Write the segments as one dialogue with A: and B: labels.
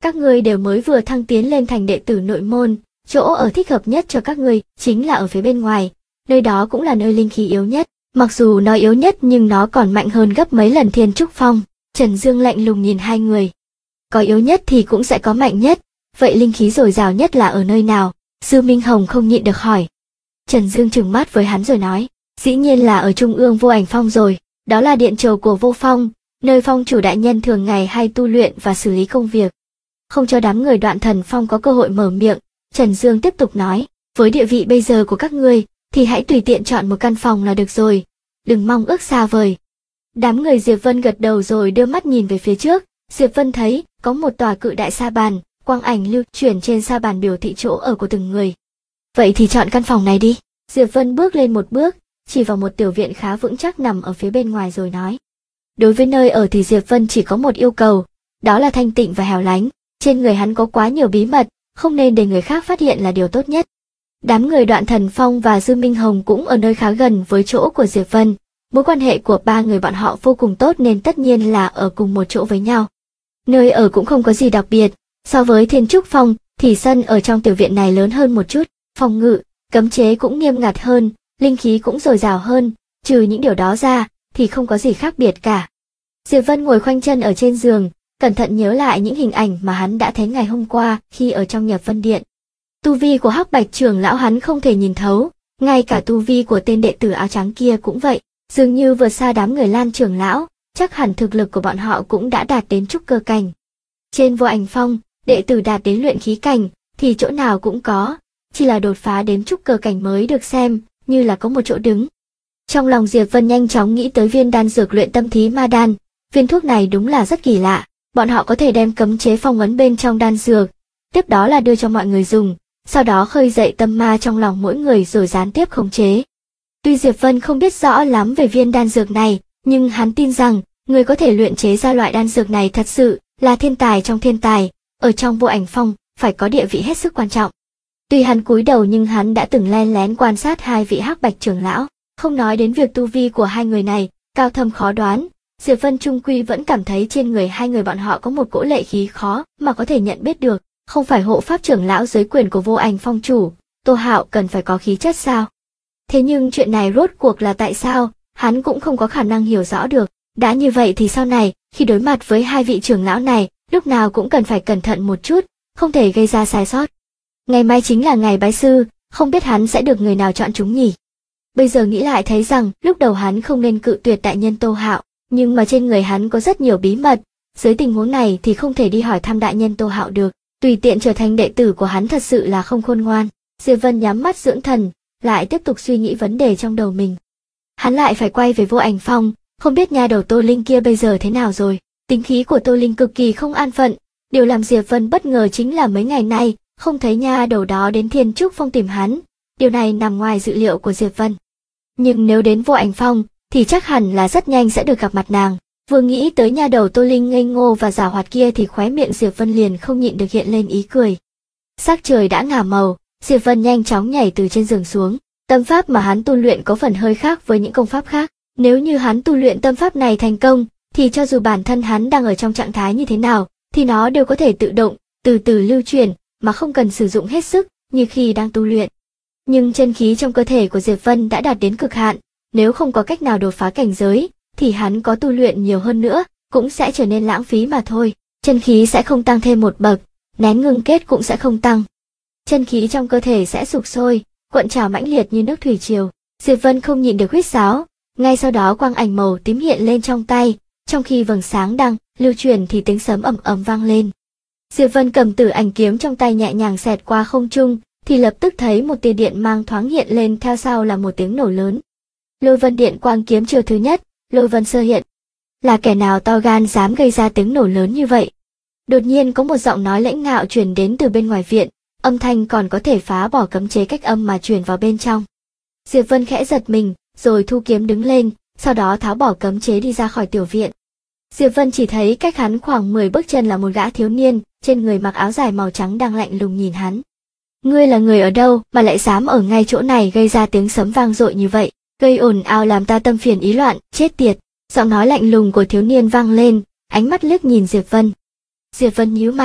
A: Các ngươi đều mới vừa thăng tiến lên thành đệ tử nội môn, chỗ ở thích hợp nhất cho các ngươi chính là ở phía bên ngoài, nơi đó cũng là nơi linh khí yếu nhất. Mặc dù nó yếu nhất nhưng nó còn mạnh hơn gấp mấy lần Thiên Trúc Phong. Trần Dương lạnh lùng nhìn hai người. Có yếu nhất thì cũng sẽ có mạnh nhất, vậy linh khí dồi dào nhất là ở nơi nào? Dư Minh Hồng không nhịn được hỏi. Trần Dương trừng mắt với hắn rồi nói, dĩ nhiên là ở trung ương Vô Ảnh Phong rồi, đó là điện trầu của Vô Phong, nơi phong chủ đại nhân thường ngày hay tu luyện và xử lý công việc. Không cho đám người Đoạn Thần Phong có cơ hội mở miệng, Trần Dương tiếp tục nói, với địa vị bây giờ của các ngươi, thì hãy tùy tiện chọn một căn phòng là được rồi, đừng mong ước xa vời. Đám người Diệp Vân gật đầu rồi đưa mắt nhìn về phía trước, Diệp Vân thấy có một tòa cự đại sa bàn, quang ảnh lưu chuyển trên sa bàn biểu thị chỗ ở của từng người. Vậy thì chọn căn phòng này đi. Diệp Vân bước lên một bước, chỉ vào một tiểu viện khá vững chắc nằm ở phía bên ngoài rồi nói. Đối với nơi ở thì Diệp Vân chỉ có một yêu cầu, đó là thanh tịnh và hẻo lánh. Trên người hắn có quá nhiều bí mật, không nên để người khác phát hiện là điều tốt nhất. Đám người Đoạn Thần Phong và Dư Minh Hồng cũng ở nơi khá gần với chỗ của Diệp Vân. Mối quan hệ của ba người bọn họ vô cùng tốt nên tất nhiên là ở cùng một chỗ với nhau. Nơi ở cũng không có gì đặc biệt, so với Thiên Trúc Phong thì sân ở trong tiểu viện này lớn hơn một chút, phòng ngự, cấm chế cũng nghiêm ngặt hơn, linh khí cũng dồi dào hơn, trừ những điều đó ra thì không có gì khác biệt cả. Diệp Vân ngồi khoanh chân ở trên giường, cẩn thận nhớ lại những hình ảnh mà hắn đã thấy ngày hôm qua khi ở trong Nhập Vân Điện. Tu vi của Hắc Bạch trưởng lão hắn không thể nhìn thấu, ngay cả tu vi của tên đệ tử áo trắng kia cũng vậy, dường như vượt xa đám người Lan trưởng lão, chắc hẳn thực lực của bọn họ cũng đã đạt đến trúc cơ cảnh. Trên Vô Ảnh Phong, đệ tử đạt đến luyện khí cảnh thì chỗ nào cũng có, chỉ là đột phá đến trúc cơ cảnh mới được xem như là có một chỗ đứng. Trong lòng Diệp Vân nhanh chóng nghĩ tới viên đan dược luyện tâm thí ma đan, viên thuốc này đúng là rất kỳ lạ, bọn họ có thể đem cấm chế phong ấn bên trong đan dược, tiếp đó là đưa cho mọi người dùng, sau đó khơi dậy tâm ma trong lòng mỗi người rồi gián tiếp khống chế. Tuy Diệp Vân không biết rõ lắm về viên đan dược này, nhưng hắn tin rằng người có thể luyện chế ra loại đan dược này thật sự là thiên tài trong thiên tài, ở trong Vô Ảnh Phong phải có địa vị hết sức quan trọng. Tuy hắn cúi đầu nhưng hắn đã từng len lén quan sát hai vị Hắc Bạch trưởng lão, không nói đến việc tu vi của hai người này cao thâm khó đoán, Diệp Vân trung quy vẫn cảm thấy trên người hai người bọn họ có một cỗ lệ khí khó mà có thể nhận biết được, không phải hộ pháp trưởng lão dưới quyền của Vô Ảnh Phong chủ, Tô Hạo cần phải có khí chất sao? Thế nhưng chuyện này rốt cuộc là tại sao, hắn cũng không có khả năng hiểu rõ được. Đã như vậy thì sau này, khi đối mặt với hai vị trưởng lão này, lúc nào cũng cần phải cẩn thận một chút, không thể gây ra sai sót. Ngày mai chính là ngày bái sư, không biết hắn sẽ được người nào chọn chúng nhỉ? Bây giờ nghĩ lại thấy rằng lúc đầu hắn không nên cự tuyệt đại nhân Tô Hạo, nhưng mà trên người hắn có rất nhiều bí mật, dưới tình huống này thì không thể đi hỏi thăm đại nhân Tô Hạo được, tùy tiện trở thành đệ tử của hắn thật sự là không khôn ngoan. Diệp Vân nhắm mắt dưỡng thần, lại tiếp tục suy nghĩ vấn đề trong đầu mình. Hắn lại phải quay về Vô Ảnh Phong, không biết nha đầu Tô Linh kia bây giờ thế nào rồi. Tính khí của Tô Linh cực kỳ không an phận, điều làm Diệp Vân bất ngờ chính là mấy ngày nay không thấy nha đầu đó đến Thiên Trúc Phong tìm hắn, điều này nằm ngoài dự liệu của Diệp Vân. Nhưng nếu đến Vô Ảnh Phong thì chắc hẳn là rất nhanh sẽ được gặp mặt nàng. Vừa nghĩ tới nha đầu Tô Linh ngây ngô và giảo hoạt kia thì khóe miệng Diệp Vân liền không nhịn được hiện lên ý cười. Sắc trời đã ngả màu, Diệp Vân nhanh chóng nhảy từ trên giường xuống. Tâm pháp mà hắn tu luyện có phần hơi khác với những công pháp khác. Nếu như hắn tu luyện tâm pháp này thành công, thì cho dù bản thân hắn đang ở trong trạng thái như thế nào, thì nó đều có thể tự động, từ từ lưu truyền, mà không cần sử dụng hết sức, như khi đang tu luyện. Nhưng chân khí trong cơ thể của Diệp Vân đã đạt đến cực hạn, nếu không có cách nào đột phá cảnh giới, thì hắn có tu luyện nhiều hơn nữa, cũng sẽ trở nên lãng phí mà thôi. Chân khí sẽ không tăng thêm một bậc, nén ngưng kết cũng sẽ không tăng. Chân khí trong cơ thể sẽ sục sôi, cuộn trào mãnh liệt như nước thủy triều. Diệp Vân không nhịn được huýt sáo, ngay sau đó quang ảnh màu tím hiện lên trong tay, trong khi vầng sáng đang lưu truyền thì tiếng sấm ầm ầm vang lên. Diệp Vân cầm Tử Ảnh kiếm trong tay nhẹ nhàng xẹt qua không trung, thì lập tức thấy một tia điện mang thoáng hiện lên, theo sau là một tiếng nổ lớn. Lôi Vân Điện quang kiếm chiêu thứ nhất, Lôi Vân sơ hiện. Là kẻ nào to gan dám gây ra tiếng nổ lớn như vậy? Đột nhiên có một giọng nói lãnh ngạo truyền đến từ bên ngoài viện, âm thanh còn có thể phá bỏ cấm chế cách âm mà truyền vào bên trong. Diệp Vân khẽ giật mình, rồi thu kiếm đứng lên, sau đó tháo bỏ cấm chế đi ra khỏi tiểu viện. Diệp Vân chỉ thấy cách hắn khoảng 10 bước chân là một gã thiếu niên, trên người mặc áo dài màu trắng đang lạnh lùng nhìn hắn. Ngươi là người ở đâu mà lại dám ở ngay chỗ này gây ra tiếng sấm vang dội như vậy, gây ồn ào làm ta tâm phiền ý loạn, chết tiệt. Giọng nói lạnh lùng của thiếu niên vang lên, ánh mắt liếc nhìn Diệp Vân. Diệp Vân nhíu mày,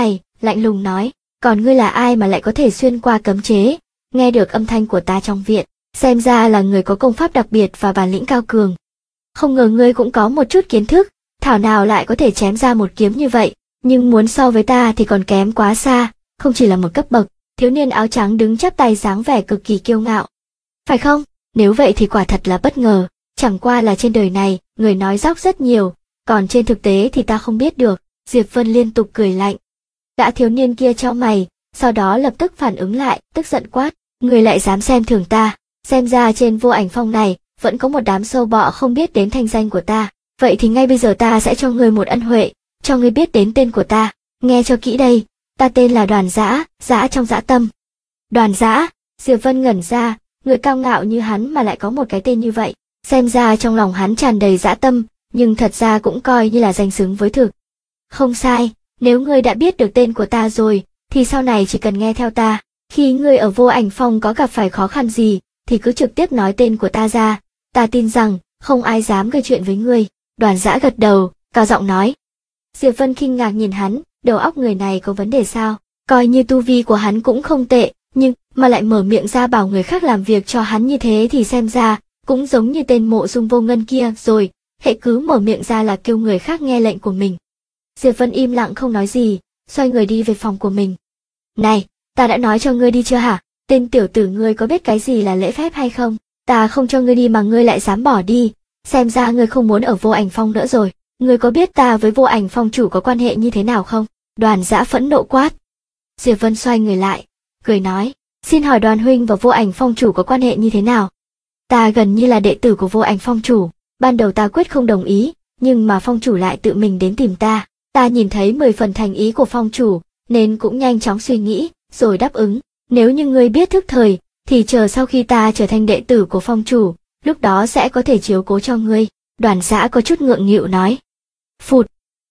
A: lạnh lùng nói, còn ngươi là ai mà lại có thể xuyên qua cấm chế, nghe được âm thanh của ta trong viện, xem ra là người có công pháp đặc biệt và bản lĩnh cao cường. Không ngờ ngươi cũng có một chút kiến thức, thảo nào lại có thể chém ra một kiếm như vậy, nhưng muốn so với ta thì còn kém quá xa, không chỉ là một cấp bậc. Thiếu niên áo trắng đứng chắp tay dáng vẻ cực kỳ kiêu ngạo. Phải không? Nếu vậy thì quả thật là bất ngờ, chẳng qua là trên đời này, người nói dóc rất nhiều, còn trên thực tế thì ta không biết được. Diệp Vân liên tục cười lạnh. Gã thiếu niên kia chau mày, sau đó lập tức phản ứng lại, tức giận quát, người lại dám xem thường ta, xem ra trên Vô Ảnh Phong này vẫn có một đám sâu bọ không biết đến thanh danh của ta, vậy thì ngay bây giờ ta sẽ cho ngươi một ân huệ, cho ngươi biết đến tên của ta, nghe cho kỹ đây, ta tên là Đoàn Dã, Dã trong dã tâm. Đoàn Dã, Diệp Vân ngẩn ra, người cao ngạo như hắn mà lại có một cái tên như vậy, xem ra trong lòng hắn tràn đầy dã tâm, nhưng thật ra cũng coi như là danh xứng với thực. Không sai, nếu ngươi đã biết được tên của ta rồi, thì sau này chỉ cần nghe theo ta, khi ngươi ở Vô Ảnh Phong có gặp phải khó khăn gì, thì cứ trực tiếp nói tên của ta ra, ta tin rằng không ai dám gây chuyện với ngươi. Đoàn Dã gật đầu, cao giọng nói. Diệp Vân kinh ngạc nhìn hắn, đầu óc người này có vấn đề sao? Coi như tu vi của hắn cũng không tệ, nhưng mà lại mở miệng ra bảo người khác làm việc cho hắn như thế thì xem ra cũng giống như tên Mộ Dung Vô Ngân kia rồi, hệ cứ mở miệng ra là kêu người khác nghe lệnh của mình. Diệp Vân im lặng không nói gì, xoay người đi về phòng của mình. Này, ta đã nói cho ngươi đi chưa hả? Tên tiểu tử ngươi có biết cái gì là lễ phép hay không? Ta không cho ngươi đi mà ngươi lại dám bỏ đi, xem ra ngươi không muốn ở Vô Ảnh Phong nữa rồi. Ngươi có biết ta với Vô Ảnh Phong chủ có quan hệ như thế nào không? Đoàn Dã phẫn nộ quát. Diệp Vân xoay người lại, cười nói, xin hỏi Đoàn huynh và Vô Ảnh Phong chủ có quan hệ như thế nào? Ta gần như là đệ tử của Vô Ảnh Phong chủ, ban đầu ta quyết không đồng ý, nhưng mà Phong chủ lại tự mình đến tìm ta. Ta nhìn thấy 10 phần thành ý của Phong chủ, nên cũng nhanh chóng suy nghĩ, rồi đáp ứng. Nếu như ngươi biết thức thời, thì chờ sau khi ta trở thành đệ tử của Phong chủ, lúc đó sẽ có thể chiếu cố cho ngươi. Đoàn Dã có chút ngượng nghịu nói. Phụt.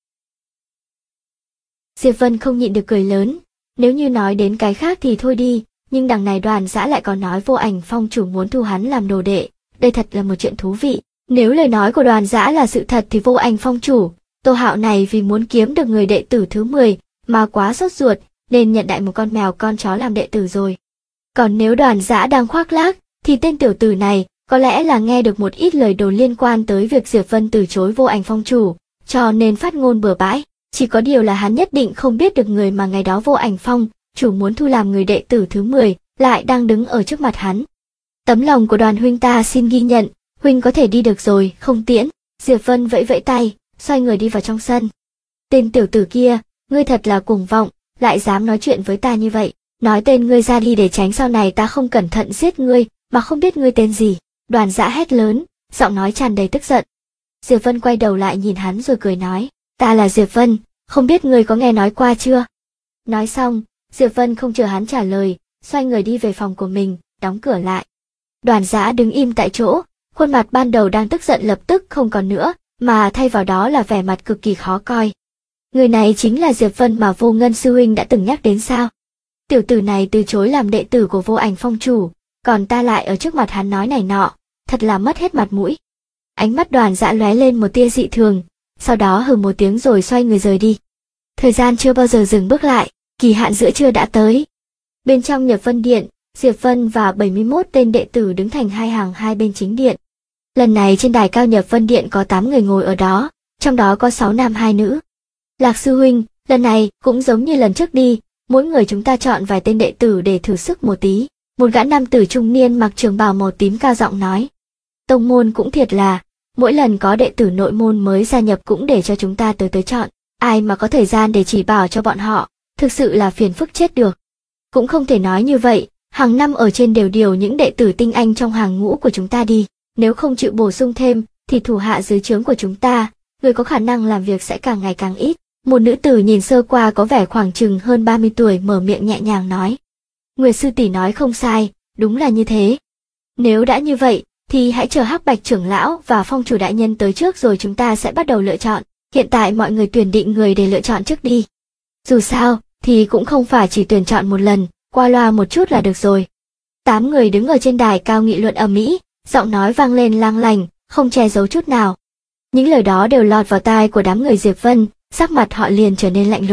A: Diệp Vân không nhịn được cười lớn, nếu như nói đến cái khác thì thôi đi, nhưng đằng này Đoàn Dã lại còn nói Vô Ảnh Phong chủ muốn thu hắn làm đồ đệ, đây thật là một chuyện thú vị. Nếu lời nói của Đoàn Dã là sự thật thì Vô Ảnh Phong chủ, Tô Hạo này vì muốn kiếm được người đệ tử thứ 10 mà quá sốt ruột, nên nhận đại một con mèo con chó làm đệ tử rồi. Còn nếu Đoàn Dã đang khoác lác, thì tên tiểu tử này có lẽ là nghe được một ít lời đồn liên quan tới việc Diệp Vân từ chối Vô Ảnh Phong chủ, cho nên phát ngôn bừa bãi. Chỉ có điều là hắn nhất định không biết được người mà ngày đó Vô Ảnh Phong chủ muốn thu làm người đệ tử thứ 10 lại đang đứng ở trước mặt hắn. Tấm lòng của Đoàn huynh ta xin ghi nhận, huynh có thể đi được rồi, không tiễn. Diệp Vân vẫy vẫy tay, xoay người đi vào trong sân. Tên tiểu tử kia, ngươi thật là cuồng vọng, lại dám nói chuyện với ta như vậy, nói tên ngươi ra đi để tránh sau này ta không cẩn thận giết ngươi, mà không biết ngươi tên gì. Đoàn Dã hét lớn, giọng nói tràn đầy tức giận. Diệp Vân quay đầu lại nhìn hắn rồi cười nói, ta là Diệp Vân, không biết ngươi có nghe nói qua chưa? Nói xong, Diệp Vân không chờ hắn trả lời, xoay người đi về phòng của mình, đóng cửa lại. Đoàn Dã đứng im tại chỗ, khuôn mặt ban đầu đang tức giận lập tức không còn nữa, mà thay vào đó là vẻ mặt cực kỳ khó coi. Người này chính là Diệp Vân mà Vô Ngân sư huynh đã từng nhắc đến sao? Tiểu tử này từ chối làm đệ tử của Vô Ảnh Phong chủ, còn ta lại ở trước mặt hắn nói này nọ, thật là mất hết mặt mũi. Ánh mắt Đoàn Dã lóe lên một tia dị thường, sau đó hừ một tiếng rồi xoay người rời đi. Thời gian chưa bao giờ dừng bước lại, kỳ hạn giữa trưa đã tới. Bên trong Nhập Vân Điện, Diệp Vân và 71 tên đệ tử đứng thành hai hàng hai bên chính điện. Lần này trên đài cao Nhập Vân Điện có 8 người ngồi ở đó, trong đó có 6 nam 2 nữ. Lạc sư huynh, lần này cũng giống như lần trước đi, mỗi người chúng ta chọn vài tên đệ tử để thử sức một tí. Một gã nam tử trung niên mặc trường bào màu tím cao giọng nói. Tông môn cũng thiệt là, mỗi lần có đệ tử nội môn mới gia nhập cũng để cho chúng ta tới chọn, ai mà có thời gian để chỉ bảo cho bọn họ, thực sự là phiền phức chết được. Cũng không thể nói như vậy, hàng năm ở trên đều điều những đệ tử tinh anh trong hàng ngũ của chúng ta đi, nếu không chịu bổ sung thêm, thì thủ hạ dưới trướng của chúng ta, người có khả năng làm việc sẽ càng ngày càng ít. Một nữ tử nhìn sơ qua có vẻ khoảng chừng hơn 30 tuổi mở miệng nhẹ nhàng nói. Nguyệt sư tỷ nói không sai, đúng là như thế. Nếu đã như vậy, thì hãy chờ Hắc Bạch trưởng lão và Phong chủ đại nhân tới trước rồi chúng ta sẽ bắt đầu lựa chọn. Hiện tại mọi người tuyển định người để lựa chọn trước đi. Dù sao, thì cũng không phải chỉ tuyển chọn một lần, qua loa một chút là được rồi. 8 người đứng ở trên đài cao nghị luận ầm ĩ, giọng nói vang lên lang lành, không che giấu chút nào. Những lời đó đều lọt vào tai của đám người Diệp Vân, sắc mặt họ liền trở nên lạnh lùng.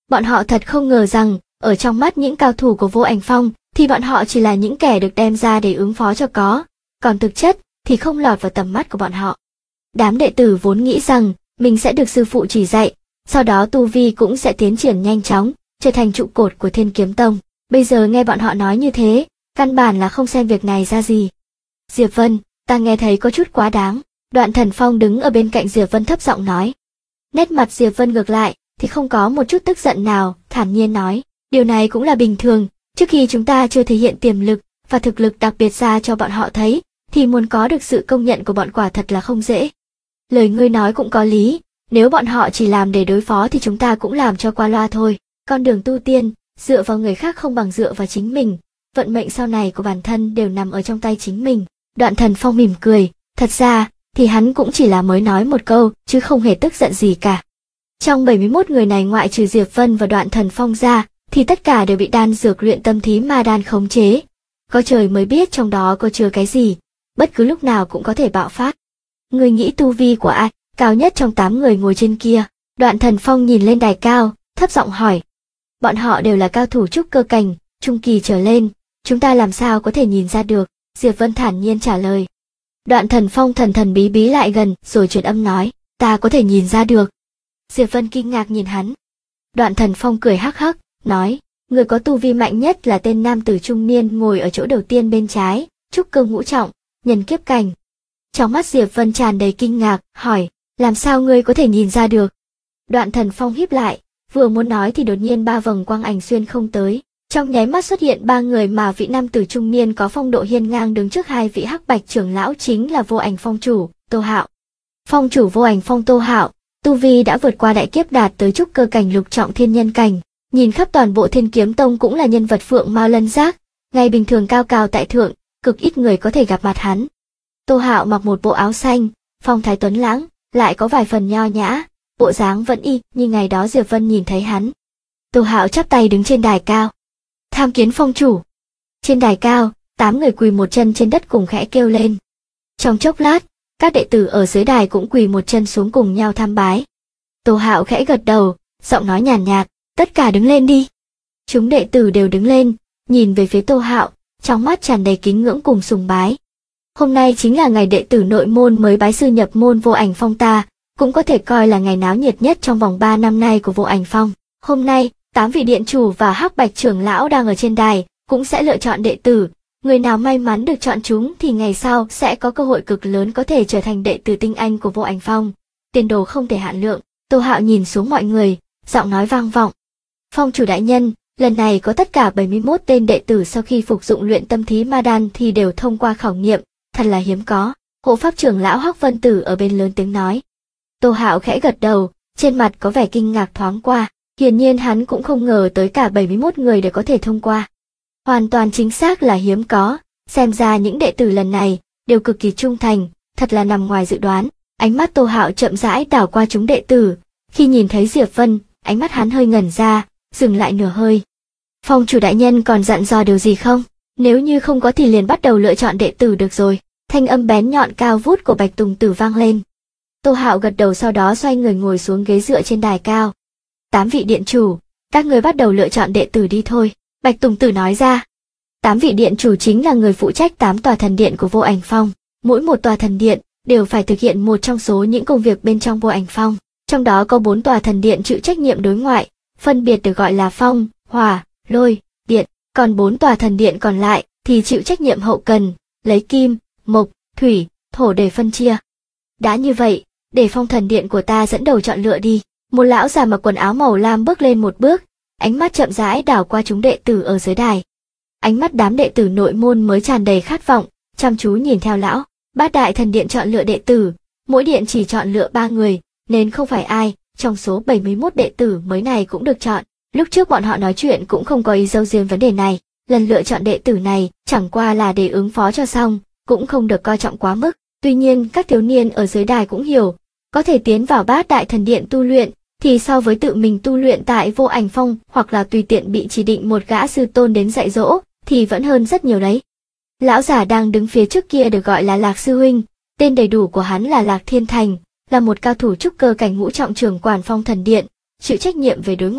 A: Bọn họ thật không ngờ rằng, ở trong mắt những cao thủ của Vô Ảnh Phong, thì bọn họ chỉ là những kẻ được đem ra để ứng phó cho có, còn thực chất thì không lọt vào tầm mắt của bọn họ. Đám đệ tử vốn nghĩ rằng mình sẽ được sư phụ chỉ dạy, sau đó tu vi cũng sẽ tiến triển nhanh chóng, trở thành trụ cột của Thiên Kiếm Tông. Bây giờ nghe bọn họ nói như thế, căn bản là không xem việc này ra gì. Diệp Vân, ta nghe thấy có chút quá đáng. Đoạn Thần Phong đứng ở bên cạnh Diệp Vân thấp giọng nói. Nét mặt Diệp Vân ngược lại thì không có một chút tức giận nào, thản nhiên nói, điều này cũng là bình thường, trước khi chúng ta chưa thể hiện tiềm lực và thực lực đặc biệt ra cho bọn họ thấy, thì muốn có được sự công nhận của bọn quả thật là không dễ. Lời ngươi nói cũng có lý, nếu bọn họ chỉ làm để đối phó thì chúng ta cũng làm cho qua loa thôi. Con đường tu tiên, dựa vào người khác không bằng dựa vào chính mình, vận mệnh sau này của bản thân đều nằm ở trong tay chính mình. Đoạn Thần Phong mỉm cười, thật ra thì hắn cũng chỉ là mới nói một câu, chứ không hề tức giận gì cả. Trong 71 người này ngoại trừ Diệp Vân và Đoạn Thần Phong ra, thì tất cả đều bị đan dược luyện tâm thí ma đan khống chế. Có trời mới biết trong đó có chứa cái gì, bất cứ lúc nào cũng có thể bạo phát. Người nghĩ tu vi của ai, cao nhất trong 8 người ngồi trên kia? Đoạn Thần Phong nhìn lên đài cao, thấp giọng hỏi. Bọn họ đều là cao thủ trúc cơ cảnh, trung kỳ trở lên, chúng ta làm sao có thể nhìn ra được? Diệp Vân thản nhiên trả lời. Đoạn Thần Phong thần thần bí bí lại gần, rồi truyền âm nói, ta có thể nhìn ra được. Diệp Vân kinh ngạc nhìn hắn. Đoạn Thần Phong cười hắc hắc, nói, người có tu vi mạnh nhất là tên nam tử trung niên ngồi ở chỗ đầu tiên bên trái, trúc cơ ngũ trọng, nhân kiếp cảnh. Trong mắt Diệp Vân tràn đầy kinh ngạc, hỏi, làm sao ngươi có thể nhìn ra được? Đoạn Thần Phong híp lại, vừa muốn nói thì đột nhiên 3 vầng quang ảnh xuyên không tới. Trong nháy mắt xuất hiện 3 người mà vị nam tử trung niên có phong độ hiên ngang đứng trước 2 vị hắc bạch trưởng lão chính là Vô Ảnh Phong chủ, Tô Hạo. Phong chủ Vô Ảnh Phong Tô Hạo, tu vi đã vượt qua đại kiếp đạt tới trúc cơ cảnh lục trọng thiên nhân cảnh, nhìn khắp toàn bộ Thiên Kiếm Tông cũng là nhân vật phượng mao lân giác, ngày bình thường cao cao tại thượng, cực ít người có thể gặp mặt hắn. Tô Hạo mặc một bộ áo xanh, phong thái tuấn lãng, lại có vài phần nho nhã, bộ dáng vẫn y như ngày đó Diệp Vân nhìn thấy hắn. Tô Hạo chắp tay đứng trên đài cao. Tham kiến phong chủ. Trên đài cao, 8 người quỳ một chân trên đất cùng khẽ kêu lên. Trong chốc lát, các đệ tử ở dưới đài cũng quỳ một chân xuống cùng nhau tham bái. Tô Hạo khẽ gật đầu, giọng nói nhàn nhạt, tất cả đứng lên đi. Chúng đệ tử đều đứng lên, nhìn về phía Tô Hạo, trong mắt tràn đầy kính ngưỡng cùng sùng bái. Hôm nay chính là ngày đệ tử nội môn mới bái sư nhập môn Vô Ảnh Phong ta, cũng có thể coi là ngày náo nhiệt nhất trong vòng 3 năm nay của Vô Ảnh Phong. Hôm nay, 8 vị điện chủ và hắc bạch trưởng lão đang ở trên đài, cũng sẽ lựa chọn đệ tử. Người nào may mắn được chọn chúng thì ngày sau sẽ có cơ hội cực lớn có thể trở thành đệ tử tinh anh của Vô Ảnh Phong. Tiền đồ không thể hạn lượng. Tô Hạo nhìn xuống mọi người, giọng nói vang vọng. Phong chủ đại nhân, lần này có tất cả 71 tên đệ tử sau khi phục dụng luyện tâm thí ma đan thì đều thông qua khảo nghiệm, thật là hiếm có. Hộ pháp trưởng lão Hắc Vân Tử ở bên lớn tiếng nói. Tô Hạo khẽ gật đầu, trên mặt có vẻ kinh ngạc thoáng qua. Hiển nhiên hắn cũng không ngờ tới cả 71 người để có thể thông qua. Hoàn toàn chính xác là hiếm có, xem ra những đệ tử lần này đều cực kỳ trung thành, thật là nằm ngoài dự đoán. Ánh mắt Tô Hạo chậm rãi đảo qua chúng đệ tử, khi nhìn thấy Diệp Vân, ánh mắt hắn hơi ngẩn ra, dừng lại nửa hơi. Phong chủ đại nhân còn dặn dò điều gì không? Nếu như không có thì liền bắt đầu lựa chọn đệ tử được rồi. Thanh âm bén nhọn cao vút của Bạch Tùng Tử vang lên. Tô Hạo gật đầu sau đó xoay người ngồi xuống ghế dựa trên đài cao. 8 vị điện chủ, các người bắt đầu lựa chọn đệ tử đi thôi, Bạch Tùng Tử nói ra. 8 vị điện chủ chính là người phụ trách 8 tòa thần điện của Vô Ảnh Phong, mỗi một tòa thần điện đều phải thực hiện một trong số những công việc bên trong Vô Ảnh Phong, trong đó có 4 tòa thần điện chịu trách nhiệm đối ngoại, phân biệt được gọi là Phong, Hỏa, Lôi, Điện, còn 4 tòa thần điện còn lại thì chịu trách nhiệm hậu cần, lấy kim, mộc, thủy, thổ để phân chia. Đã như vậy, để Phong thần điện của ta dẫn đầu chọn lựa đi. Một lão già mặc quần áo màu lam bước lên một bước, ánh mắt chậm rãi đảo qua chúng đệ tử ở dưới đài. Ánh mắt đám đệ tử nội môn mới tràn đầy khát vọng, chăm chú nhìn theo lão. Bát đại thần điện chọn lựa đệ tử, mỗi điện chỉ chọn lựa 3 người, nên không phải ai trong số 71 đệ tử mới này cũng được chọn. Lúc trước bọn họ nói chuyện cũng không có ý giấu giếm vấn đề này, lần lựa chọn đệ tử này chẳng qua là để ứng phó cho xong, cũng không được coi trọng quá mức. Tuy nhiên các thiếu niên ở dưới đài cũng hiểu, có thể tiến vào bát đại thần điện tu luyện, thì so với tự mình tu luyện tại Vô Ảnh Phong hoặc là tùy tiện bị chỉ định một gã sư tôn đến dạy dỗ, thì vẫn hơn rất nhiều đấy. Lão giả đang đứng phía trước kia được gọi là Lạc Sư Huynh, tên đầy đủ của hắn là Lạc Thiên Thành, là một cao thủ trúc cơ cảnh ngũ trọng trưởng quản Phong thần điện, chịu trách nhiệm về đối ngoại,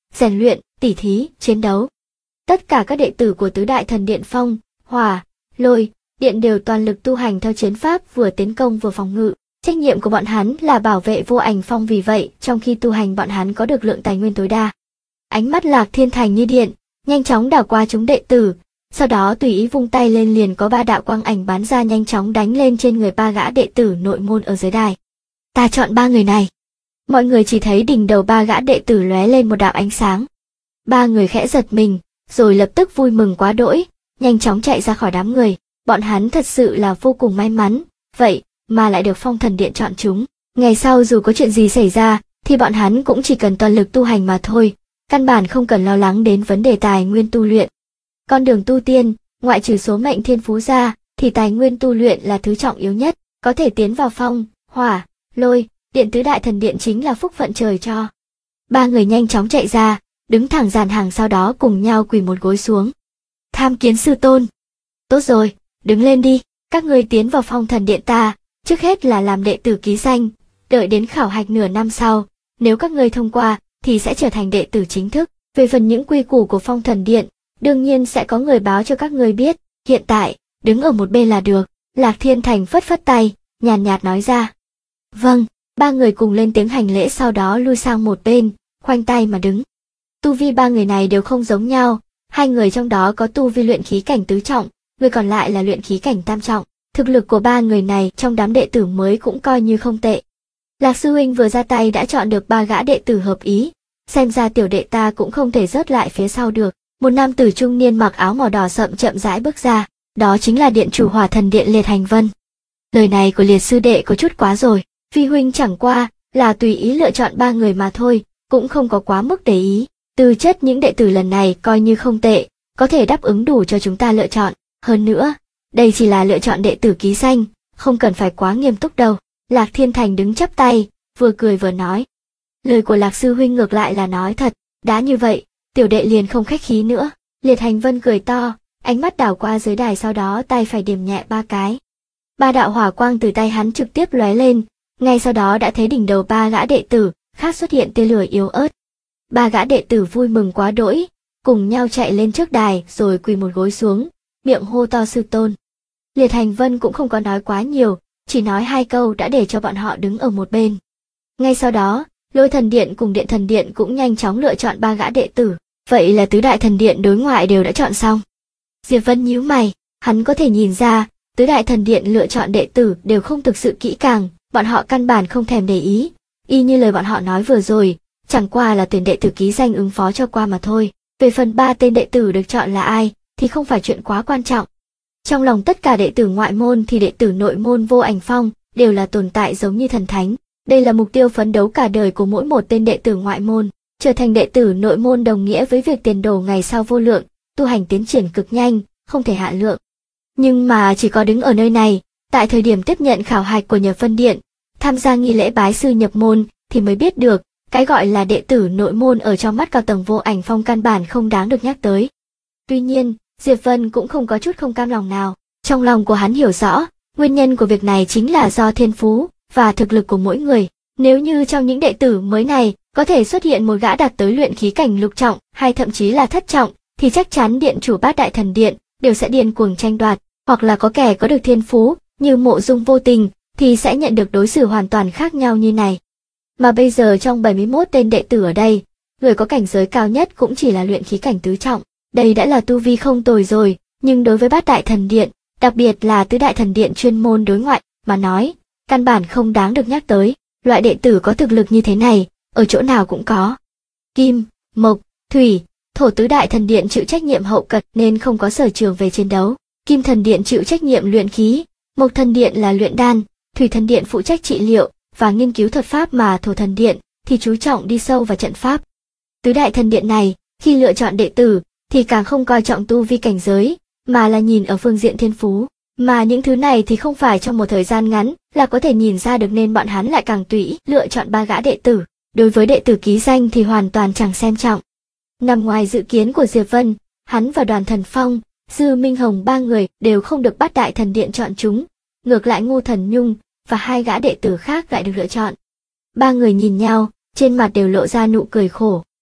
A: rèn luyện, tỉ thí, chiến đấu. Tất cả các đệ tử của tứ đại thần điện phong, hỏa, lôi, điện đều toàn lực tu hành theo chiến pháp vừa tiến công vừa phòng ngự. Trách nhiệm của bọn hắn là bảo vệ vô ảnh phong, vì vậy trong khi tu hành bọn hắn có được lượng tài nguyên tối đa. Ánh mắt Lạc Thiên Thành như điện, nhanh chóng đảo qua chúng đệ tử, sau đó tùy ý vung tay lên liền có 3 đạo quang ảnh bắn ra nhanh chóng đánh lên trên người 3 gã đệ tử nội môn ở dưới đài. Ta chọn 3 người này. Mọi người chỉ thấy đỉnh đầu 3 gã đệ tử lóe lên một đạo ánh sáng. 3 người khẽ giật mình, rồi lập tức vui mừng quá đỗi, nhanh chóng chạy ra khỏi đám người. Bọn hắn thật sự là vô cùng may mắn, vậy mà lại được Phong Thần Điện chọn chúng. Ngày sau dù có chuyện gì xảy ra, thì bọn hắn cũng chỉ cần toàn lực tu hành mà thôi, căn bản không cần lo lắng đến vấn đề tài nguyên tu luyện. Con đường tu tiên, ngoại trừ số mệnh thiên phú ra, thì tài nguyên tu luyện là thứ trọng yếu nhất, có thể tiến vào phong, hỏa, lôi, điện tứ đại thần điện chính là phúc phận trời cho. 3 người nhanh chóng chạy ra, đứng thẳng dàn hàng, sau đó cùng nhau quỳ một gối xuống. Tham kiến sư tôn. Tốt rồi, đứng lên đi, các ngươi tiến vào Phong Thần Điện ta, trước hết là làm đệ tử ký danh, đợi đến khảo hạch nửa năm sau, nếu các ngươi thông qua thì sẽ trở thành đệ tử chính thức. Về phần những quy củ của Phong Thần Điện, đương nhiên sẽ có người báo cho các ngươi biết, hiện tại, đứng ở một bên là được. Lạc Thiên Thành phất phất tay, nhàn nhạt nói ra. Vâng, 3 người cùng lên tiếng hành lễ, sau đó lui sang một bên, khoanh tay mà đứng. Tu vi 3 người này đều không giống nhau, 2 người trong đó có tu vi luyện khí cảnh tứ trọng, người còn lại là luyện khí cảnh tam trọng. Thực lực của 3 người này trong đám đệ tử mới cũng coi như không tệ. Lạc sư huynh vừa ra tay đã chọn được 3 gã đệ tử hợp ý, xem ra tiểu đệ ta cũng không thể rớt lại phía sau được. Một nam tử trung niên mặc áo màu đỏ sậm chậm rãi bước ra, đó chính là điện chủ Hỏa Thần Điện Liệt Hành Vân. Lời này của Liệt sư đệ có chút quá rồi, vi huynh chẳng qua là tùy ý lựa chọn 3 người mà thôi, cũng không có quá mức để ý. Tư chất những đệ tử lần này coi như không tệ, có thể đáp ứng đủ cho chúng ta lựa chọn. Hơn nữa, đây chỉ là lựa chọn đệ tử ký danh, không cần phải quá nghiêm túc đâu. Lạc Thiên Thành đứng chắp tay, vừa cười vừa nói. Lời của Lạc sư huynh ngược lại là nói thật, đã như vậy, tiểu đệ liền không khách khí nữa. Liệt Hành Vân cười to, ánh mắt đảo qua dưới đài, sau đó tay phải điểm nhẹ 3 cái. 3 đạo hỏa quang từ tay hắn trực tiếp lóe lên, ngay sau đó đã thấy đỉnh đầu 3 gã đệ tử khác xuất hiện tia lửa yếu ớt. 3 gã đệ tử vui mừng quá đỗi, cùng nhau chạy lên trước đài rồi quỳ một gối xuống, miệng hô to sư tôn. Liệt Hành Vân cũng không có nói quá nhiều, chỉ nói 2 câu đã để cho bọn họ đứng ở một bên. Ngay sau đó, Lôi Thần Điện cùng Điện Thần Điện cũng nhanh chóng lựa chọn 3 gã đệ tử, vậy là tứ đại thần điện đối ngoại đều đã chọn xong. Diệp Vân nhíu mày, hắn có thể nhìn ra, tứ đại thần điện lựa chọn đệ tử đều không thực sự kỹ càng, bọn họ căn bản không thèm để ý, y như lời bọn họ nói vừa rồi, chẳng qua là tuyển đệ tử ký danh ứng phó cho qua mà thôi. Về phần 3 tên đệ tử được chọn là ai, thì không phải chuyện quá quan trọng. Trong lòng tất cả đệ tử ngoại môn thì đệ tử nội môn Vô Ảnh Phong đều là tồn tại giống như thần thánh. Đây là mục tiêu phấn đấu cả đời của mỗi một tên đệ tử ngoại môn. Trở thành đệ tử nội môn đồng nghĩa với việc tiền đồ ngày sau vô lượng, tu hành tiến triển cực nhanh, không thể hạn lượng. Nhưng mà chỉ có đứng ở nơi này, tại thời điểm tiếp nhận khảo hạch của Nhập Vân Điện, tham gia nghi lễ bái sư nhập môn, thì mới biết được, cái gọi là đệ tử nội môn ở trong mắt cao tầng Vô Ảnh Phong căn bản không đáng được nhắc tới. Tuy nhiên, Diệp Vân cũng không có chút không cam lòng nào. Trong lòng của hắn hiểu rõ, nguyên nhân của việc này chính là do thiên phú và thực lực của mỗi người. Nếu như trong những đệ tử mới này có thể xuất hiện một gã đạt tới luyện khí cảnh lục trọng hay thậm chí là thất trọng, thì chắc chắn điện chủ Bát Đại Thần Điện đều sẽ điên cuồng tranh đoạt, hoặc là có kẻ có được thiên phú như Mộ Dung Vô Tình thì sẽ nhận được đối xử hoàn toàn khác nhau như này. Mà bây giờ trong 71 tên đệ tử ở đây, người có cảnh giới cao nhất cũng chỉ là luyện khí cảnh tứ trọng. Đây đã là tu vi không tồi rồi, nhưng đối với Bát Đại Thần Điện, đặc biệt là tứ đại thần điện chuyên môn đối ngoại mà nói, căn bản không đáng được nhắc tới. Loại đệ tử có thực lực như thế này, ở chỗ nào cũng có. Kim, Mộc, Thủy, Thổ tứ đại thần điện chịu trách nhiệm hậu cận nên không có sở trường về chiến đấu. Kim Thần Điện chịu trách nhiệm luyện khí, Mộc Thần Điện là luyện đan, Thủy Thần Điện phụ trách trị liệu và nghiên cứu thuật pháp, mà Thổ Thần Điện thì chú trọng đi sâu vào trận pháp. Tứ đại thần điện này, khi lựa chọn đệ tử thì càng không coi trọng tu vi cảnh giới, mà là nhìn ở phương diện thiên phú. Mà những thứ này thì không phải trong một thời gian ngắn là có thể nhìn ra được, nên bọn hắn lại càng tùy ý lựa chọn 3 gã đệ tử. Đối với đệ tử ký danh thì hoàn toàn chẳng xem trọng. Nằm ngoài dự kiến của Diệp Vân, hắn và Đoàn Thần Phong, Dư Minh Hồng 3 người đều không được Bát Đại Thần Điện chọn chúng, ngược lại Ngô Thần Nhung và 2 gã đệ tử khác lại được lựa chọn. 3 người nhìn nhau, trên mặt đều lộ ra nụ cười khổ.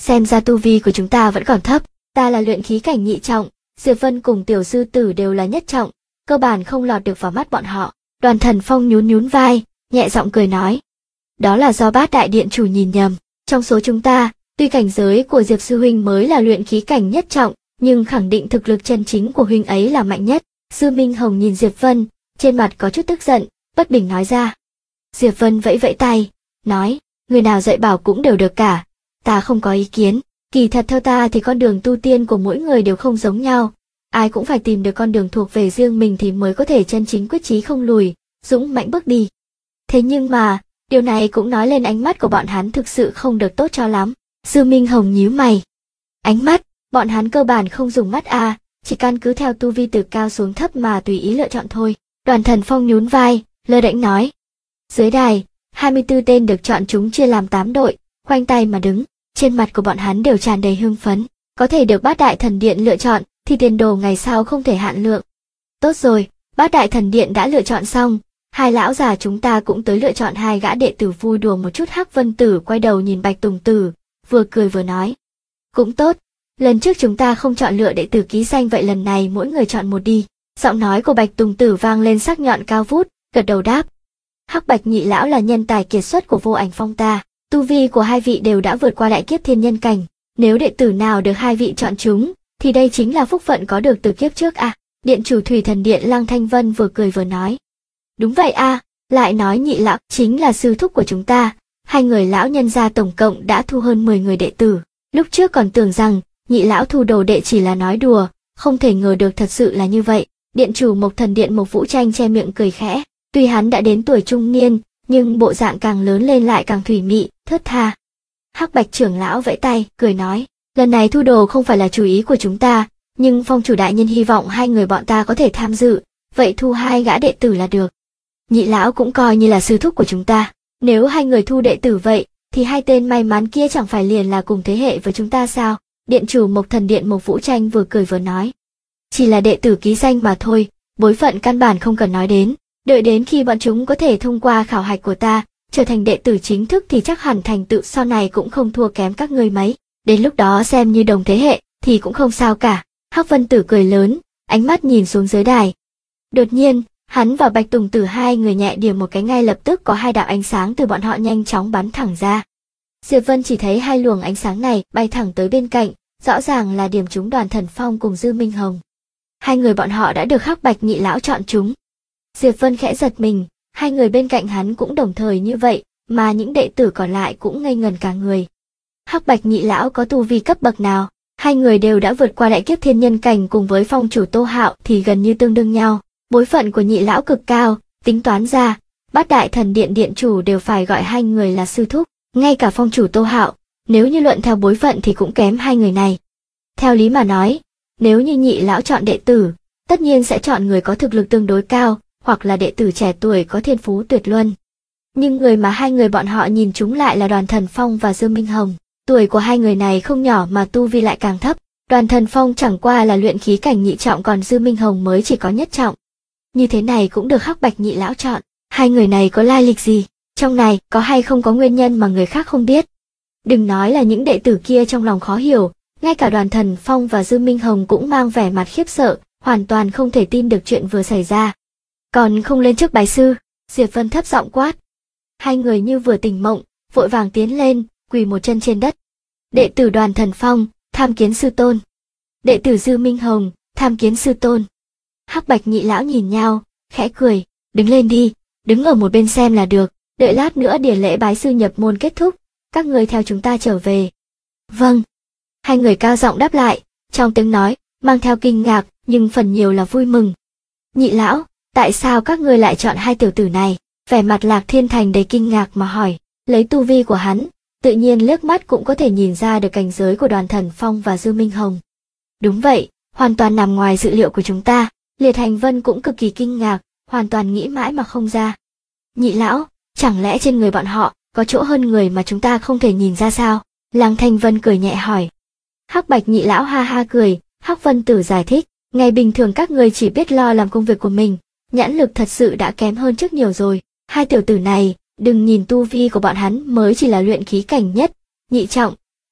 A: xem ra tu vi của chúng ta vẫn còn thấp. Ta là luyện khí cảnh nhị trọng, Diệp Vân cùng tiểu sư tử đều là nhất trọng, cơ bản không lọt được vào mắt bọn họ. Đoàn Thần Phong nhún nhún vai, nhẹ giọng cười nói. Đó là do Bát Đại Điện chủ nhìn nhầm. Trong số chúng ta, tuy cảnh giới của Diệp sư huynh mới là luyện khí cảnh nhất trọng, nhưng khẳng định thực lực chân chính của huynh ấy là mạnh nhất. Dư Minh Hồng nhìn Diệp Vân, trên mặt có chút tức giận, bất bình nói ra. Diệp Vân vẫy vẫy tay, nói, người nào dạy bảo cũng đều được cả, ta không có ý kiến. Kỳ thật theo ta thì con đường tu tiên của mỗi người đều không giống nhau, ai cũng phải tìm được con đường thuộc về riêng mình thì mới có thể chân chính quyết chí không lùi, dũng mãnh bước đi. Thế nhưng mà, điều này cũng nói lên ánh mắt của bọn hắn thực sự không được tốt cho lắm. Dư Minh Hồng nhíu mày. Ánh mắt, bọn hắn cơ bản không dùng mắt a, chỉ căn cứ theo tu vi từ cao xuống thấp mà tùy ý lựa chọn thôi. Đoàn Thần Phong nhún vai, lơ đễnh nói. Dưới đài, 24 tên được chọn chúng chia làm 8 đội, khoanh tay mà đứng, trên mặt của bọn hắn đều tràn đầy hưng phấn. Có thể được Bát Đại Thần Điện lựa chọn, thì tiền đồ ngày sau không thể hạn lượng. Tốt rồi, Bát Đại Thần Điện đã lựa chọn xong, hai lão già chúng ta cũng tới lựa chọn hai gã đệ tử vui đùa một chút. Hắc Vân Tử quay đầu nhìn Bạch Tùng Tử, vừa cười vừa nói. Cũng tốt, lần trước chúng ta không chọn lựa đệ tử ký danh vậy lần này mỗi người chọn một đi. Giọng nói của Bạch Tùng Tử vang lên sắc nhọn cao vút, gật đầu đáp. Hắc Bạch nhị lão là nhân tài kiệt xuất của Vô Ảnh Phong ta, tu vi của hai vị đều đã vượt qua đại kiếp thiên nhân cảnh. Nếu đệ tử nào được hai vị chọn chúng, thì đây chính là phúc phận có được từ kiếp trước à. Điện chủ Thủy Thần Điện Lăng Thanh Vân vừa cười vừa nói. Đúng vậy à, lại nói nhị lão chính là sư thúc của chúng ta, hai người lão nhân gia tổng cộng đã thu hơn 10 người đệ tử. Lúc trước còn tưởng rằng nhị lão thu đồ đệ chỉ là nói đùa, không thể ngờ được thật sự là như vậy. Điện chủ Mộc Thần Điện Mộc Vũ Tranh che miệng cười khẽ, tuy hắn đã đến tuổi trung niên, nhưng bộ dạng càng lớn lên lại càng thủy mị, thướt tha. Hắc Bạch trưởng lão vẫy tay, cười nói, lần này thu đồ không phải là chủ ý của chúng ta, nhưng phong chủ đại nhân hy vọng hai người bọn ta có thể tham dự, vậy thu hai gã đệ tử là được. Nhị lão cũng coi như là sư thúc của chúng ta, nếu hai người thu đệ tử vậy, thì hai tên may mắn kia chẳng phải liền là cùng thế hệ với chúng ta sao? Điện chủ Mộc Thần Điện Mộc Vũ Tranh vừa cười vừa nói. Chỉ là đệ tử ký danh mà thôi, bối phận căn bản không cần nói đến, đợi đến khi bọn chúng có thể thông qua khảo hạch của ta, trở thành đệ tử chính thức thì chắc hẳn thành tựu sau này cũng không thua kém các ngươi mấy, đến lúc đó xem như đồng thế hệ thì cũng không sao cả. Hắc Vân Tử cười lớn, ánh mắt nhìn xuống dưới đài. Đột nhiên, hắn và Bạch Tùng Tử hai người nhẹ điểm một cái, ngay lập tức có hai đạo ánh sáng từ bọn họ nhanh chóng bắn thẳng ra. Diệp Vân chỉ thấy hai luồng ánh sáng này bay thẳng tới bên cạnh, rõ ràng là điểm trúng Đoàn Thần Phong cùng Dư Minh Hồng. Hai người bọn họ đã được Hắc Bạch nhị lão chọn chúng. Diệp Vân khẽ giật mình, hai người bên cạnh hắn cũng đồng thời như vậy, mà những đệ tử còn lại cũng ngây ngần cả người. Hắc Bạch nhị lão có tu vi cấp bậc nào? Hai người đều đã vượt qua đại kiếp thiên nhân cảnh, cùng với phong chủ Tô Hạo thì gần như tương đương nhau. Bối phận của nhị lão cực cao, tính toán ra, Bát Đại Thần Điện điện chủ đều phải gọi hai người là sư thúc, ngay cả phong chủ Tô Hạo, nếu như luận theo bối phận thì cũng kém hai người này. Theo lý mà nói, nếu như nhị lão chọn đệ tử, tất nhiên sẽ chọn người có thực lực tương đối cao, hoặc là đệ tử trẻ tuổi có thiên phú tuyệt luân. Nhưng người mà hai người bọn họ nhìn chúng lại là Đoàn Thần Phong và Dương Minh Hồng. Tuổi của hai người này không nhỏ mà tu vi lại càng thấp. Đoàn Thần Phong chẳng qua là luyện khí cảnh nhị trọng, còn Dư Minh Hồng mới chỉ có nhất trọng. Như thế này cũng được Hắc Bạch nhị lão chọn. Hai người này có lai lịch gì? Trong này có hay không có nguyên nhân mà người khác không biết? Đừng nói là những đệ tử kia trong lòng khó hiểu, ngay cả Đoàn Thần Phong và Dư Minh Hồng cũng mang vẻ mặt khiếp sợ, hoàn toàn không thể tin được chuyện vừa xảy ra. Còn không lên trước bái sư, Diệp Vân thấp giọng quát. Hai người như vừa tỉnh mộng, vội vàng tiến lên, quỳ một chân trên đất. Đệ tử Đoàn Thần Phong, tham kiến sư tôn. Đệ tử Dư Minh Hồng, tham kiến sư tôn. Hắc Bạch nhị lão nhìn nhau, khẽ cười, đứng lên đi, đứng ở một bên xem là được, đợi lát nữa điển lễ bái sư nhập môn kết thúc, các người theo chúng ta trở về. Vâng. Hai người cao giọng đáp lại, trong tiếng nói mang theo kinh ngạc, nhưng phần nhiều là vui mừng. Nhị lão, tại sao các ngươi lại chọn hai tiểu tử này? Vẻ mặt Lạc Thiên Thành đầy kinh ngạc mà hỏi. Lấy tu vi của hắn, tự nhiên liếc mắt cũng có thể nhìn ra được cảnh giới của Đoàn Thần Phong và Dư Minh Hồng. Đúng vậy, hoàn toàn nằm ngoài dự liệu của chúng ta. Liệt Hành Vân cũng cực kỳ kinh ngạc, hoàn toàn nghĩ mãi mà không ra. Nhị lão, chẳng lẽ trên người bọn họ có chỗ hơn người mà chúng ta không thể nhìn ra sao? Lăng Thanh Vân cười nhẹ hỏi. Hắc Bạch nhị lão ha ha cười, Hắc Vân Tử giải thích, ngày bình thường các người chỉ biết lo làm công việc của mình, nhãn lực thật sự đã kém hơn trước nhiều rồi. Hai tiểu tử này, đừng nhìn tu vi của bọn hắn mới chỉ là luyện khí cảnh nhất, nhị trọng,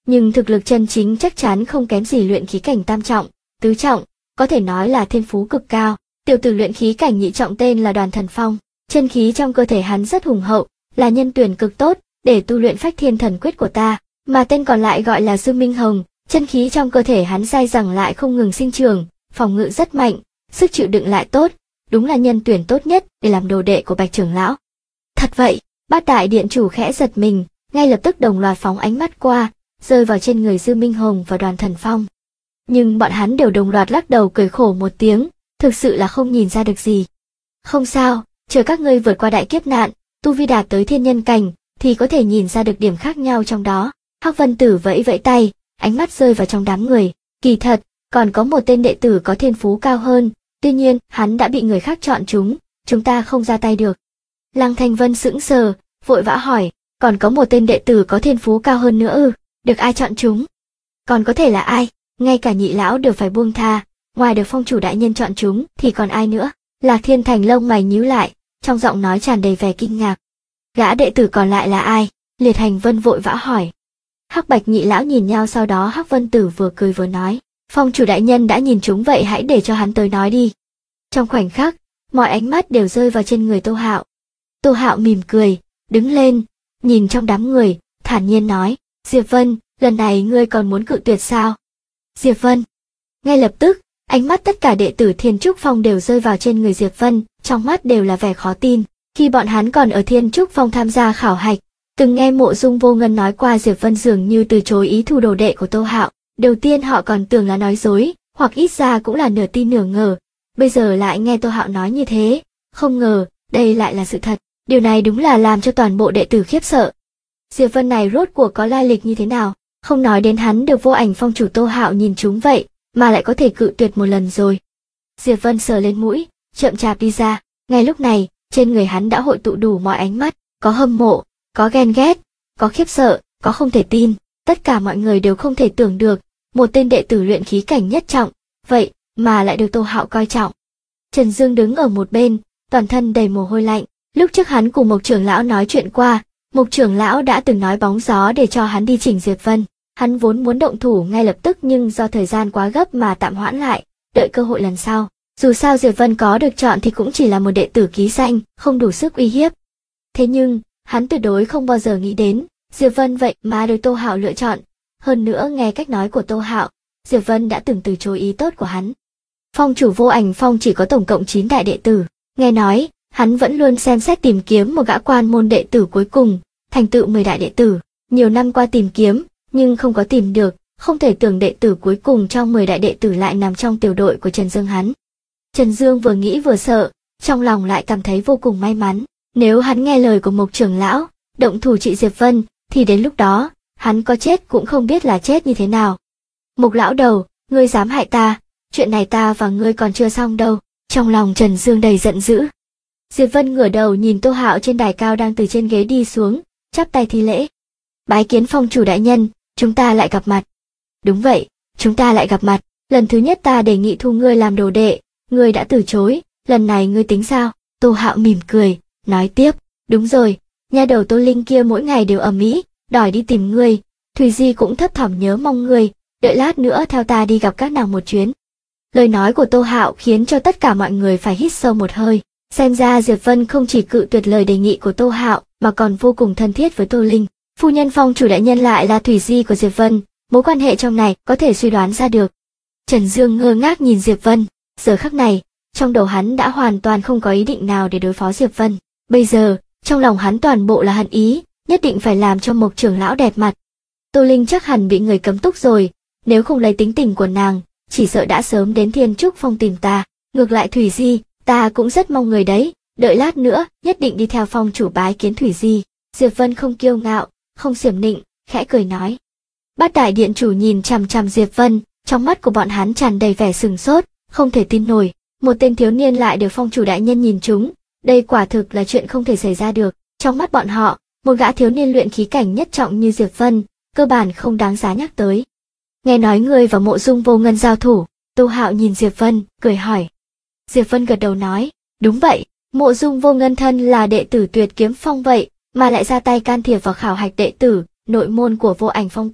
A: nhưng thực lực chân chính chắc chắn không kém gì luyện khí cảnh tam trọng, tứ trọng, có thể nói là thiên phú cực cao. Tiểu tử luyện khí cảnh nhị trọng tên là Đoàn Thần Phong, chân khí trong cơ thể hắn rất hùng hậu, là nhân tuyển cực tốt để tu luyện Phách Thiên Thần Quyết của ta, mà tên còn lại gọi là Dương Minh Hồng, chân khí trong cơ thể hắn dai dẳng lại không ngừng sinh trưởng, phòng ngự rất mạnh, sức chịu đựng lại tốt, đúng là nhân tuyển tốt nhất để làm đồ đệ của Bạch trưởng lão. Thật vậy, Bát Đại Điện chủ khẽ giật mình, ngay lập tức đồng loạt phóng ánh mắt qua, rơi vào trên người Dương Minh Hồng và Đoàn Thần Phong. Nhưng bọn hắn đều đồng loạt lắc đầu cười khổ một tiếng, thực sự là không nhìn ra được gì. Không sao, chờ các ngươi vượt qua đại kiếp nạn, tu vi đạt tới thiên nhân cảnh, thì có thể nhìn ra được điểm khác nhau trong đó. Hắc Vân Tử vẫy vẫy tay, ánh mắt rơi vào trong đám người. Kỳ thật, còn có một tên đệ tử có thiên phú cao hơn, tuy nhiên hắn đã bị người khác chọn chúng ta không ra tay được. Lăng Thanh Vân sững sờ, vội vã hỏi, còn có một tên đệ tử có thiên phú cao hơn nữa ư? Được ai chọn chúng? Còn có thể là ai? Ngay cả nhị lão đều phải buông tha, ngoài được phong chủ đại nhân chọn chúng thì còn ai nữa? Lạc Thiên Thành lông mày nhíu lại, trong giọng nói tràn đầy vẻ kinh ngạc. Gã đệ tử còn lại là ai? Liệt Hành Vân vội vã hỏi. Hắc Bạch nhị lão nhìn nhau, sau đó Hắc Vân Tử vừa cười vừa nói, phong chủ đại nhân đã nhìn chúng vậy hãy để cho hắn tới nói đi. Trong khoảnh khắc, mọi ánh mắt đều rơi vào trên người Tô Hạo. Tô Hạo mỉm cười, đứng lên, nhìn trong đám người, thản nhiên nói, Diệp Vân, lần này ngươi còn muốn cự tuyệt sao? Diệp Vân. Ngay lập tức, ánh mắt tất cả đệ tử Thiên Trúc Phong đều rơi vào trên người Diệp Vân, trong mắt đều là vẻ khó tin. Khi bọn hắn còn ở Thiên Trúc Phong tham gia khảo hạch, từng nghe Mộ Dung Vô Ngân nói qua Diệp Vân dường như từ chối ý thu đồ đệ của Tô Hạo. Đầu tiên họ còn tưởng là nói dối, hoặc ít ra cũng là nửa tin nửa ngờ. Bây giờ lại nghe Tô Hạo nói như thế, không ngờ, đây lại là sự thật. Điều này đúng là làm cho toàn bộ đệ tử khiếp sợ. Diệp Vân này rốt cuộc có lai lịch như thế nào? Không nói đến hắn được Vô Ảnh phong chủ Tô Hạo nhìn chúng vậy, mà lại có thể cự tuyệt một lần rồi. Diệp Vân sờ lên mũi, chậm chạp đi ra. Ngay lúc này, trên người hắn đã hội tụ đủ mọi ánh mắt, có hâm mộ, có ghen ghét, có khiếp sợ, có không thể tin. Tất cả mọi người đều không thể tưởng được, một tên đệ tử luyện khí cảnh nhất trọng, vậy mà lại được Tô Hạo coi trọng. Trần Dương đứng ở một bên, toàn thân đầy mồ hôi lạnh. Lúc trước hắn cùng Mộc trưởng lão nói chuyện qua, Mộc trưởng lão đã từng nói bóng gió để cho hắn đi chỉnh Diệp Vân. Hắn vốn muốn động thủ ngay lập tức nhưng do thời gian quá gấp mà tạm hoãn lại, đợi cơ hội lần sau. Dù sao Diệp Vân có được chọn thì cũng chỉ là một đệ tử ký danh, không đủ sức uy hiếp. Thế nhưng, hắn tuyệt đối không bao giờ nghĩ đến, Diệp Vân vậy mà được Tô Hạo lựa chọn. Hơn nữa nghe cách nói của Tô Hạo, Diệp Vân đã từng từ chối ý tốt của hắn. Phong chủ Vô Ảnh Phong chỉ có tổng cộng 9 đại đệ tử. Nghe nói, hắn vẫn luôn xem xét tìm kiếm một gã quan môn đệ tử cuối cùng, thành tựu 10 đại đệ tử. Nhiều năm qua tìm kiếm, nhưng không có tìm được, không thể tưởng đệ tử cuối cùng trong 10 đại đệ tử lại nằm trong tiểu đội của Trần Dương hắn. Trần Dương vừa nghĩ vừa sợ, trong lòng lại cảm thấy vô cùng may mắn. Nếu hắn nghe lời của Mộc trưởng lão, động thủ trị Diệp Vân, thì đến lúc đó, hắn có chết cũng không biết là chết như thế nào. Mộc lão đầu, ngươi dám hại ta, chuyện này ta và ngươi còn chưa xong đâu. Trong lòng Trần Dương đầy giận dữ. Diệp Vân ngửa đầu nhìn Tô Hạo trên đài cao đang từ trên ghế đi xuống, chắp tay thi lễ. Bái kiến phong chủ đại nhân, chúng ta lại gặp mặt. Đúng vậy, chúng ta lại gặp mặt. Lần thứ nhất ta đề nghị thu ngươi làm đồ đệ, ngươi đã từ chối, lần này ngươi tính sao? Tô Hạo mỉm cười, nói tiếp, đúng rồi, nha đầu Tô Linh kia mỗi ngày đều ầm ĩ, đòi đi tìm ngươi, Thùy Di cũng thấp thỏm nhớ mong ngươi, đợi lát nữa theo ta đi gặp các nàng một chuyến. Lời nói của Tô Hạo khiến cho tất cả mọi người phải hít sâu một hơi, xem ra Diệp Vân không chỉ cự tuyệt lời đề nghị của Tô Hạo mà còn vô cùng thân thiết với Tô Linh. Phu nhân phong chủ đại nhân lại là Thùy Di của Diệp Vân, mối quan hệ trong này có thể suy đoán ra được. Trần Dương ngơ ngác nhìn Diệp Vân, giờ khắc này, trong đầu hắn đã hoàn toàn không có ý định nào để đối phó Diệp Vân. Bây giờ, trong lòng hắn toàn bộ là hận ý, nhất định phải làm cho Mộc trưởng lão đẹp mặt. Tô Linh chắc hẳn bị người cấm túc rồi, nếu không lấy tính tình của nàng, chỉ sợ đã sớm đến Thiên Trúc Phong tìm ta. Ngược lại Thủy Di, ta cũng rất mong người đấy, đợi lát nữa, nhất định đi theo phong chủ bái kiến Thủy Di. Diệp Vân không kiêu ngạo, không xiểm nịnh, khẽ cười nói. Bát Đại Điện chủ nhìn chằm chằm Diệp Vân, trong mắt của bọn hắn tràn đầy vẻ sừng sốt, không thể tin nổi, một tên thiếu niên lại được phong chủ đại nhân nhìn trúng, đây quả thực là chuyện không thể xảy ra được. Trong mắt bọn họ, một gã thiếu niên luyện khí cảnh nhất trọng như Diệp Vân, cơ bản không đáng giá nhắc tới. Nghe nói ngươi và Mộ Dung Vô Ngân giao thủ, Tô Hạo nhìn Diệp Vân, cười hỏi. Diệp Vân gật đầu nói, đúng vậy, Mộ Dung Vô Ngân thân là đệ tử Tuyệt Kiếm Phong vậy, mà lại ra tay can thiệp vào khảo hạch đệ tử, nội môn của Vô Ảnh Phong ta,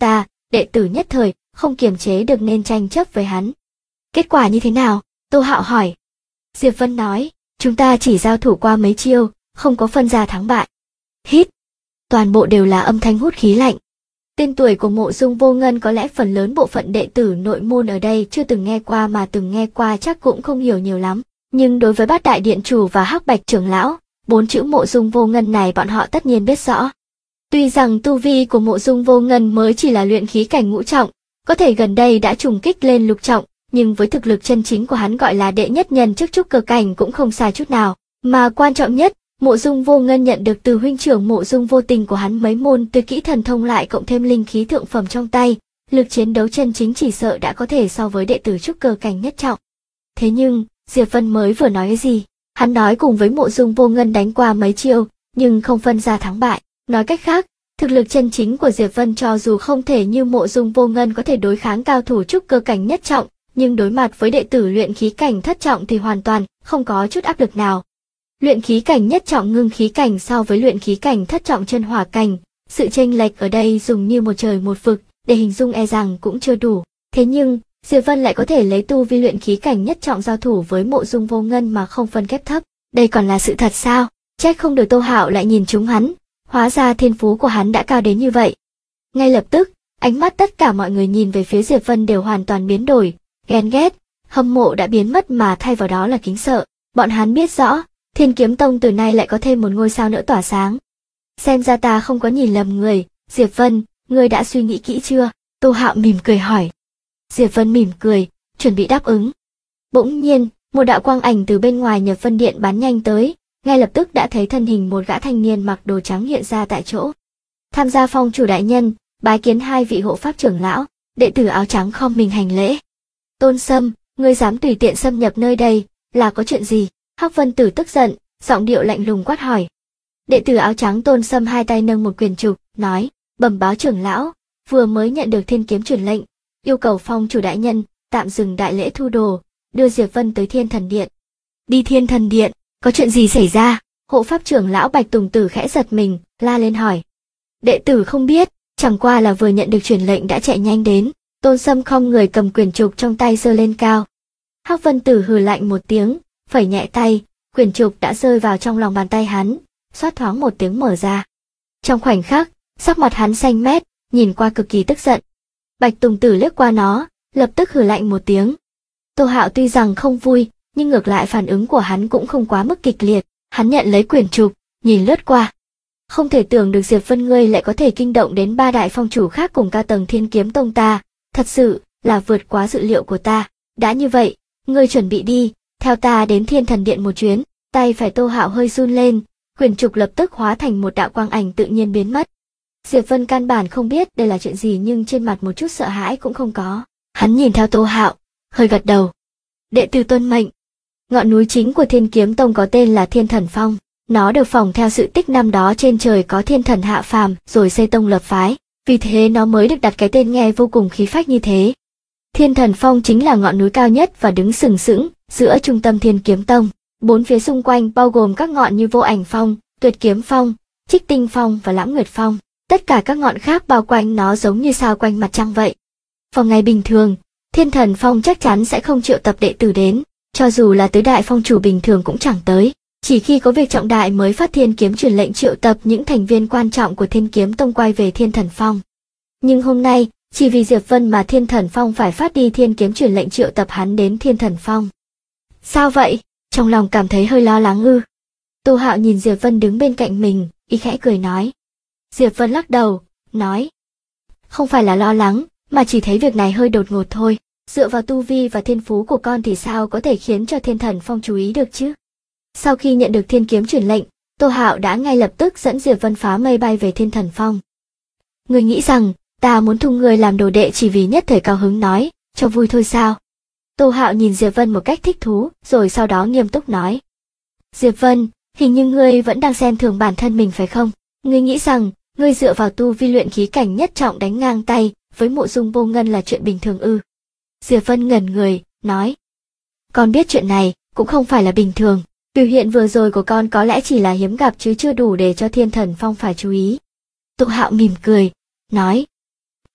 A: đệ tử nhất thời không kiềm chế được nên tranh chấp với hắn. Kết quả như thế nào? Tô Hạo hỏi. Diệp Vân nói, chúng ta chỉ giao thủ qua mấy chiêu, không có phân ra thắng bại. Hít. Toàn bộ đều là âm thanh hút khí lạnh. Tên tuổi của Mộ Dung Vô Ngân có lẽ phần lớn bộ phận đệ tử nội môn ở đây chưa từng nghe qua, mà từng nghe qua chắc cũng không hiểu nhiều lắm. Nhưng đối với Bát Đại Điện Chủ và Hắc Bạch trưởng lão, 4 chữ Mộ Dung Vô Ngân này bọn họ tất nhiên biết rõ. Tuy rằng tu vi của Mộ Dung Vô Ngân mới chỉ là luyện khí cảnh ngũ trọng, có thể gần đây đã trùng kích lên lục trọng, nhưng với thực lực chân chính của hắn gọi là đệ nhất nhân trước trúc cơ cảnh cũng không sai chút nào. Mà quan trọng nhất, Mộ Dung Vô Ngân nhận được từ huynh trưởng Mộ Dung Vô Tình của hắn mấy môn tuyệt kỹ thần thông lại cộng thêm linh khí thượng phẩm trong tay, lực chiến đấu chân chính chỉ sợ đã có thể so với đệ tử trúc cơ cảnh nhất trọng. Thế nhưng, Diệp Vân mới vừa nói cái gì? Hắn nói cùng với Mộ Dung Vô Ngân đánh qua mấy chiêu, nhưng không phân ra thắng bại. Nói cách khác, thực lực chân chính của Diệp Vân cho dù không thể như Mộ Dung Vô Ngân có thể đối kháng cao thủ trúc cơ cảnh nhất trọng, nhưng đối mặt với đệ tử luyện khí cảnh thất trọng thì hoàn toàn không có chút áp lực nào. Luyện khí cảnh nhất trọng ngưng khí cảnh so với luyện khí cảnh thất trọng chân hỏa cảnh, sự chênh lệch ở đây dùng như một trời một vực để hình dung e rằng cũng chưa đủ. Thế nhưng, Diệp Vân lại có thể lấy tu vi luyện khí cảnh nhất trọng giao thủ với Mộ Dung Vô Ngân mà không phân kép thấp. Đây còn là sự thật sao? Trách không được Tô Hạo lại nhìn trúng hắn, hóa ra thiên phú của hắn đã cao đến như vậy. Ngay lập tức, ánh mắt tất cả mọi người nhìn về phía Diệp Vân đều hoàn toàn biến đổi, ghen ghét, hâm mộ đã biến mất mà thay vào đó là kính sợ. Bọn hắn biết rõ, Thiên Kiếm Tông từ nay lại có thêm một ngôi sao nữa tỏa sáng. Xem ra ta không có nhìn lầm người, Diệp Vân, ngươi đã suy nghĩ kỹ chưa? Tô Hạo mỉm cười hỏi. Diệp Vân mỉm cười, chuẩn bị đáp ứng. Bỗng nhiên, một đạo quang ảnh từ bên ngoài Nhập Vân Điện bắn nhanh tới, ngay lập tức đã thấy thân hình một gã thanh niên mặc đồ trắng hiện ra tại chỗ. Tham gia phong chủ đại nhân, bái kiến 2 vị hộ pháp trưởng lão, đệ tử áo trắng khom mình hành lễ. Tôn Sâm, ngươi dám tùy tiện xâm nhập nơi đây, là có chuyện gì? Hắc Vân Tử tức giận, giọng điệu lạnh lùng quát hỏi. Đệ tử áo trắng Tôn Sâm hai tay nâng một quyền trục, nói, bẩm báo trưởng lão, vừa mới nhận được Thiên Kiếm truyền lệnh, yêu cầu phong chủ đại nhân tạm dừng đại lễ thu đồ, đưa Diệp Vân tới Thiên Thần Điện. Đi Thiên Thần Điện, có chuyện gì xảy ra? Hộ pháp trưởng lão Bạch Tùng Tử khẽ giật mình, la lên hỏi. Đệ tử không biết, chẳng qua là vừa nhận được truyền lệnh đã chạy nhanh đến. Tôn Sâm không người cầm quyền trục trong tay giơ lên cao. Hắc Vân Tử hừ lạnh một tiếng, phẩy nhẹ tay, quyền trục đã rơi vào trong lòng bàn tay hắn, xoát thoáng một tiếng mở ra. Trong khoảnh khắc, sắc mặt hắn xanh mét, nhìn qua cực kỳ tức giận. Bạch Tùng Tử liếc qua nó, lập tức hừ lạnh một tiếng. Tô Hạo tuy rằng không vui, nhưng ngược lại phản ứng của hắn cũng không quá mức kịch liệt. Hắn nhận lấy quyền trục, nhìn lướt qua. Không thể tưởng được Diệp Vân ngươi lại có thể kinh động đến 3 đại phong chủ khác cùng cao tầng Thiên Kiếm Tông ta, thật sự là vượt quá dự liệu của ta. Đã như vậy, ngươi chuẩn bị đi, theo ta đến Thiên Thần Điện một chuyến. Tay phải Tô Hạo hơi run lên, quyền trục lập tức hóa thành một đạo quang ảnh tự nhiên biến mất. Diệp Vân căn bản không biết đây là chuyện gì nhưng trên mặt một chút sợ hãi cũng không có. Hắn nhìn theo Tô Hạo, hơi gật đầu. Đệ tử tuân mệnh. Ngọn núi chính của Thiên Kiếm Tông có tên là Thiên Thần Phong. Nó được phỏng theo sự tích năm đó trên trời có thiên thần hạ phàm rồi xây tông lập phái, vì thế nó mới được đặt cái tên nghe vô cùng khí phách như thế. Thiên Thần Phong chính là ngọn núi cao nhất và đứng sừng sững giữa trung tâm Thiên Kiếm Tông. 4 phía xung quanh bao gồm các ngọn như Vô Ảnh Phong, Tuyệt Kiếm Phong, Trích Tinh Phong và Lãng Nguyệt Phong. Tất cả các ngọn khác bao quanh nó giống như sao quanh mặt trăng vậy. Vào ngày bình thường, Thiên Thần Phong chắc chắn sẽ không triệu tập đệ tử đến, cho dù là tứ đại phong chủ bình thường cũng chẳng tới. Chỉ khi có việc trọng đại mới phát Thiên Kiếm truyền lệnh triệu tập những thành viên quan trọng của Thiên Kiếm Tông quay về Thiên Thần Phong. Nhưng hôm nay, chỉ vì Diệp Vân mà Thiên Thần Phong phải phát đi Thiên Kiếm truyền lệnh triệu tập hắn đến Thiên Thần Phong. Sao vậy? Trong lòng cảm thấy hơi lo lắng ư? Tô Hạo nhìn Diệp Vân đứng bên cạnh mình, y khẽ cười nói. Diệp Vân lắc đầu, nói. Không phải là lo lắng, mà chỉ thấy việc này hơi đột ngột thôi. Dựa vào tu vi và thiên phú của con thì sao có thể khiến cho Thiên Thần Phong chú ý được chứ? Sau khi nhận được Thiên Kiếm truyền lệnh, Tô Hạo đã ngay lập tức dẫn Diệp Vân phá mây bay về Thiên Thần Phong. Ngươi nghĩ rằng, ta muốn thu ngươi làm đồ đệ chỉ vì nhất thời cao hứng nói, cho vui thôi sao? Tô Hạo nhìn Diệp Vân một cách thích thú, rồi sau đó nghiêm túc nói. Diệp Vân, hình như ngươi vẫn đang xem thường bản thân mình phải không? Ngươi nghĩ rằng, ngươi dựa vào tu vi luyện khí cảnh nhất trọng đánh ngang tay với Mộ Dung Vô Ngân là chuyện bình thường ư? Diệp Vân ngẩn người, nói. Con biết chuyện này, cũng không phải là bình thường. Biểu hiện vừa rồi của con có lẽ chỉ là hiếm gặp chứ chưa đủ để cho Thiên Thần Phong phải chú ý. Tô Hạo mỉm cười, nói.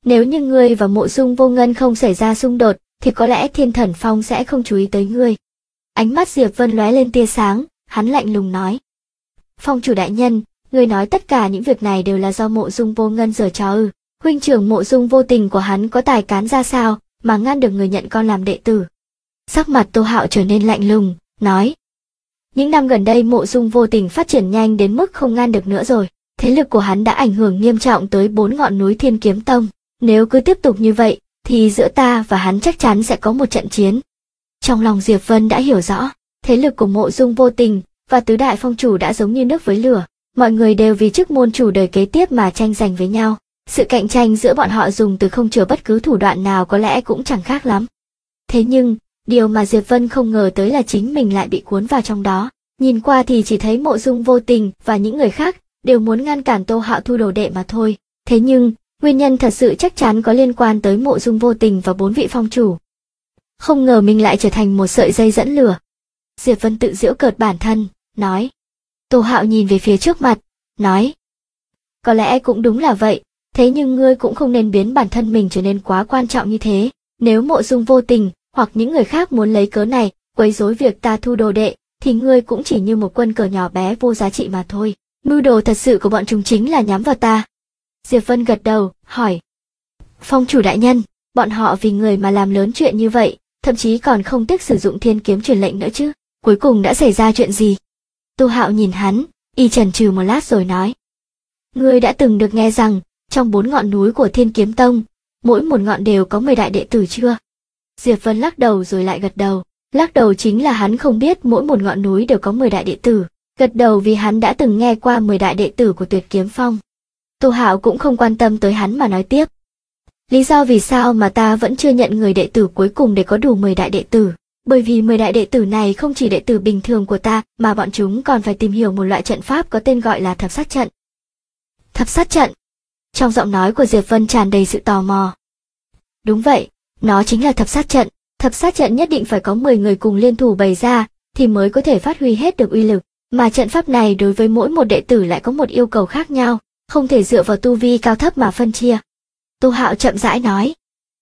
A: Nếu như ngươi và Mộ Dung Vô Ngân không xảy ra xung đột, thì có lẽ Thiên Thần Phong sẽ không chú ý tới ngươi. Ánh mắt Diệp Vân lóe lên tia sáng, hắn lạnh lùng nói. Phong chủ đại nhân, ngươi nói tất cả những việc này đều là do Mộ Dung Vô Ngân giở trò ư? Huynh trưởng Mộ Dung Vô Tình của hắn có tài cán ra sao mà ngăn được người nhận con làm đệ tử? Sắc mặt Tô Hạo trở nên lạnh lùng, nói. Những năm gần đây Mộ Dung Vô Tình phát triển nhanh đến mức không ngăn được nữa rồi. Thế lực của hắn đã ảnh hưởng nghiêm trọng tới 4 ngọn núi Thiên Kiếm Tông. Nếu cứ tiếp tục như vậy, thì giữa ta và hắn chắc chắn sẽ có một trận chiến. Trong lòng Diệp Vân đã hiểu rõ, thế lực của Mộ Dung Vô Tình và tứ đại phong chủ đã giống như nước với lửa. Mọi người đều vì chức môn chủ đời kế tiếp mà tranh giành với nhau. Sự cạnh tranh giữa bọn họ dùng từ không chừa bất cứ thủ đoạn nào có lẽ cũng chẳng khác lắm. Thế nhưng, điều mà Diệp Vân không ngờ tới là chính mình lại bị cuốn vào trong đó. Nhìn qua thì chỉ thấy Mộ Dung Vô Tình và những người khác đều muốn ngăn cản Tô Hạo thu đồ đệ mà thôi. Thế nhưng, nguyên nhân thật sự chắc chắn có liên quan tới Mộ Dung Vô Tình và 4 vị phong chủ. Không ngờ mình lại trở thành một sợi dây dẫn lửa. Diệp Vân tự giễu cợt bản thân, nói. Tô Hạo nhìn về phía trước mặt, nói. Có lẽ cũng đúng là vậy, thế nhưng ngươi cũng không nên biến bản thân mình trở nên quá quan trọng như thế. Nếu Mộ Dung Vô Tình hoặc những người khác muốn lấy cớ này quấy rối việc ta thu đồ đệ, thì ngươi cũng chỉ như một quân cờ nhỏ bé vô giá trị mà thôi. Mưu đồ thật sự của bọn chúng chính là nhắm vào ta. Diệp Vân gật đầu, hỏi. Phong chủ đại nhân, bọn họ vì người mà làm lớn chuyện như vậy, thậm chí còn không tiếc sử dụng thiên kiếm truyền lệnh nữa chứ. Cuối cùng đã xảy ra chuyện gì? Tô Hạo nhìn hắn, y chần chừ một lát rồi nói. Ngươi đã từng được nghe rằng, trong 4 ngọn núi của Thiên Kiếm Tông, mỗi một ngọn đều có 10 đại đệ tử chưa? Diệp Vân lắc đầu rồi lại gật đầu. Lắc đầu chính là hắn không biết mỗi một ngọn núi đều có 10 đại đệ tử. Gật đầu vì hắn đã từng nghe qua 10 đại đệ tử của Tuyệt Kiếm Phong. Tô Hạo cũng không quan tâm tới hắn mà nói tiếp. Lý do vì sao mà ta vẫn chưa nhận người đệ tử cuối cùng để có đủ 10 đại đệ tử? Bởi vì 10 đại đệ tử này không chỉ đệ tử bình thường của ta, mà bọn chúng còn phải tìm hiểu một loại trận pháp có tên gọi là thập sát trận. Thập sát trận? Trong giọng nói của Diệp Vân tràn đầy sự tò mò. Đúng vậy, nó chính là thập sát trận. Thập sát trận nhất định phải có 10 người cùng liên thủ bày ra, thì mới có thể phát huy hết được uy lực. Mà trận pháp này đối với mỗi một đệ tử lại có một yêu cầu khác nhau, không thể dựa vào tu vi cao thấp mà phân chia. Tô Hạo chậm rãi nói.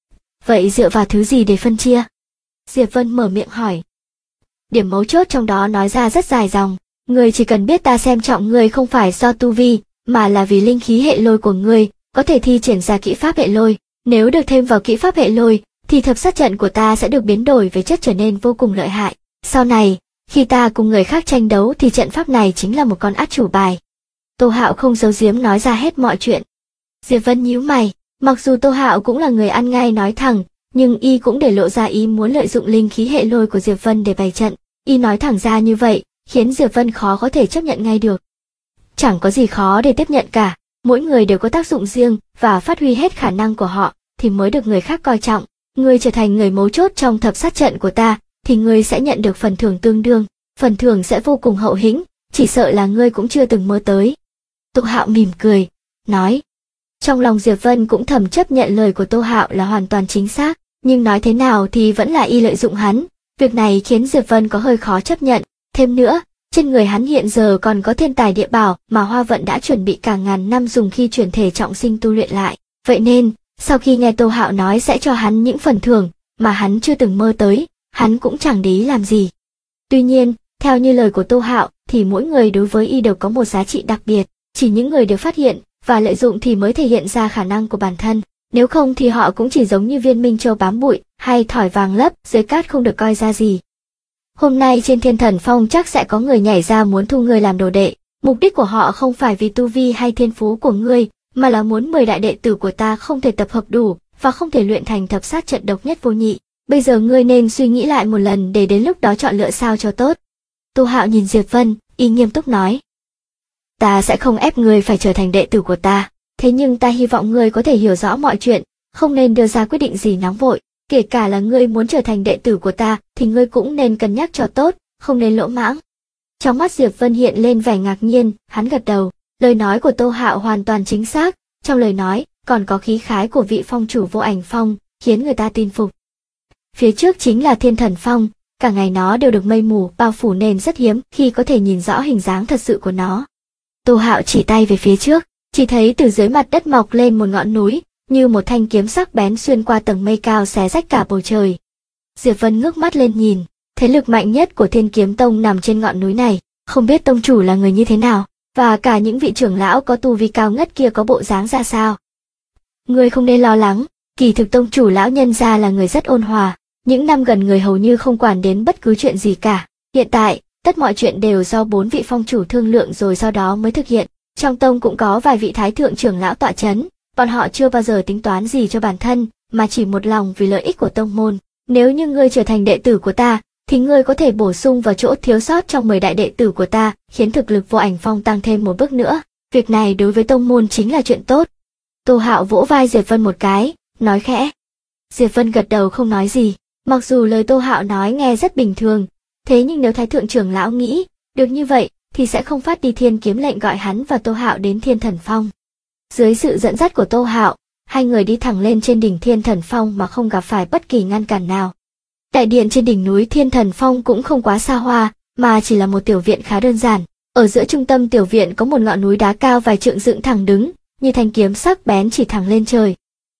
A: Vậy dựa vào thứ gì để phân chia? Diệp Vân mở miệng hỏi. Điểm mấu chốt trong đó nói ra rất dài dòng. Ngươi chỉ cần biết ta xem trọng ngươi không phải do tu vi, mà là vì linh khí hệ lôi của ngươi, có thể thi triển ra kỹ pháp hệ lôi. Nếu được thêm vào kỹ pháp hệ lôi, thì thập sát trận của ta sẽ được biến đổi về chất trở nên vô cùng lợi hại. Sau này, khi ta cùng người khác tranh đấu thì trận pháp này chính là một con át chủ bài. Tô Hạo không giấu giếm nói ra hết mọi chuyện. Diệp Vân nhíu mày, mặc dù Tô Hạo cũng là người ăn ngay nói thẳng, nhưng y cũng để lộ ra ý muốn lợi dụng linh khí hệ lôi của Diệp Vân để bày trận. Y nói thẳng ra như vậy, khiến Diệp Vân khó có thể chấp nhận ngay được. Chẳng có gì khó để tiếp nhận cả, mỗi người đều có tác dụng riêng và phát huy hết khả năng của họ thì mới được người khác coi trọng. Ngươi trở thành người mấu chốt trong thập sát trận của ta, thì ngươi sẽ nhận được phần thưởng tương đương, phần thưởng sẽ vô cùng hậu hĩnh, chỉ sợ là ngươi cũng chưa từng mơ tới. Tô Hạo mỉm cười, nói. Trong lòng Diệp Vân cũng thầm chấp nhận lời của Tô Hạo là hoàn toàn chính xác, nhưng nói thế nào thì vẫn là y lợi dụng hắn, việc này khiến Diệp Vân có hơi khó chấp nhận. Thêm nữa, trên người hắn hiện giờ còn có thiên tài địa bảo mà Hoa Vận đã chuẩn bị cả ngàn năm dùng khi chuyển thể trọng sinh tu luyện lại, vậy nên, sau khi nghe Tô Hạo nói sẽ cho hắn những phần thưởng mà hắn chưa từng mơ tới, hắn cũng chẳng để ý làm gì. Tuy nhiên, theo như lời của Tô Hạo thì mỗi người đối với y đều có một giá trị đặc biệt, chỉ những người được phát hiện và lợi dụng thì mới thể hiện ra khả năng của bản thân, nếu không thì họ cũng chỉ giống như viên minh châu bám bụi hay thỏi vàng lấp dưới cát không được coi ra gì. Hôm nay trên Thiên Thần Phong chắc sẽ có người nhảy ra muốn thu ngươi làm đồ đệ, mục đích của họ không phải vì tu vi hay thiên phú của ngươi, mà là muốn 10 đại đệ tử của ta không thể tập hợp đủ và không thể luyện thành thập sát trận độc nhất vô nhị. Bây giờ ngươi nên suy nghĩ lại một lần để đến lúc đó chọn lựa sao cho tốt. Tô Hạo nhìn Diệp Vân, y nghiêm túc nói. Ta sẽ không ép ngươi phải trở thành đệ tử của ta, thế nhưng ta hy vọng ngươi có thể hiểu rõ mọi chuyện, không nên đưa ra quyết định gì nóng vội. Kể cả là ngươi muốn trở thành đệ tử của ta thì ngươi cũng nên cân nhắc cho tốt, không nên lỗ mãng. Trong mắt Diệp Vân hiện lên vẻ ngạc nhiên, hắn gật đầu. Lời nói của Tô Hạo hoàn toàn chính xác, trong lời nói còn có khí khái của vị phong chủ Vô Ảnh Phong, khiến người ta tin phục. Phía trước chính là Thiên Thần Phong, cả ngày nó đều được mây mù bao phủ nên rất hiếm khi có thể nhìn rõ hình dáng thật sự của nó. Tô Hạo chỉ tay về phía trước, chỉ thấy từ dưới mặt đất mọc lên một ngọn núi như một thanh kiếm sắc bén xuyên qua tầng mây cao xé rách cả bầu trời. Diệp Vân ngước mắt lên nhìn, thế lực mạnh nhất của Thiên Kiếm Tông nằm trên ngọn núi này, không biết tông chủ là người như thế nào, và cả những vị trưởng lão có tu vi cao ngất kia có bộ dáng ra sao. Ngươi không nên lo lắng, kỳ thực tông chủ lão nhân gia là người rất ôn hòa, những năm gần người hầu như không quản đến bất cứ chuyện gì cả. Hiện tại, tất mọi chuyện đều do 4 vị phong chủ thương lượng rồi sau đó mới thực hiện. Trong tông cũng có vài vị thái thượng trưởng lão tọa chấn, bọn họ chưa bao giờ tính toán gì cho bản thân, mà chỉ một lòng vì lợi ích của tông môn. Nếu như ngươi trở thành đệ tử của ta, thì ngươi có thể bổ sung vào chỗ thiếu sót trong 10 đại đệ tử của ta, khiến thực lực Vô Ảnh Phong tăng thêm một bước nữa. Việc này đối với tông môn chính là chuyện tốt. Tô Hạo vỗ vai Diệp Vân một cái, nói khẽ. Diệp Vân gật đầu không nói gì, mặc dù lời Tô Hạo nói nghe rất bình thường, thế nhưng nếu thái thượng trưởng lão nghĩ được như vậy, thì sẽ không phát đi thiên kiếm lệnh gọi hắn và Tô Hạo đến Thiên Thần Phong. Dưới sự dẫn dắt của Tô Hạo, hai người đi thẳng lên trên đỉnh Thiên Thần Phong mà không gặp phải bất kỳ ngăn cản nào. Đại điện trên đỉnh núi Thiên Thần Phong cũng không quá xa hoa, mà chỉ là một tiểu viện khá đơn giản. Ở giữa trung tâm tiểu viện có một ngọn núi đá cao vài trượng dựng thẳng đứng, như thanh kiếm sắc bén chỉ thẳng lên trời.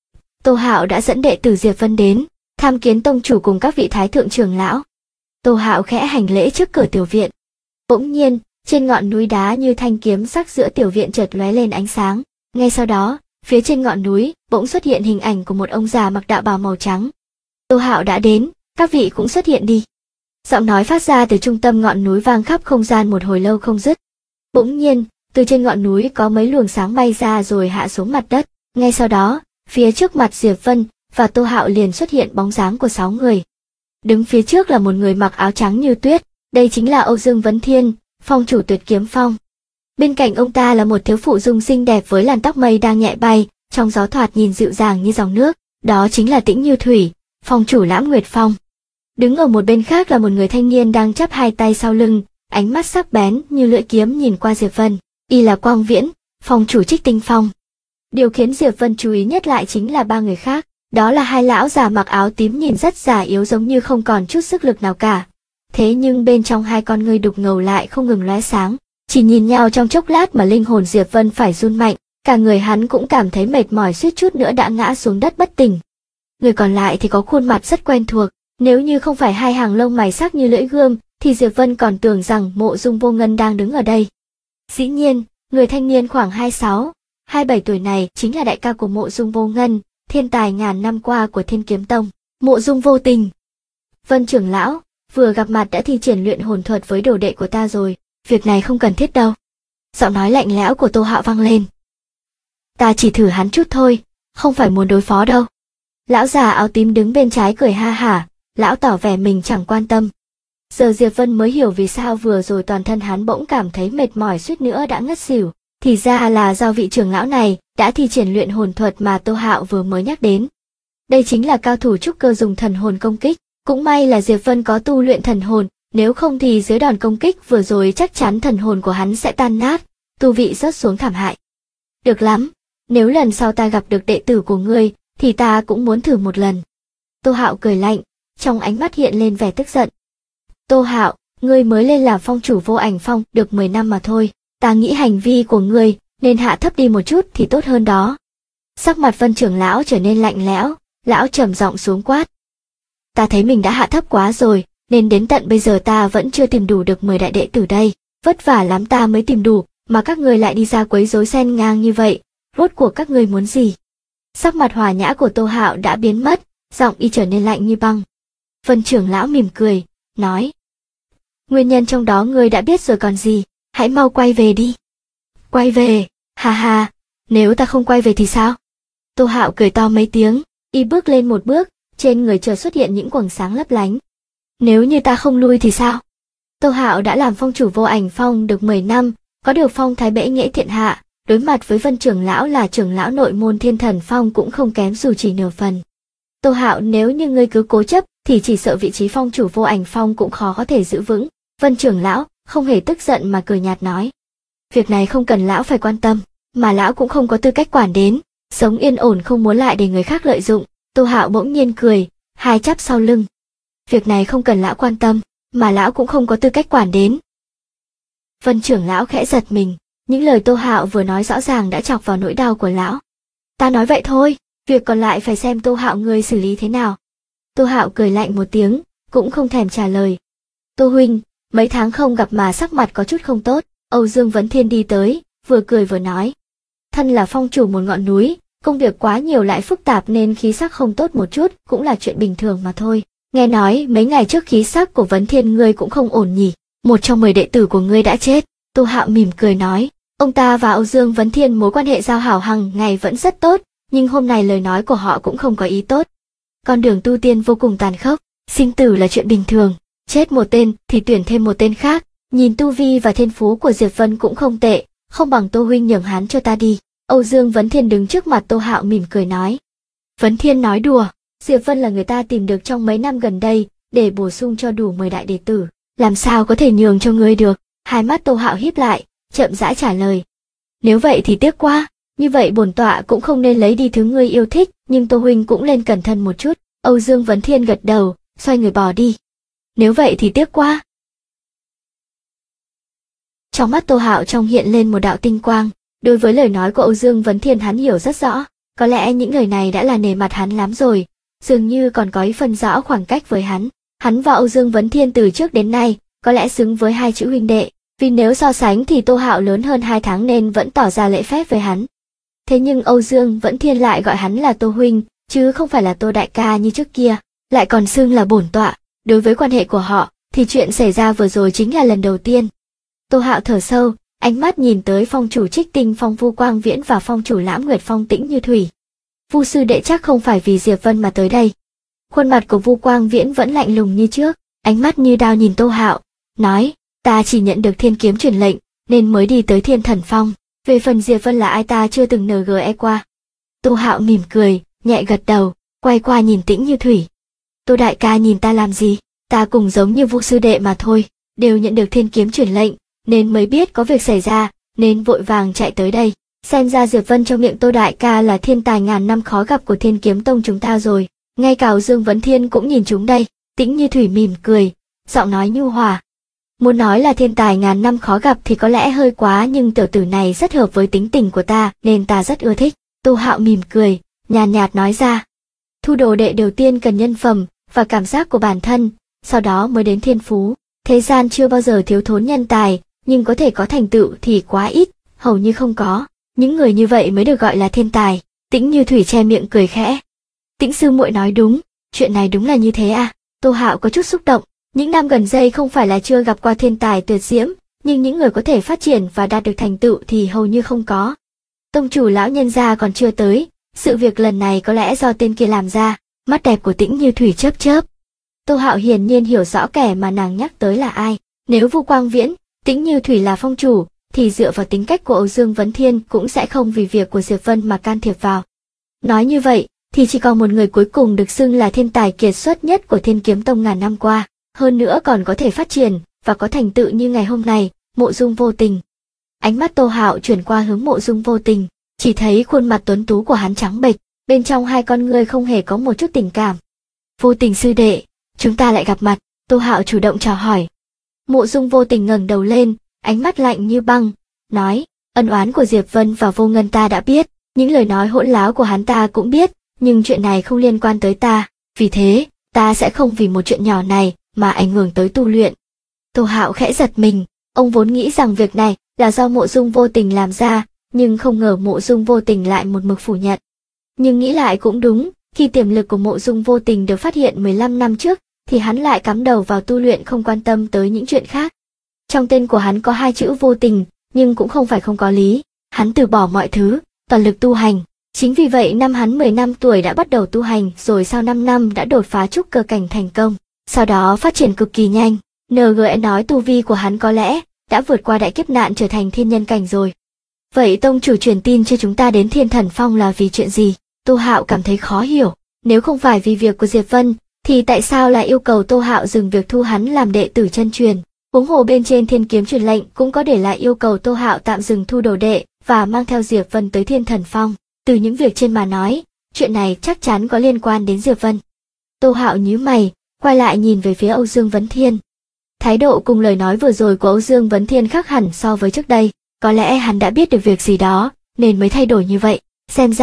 A: Tô Hạo đã dẫn đệ tử Diệp Vân đến, tham kiến tông chủ cùng các vị thái thượng trưởng lão. Tô Hạo khẽ hành lễ trước cửa tiểu viện. Bỗng nhiên, trên ngọn núi đá như thanh kiếm sắc giữa tiểu viện chợt lóe lên ánh sáng. Ngay sau đó, phía trên ngọn núi bỗng xuất hiện hình ảnh của một ông già mặc đạo bào màu trắng. Tô Hạo đã đến, các vị cũng xuất hiện đi. Giọng nói phát ra từ trung tâm ngọn núi vang khắp không gian một hồi lâu không dứt. Bỗng nhiên, từ trên ngọn núi có mấy luồng sáng bay ra rồi hạ xuống mặt đất. Ngay sau đó, phía trước mặt Diệp Vân và Tô Hạo liền xuất hiện bóng dáng của 6 người. Đứng phía trước là một người mặc áo trắng như tuyết, đây chính là Âu Dương Vấn Thiên, phong chủ Tuyệt Kiếm Phong. Bên cạnh ông ta là một thiếu phụ dung xinh đẹp với làn tóc mây đang nhẹ bay, trong gió thoạt nhìn dịu dàng như dòng nước, đó chính là Tĩnh Như Thủy, phong chủ Lãm Nguyệt Phong. Đứng ở một bên khác là một người thanh niên đang chắp hai tay sau lưng, ánh mắt sắc bén như lưỡi kiếm nhìn qua Diệp Vân, y là Quang Viễn, phong chủ Trích Tinh Phong. Điều khiến Diệp Vân chú ý nhất lại chính là 3 người khác, đó là hai lão già mặc áo tím nhìn rất già yếu giống như không còn chút sức lực nào cả. Thế nhưng bên trong hai con ngươi đục ngầu lại không ngừng lóe sáng, chỉ nhìn nhau trong chốc lát mà linh hồn Diệp Vân phải run mạnh, cả người hắn cũng cảm thấy mệt mỏi suýt chút nữa đã ngã xuống đất bất tỉnh. Người còn lại thì có khuôn mặt rất quen thuộc, nếu như không phải hai hàng lông mày sắc như lưỡi gươm, thì Diệp Vân còn tưởng rằng Mộ Dung Vô Ngân đang đứng ở đây. Dĩ nhiên, người thanh niên khoảng 26, 27 tuổi này chính là đại ca của Mộ Dung Vô Ngân, thiên tài ngàn năm qua của Thiên Kiếm Tông, Mộ Dung Vô Tình. Vân trưởng lão, vừa gặp mặt đã thi triển luyện hồn thuật với đồ đệ của ta rồi, việc này không cần thiết đâu. Giọng nói lạnh lẽo của Tô Hạo vang lên. Ta chỉ thử hắn chút thôi, không phải muốn đối phó đâu. Lão già áo tím đứng bên trái cười ha hả, lão tỏ vẻ mình chẳng quan tâm. Giờ Diệp Vân mới hiểu vì sao vừa rồi toàn thân hắn bỗng cảm thấy mệt mỏi suýt nữa đã ngất xỉu, thì ra là do vị trưởng lão này đã thi triển luyện hồn thuật mà Tô Hạo vừa mới nhắc đến. Đây chính là cao thủ trúc cơ dùng thần hồn công kích, cũng may là Diệp Vân có tu luyện thần hồn, nếu không thì dưới đòn công kích vừa rồi chắc chắn thần hồn của hắn sẽ tan nát, tu vị rớt xuống thảm hại. Được lắm, nếu lần sau ta gặp được đệ tử của ngươi, thì ta cũng muốn thử một lần. Tô Hạo cười lạnh, trong ánh mắt hiện lên vẻ tức giận. Tô Hạo, ngươi mới lên làm phong chủ Vô Ảnh Phong được 10 năm mà thôi, ta nghĩ hành vi của ngươi nên hạ thấp đi một chút thì tốt hơn đó. Sắc mặt Vân trưởng lão trở nên lạnh lẽo, lão trầm giọng xuống quát. Ta thấy mình đã hạ thấp quá rồi, nên đến tận bây giờ ta vẫn chưa tìm đủ được 10 đại đệ tử đây, vất vả lắm ta mới tìm đủ, mà các ngươi lại đi ra quấy rối xen ngang như vậy, rốt cuộc các ngươi muốn gì? Sắc mặt hòa nhã của Tô Hạo đã biến mất, giọng y trở nên lạnh như băng. Vân trưởng lão mỉm cười, nói. Nguyên nhân trong đó ngươi đã biết rồi còn gì, hãy mau quay về đi. Quay về, ha ha, nếu ta không quay về thì sao? Tô Hạo cười to mấy tiếng, y bước lên một bước, trên người chợt xuất hiện những quầng sáng lấp lánh. Nếu như ta không lui thì sao? Tô Hạo đã làm phong chủ Vô Ảnh Phong được 10 năm, có được phong thái bệ nghệ thiện hạ, đối mặt với Vân trưởng lão là trưởng lão nội môn Thiên Thần Phong cũng không kém dù chỉ nửa phần. Tô Hạo, nếu như ngươi cứ cố chấp thì chỉ sợ vị trí phong chủ Vô Ảnh Phong cũng khó có thể giữ vững. Vân trưởng lão không hề tức giận mà cười nhạt nói. Việc này không cần lão phải quan tâm, mà lão cũng không có tư cách quản đến, sống yên ổn không muốn lại để người khác lợi dụng. Tô Hạo bỗng nhiên cười, hai chắp sau lưng. Việc này không cần lão quan tâm, mà lão cũng không có tư cách quản đến. Vân trưởng lão khẽ giật mình, những lời Tô Hạo vừa nói rõ ràng đã chọc vào nỗi đau của lão. Ta nói vậy thôi, Việc còn lại phải xem Tô Hạo ngươi xử lý thế nào. Tô Hạo cười lạnh một tiếng, cũng không thèm trả lời. Tô huynh, mấy tháng không gặp mà sắc mặt có chút không tốt. Âu Dương Vấn Thiên đi tới, vừa cười vừa nói. Thân là phong chủ một ngọn núi, công việc quá nhiều lại phức tạp nên khí sắc không tốt một chút cũng là chuyện bình thường mà thôi. Nghe nói mấy ngày trước khí sắc của Vấn Thiên ngươi cũng không ổn nhỉ, một trong 10 đệ tử của ngươi đã chết. Tô Hạo mỉm cười nói, ông ta và Âu Dương Vấn Thiên mối quan hệ giao hảo hằng ngày vẫn rất tốt, nhưng hôm nay lời nói của họ cũng không có ý tốt. Con đường tu tiên vô cùng tàn khốc, sinh tử là chuyện bình thường, chết một tên thì tuyển thêm một tên khác, nhìn tu vi và thiên phú của Diệp Vân cũng không tệ, không bằng Tô huynh nhường hắn cho ta đi. Âu Dương Vấn Thiên đứng trước mặt Tô Hạo mỉm cười nói. Vấn Thiên nói đùa, Diệp Vân là người ta tìm được trong mấy năm gần đây, để bổ sung cho đủ 10 đại đệ tử, làm sao có thể nhường cho ngươi được. Hai mắt Tô Hạo híp lại, chậm rãi trả lời. Nếu vậy thì tiếc quá, như vậy bổn tọa cũng không nên lấy đi thứ ngươi yêu thích, nhưng Tô huynh cũng nên cẩn thận một chút. Âu Dương Vấn Thiên gật đầu, xoay người bỏ đi. Nếu vậy thì tiếc quá. Trong mắt Tô Hạo trong hiện lên một đạo tinh quang, đối với lời nói của Âu Dương Vấn Thiên hắn hiểu rất rõ, có lẽ những lời này đã là nể mặt hắn lắm rồi, dường như còn có ý phân rõ khoảng cách với hắn. Hắn và Âu Dương Vấn Thiên từ trước đến nay, có lẽ xứng với hai chữ huynh đệ, vì nếu so sánh thì Tô Hạo lớn hơn 2 tháng nên vẫn tỏ ra lễ phép với hắn. Thế nhưng Âu Dương Vấn Thiên lại gọi hắn là Tô huynh, chứ không phải là Tô đại ca như trước kia, lại còn xưng là bổn tọa. Đối với quan hệ của họ, thì chuyện xảy ra vừa rồi chính là lần đầu tiên. Tô Hạo thở sâu, ánh mắt nhìn tới phong chủ Trích Tinh Phong Vu Quang Viễn và phong chủ Lãm Nguyệt Phong Tĩnh Như Thủy. Vu sư đệ chắc không phải vì Diệp Vân mà tới đây. Khuôn mặt của Vu Quang Viễn vẫn lạnh lùng như trước, ánh mắt như đao nhìn Tô Hạo, nói, ta chỉ nhận được thiên kiếm truyền lệnh, nên mới đi tới Thiên Thần Phong. Về phần Diệp Vân là ai ta chưa từng NGE qua. Tô Hạo mỉm cười, nhẹ gật đầu, quay qua nhìn Tĩnh Như Thủy. Tô đại ca nhìn ta làm gì, ta cũng giống như Vu sư đệ mà thôi, đều nhận được thiên kiếm truyền lệnh, nên mới biết có việc xảy ra, nên vội vàng chạy tới đây. Xem ra Diệp Vân trong miệng Tô đại ca là thiên tài ngàn năm khó gặp của Thiên Kiếm Tông chúng ta rồi, ngay cả Âu Dương Vấn Thiên cũng nhìn chúng đây. Tĩnh Như Thủy mỉm cười, giọng nói nhu hòa. Muốn nói là thiên tài ngàn năm khó gặp thì có lẽ hơi quá, nhưng tiểu tử này rất hợp với tính tình của ta nên ta rất ưa thích. Tô Hạo mỉm cười, nhàn nhạt nói ra. Thu đồ đệ đầu tiên cần nhân phẩm và cảm giác của bản thân, sau đó mới đến thiên phú. Thế gian chưa bao giờ thiếu thốn nhân tài, nhưng có thể có thành tựu thì quá ít, hầu như không có. Những người như vậy mới được gọi là thiên tài. Tĩnh Như Thủy che miệng cười khẽ. Tĩnh sư muội nói đúng, chuyện này đúng là như thế à? Tô Hạo có chút xúc động. Những năm gần đây không phải là chưa gặp qua thiên tài tuyệt diễm, nhưng những người có thể phát triển và đạt được thành tựu thì hầu như không có. Tông chủ lão nhân gia còn chưa tới, sự việc lần này có lẽ do tên kia làm ra. Mắt đẹp của Tĩnh Như Thủy chớp chớp. Tô Hạo hiển nhiên hiểu rõ kẻ mà nàng nhắc tới là ai. Nếu Vu Quang Viễn, Tĩnh Như Thủy là phong chủ, thì dựa vào tính cách của Âu Dương Vấn Thiên cũng sẽ không vì việc của Diệp Vân mà can thiệp vào. Nói như vậy, thì chỉ còn một người cuối cùng được xưng là thiên tài kiệt xuất nhất của Thiên Kiếm Tông ngàn năm qua, hơn nữa còn có thể phát triển và có thành tựu như ngày hôm nay, Mộ Dung Vô Tình. Ánh mắt Tô Hạo chuyển qua hướng Mộ Dung Vô Tình, chỉ thấy khuôn mặt tuấn tú của hắn trắng bệch, bên trong hai con ngươi không hề có một chút tình cảm. Vô Tình sư đệ, chúng ta lại gặp mặt. Tô Hạo chủ động chào hỏi. Mộ Dung Vô Tình ngẩng đầu lên, ánh mắt lạnh như băng, nói, ân oán của Diệp Vân và Vô Ngân ta đã biết, những lời nói hỗn láo của hắn ta cũng biết, nhưng chuyện này không liên quan tới ta, vì thế, ta sẽ không vì một chuyện nhỏ này mà ảnh hưởng tới tu luyện. Tô Hạo khẽ giật mình, ông vốn nghĩ rằng việc này là do Mộ Dung Vô Tình làm ra, nhưng không ngờ Mộ Dung Vô Tình lại một mực phủ nhận. Nhưng nghĩ lại cũng đúng, khi tiềm lực của Mộ Dung Vô Tình được phát hiện 15 năm trước, thì hắn lại cắm đầu vào tu luyện không quan tâm tới những chuyện khác. Trong tên của hắn có 2 chữ vô tình, nhưng cũng không phải không có lý, hắn từ bỏ mọi thứ, toàn lực tu hành. Chính vì vậy năm hắn 10 năm tuổi đã bắt đầu tu hành, rồi sau 5 năm đã đột phá trúc cơ cảnh thành công, sau đó phát triển cực kỳ nhanh. NGE nói tu vi của hắn có lẽ đã vượt qua đại kiếp nạn trở thành thiên nhân cảnh rồi. Vậy tông chủ truyền tin cho chúng ta đến Thiên Thần Phong là vì chuyện gì? Tô Hạo cảm thấy khó hiểu, nếu không phải vì việc của Diệp Vân, thì tại sao lại yêu cầu Tô Hạo dừng việc thu hắn làm đệ tử chân truyền? Huống hồ bên trên thiên kiếm truyền lệnh cũng có để lại yêu cầu Tô Hạo tạm dừng thu đồ đệ và mang theo Diệp Vân tới Thiên Thần Phong. Từ những việc trên mà nói, chuyện này chắc chắn có liên quan đến Diệp Vân. Tô Hạo nhíu mày, quay lại nhìn về phía Âu Dương Vấn Thiên. Thái độ cùng lời nói vừa rồi của Âu Dương Vấn Thiên khác hẳn so với trước đây, có lẽ hắn đã biết được việc gì đó, nên mới thay đổi như vậy. Xem ra,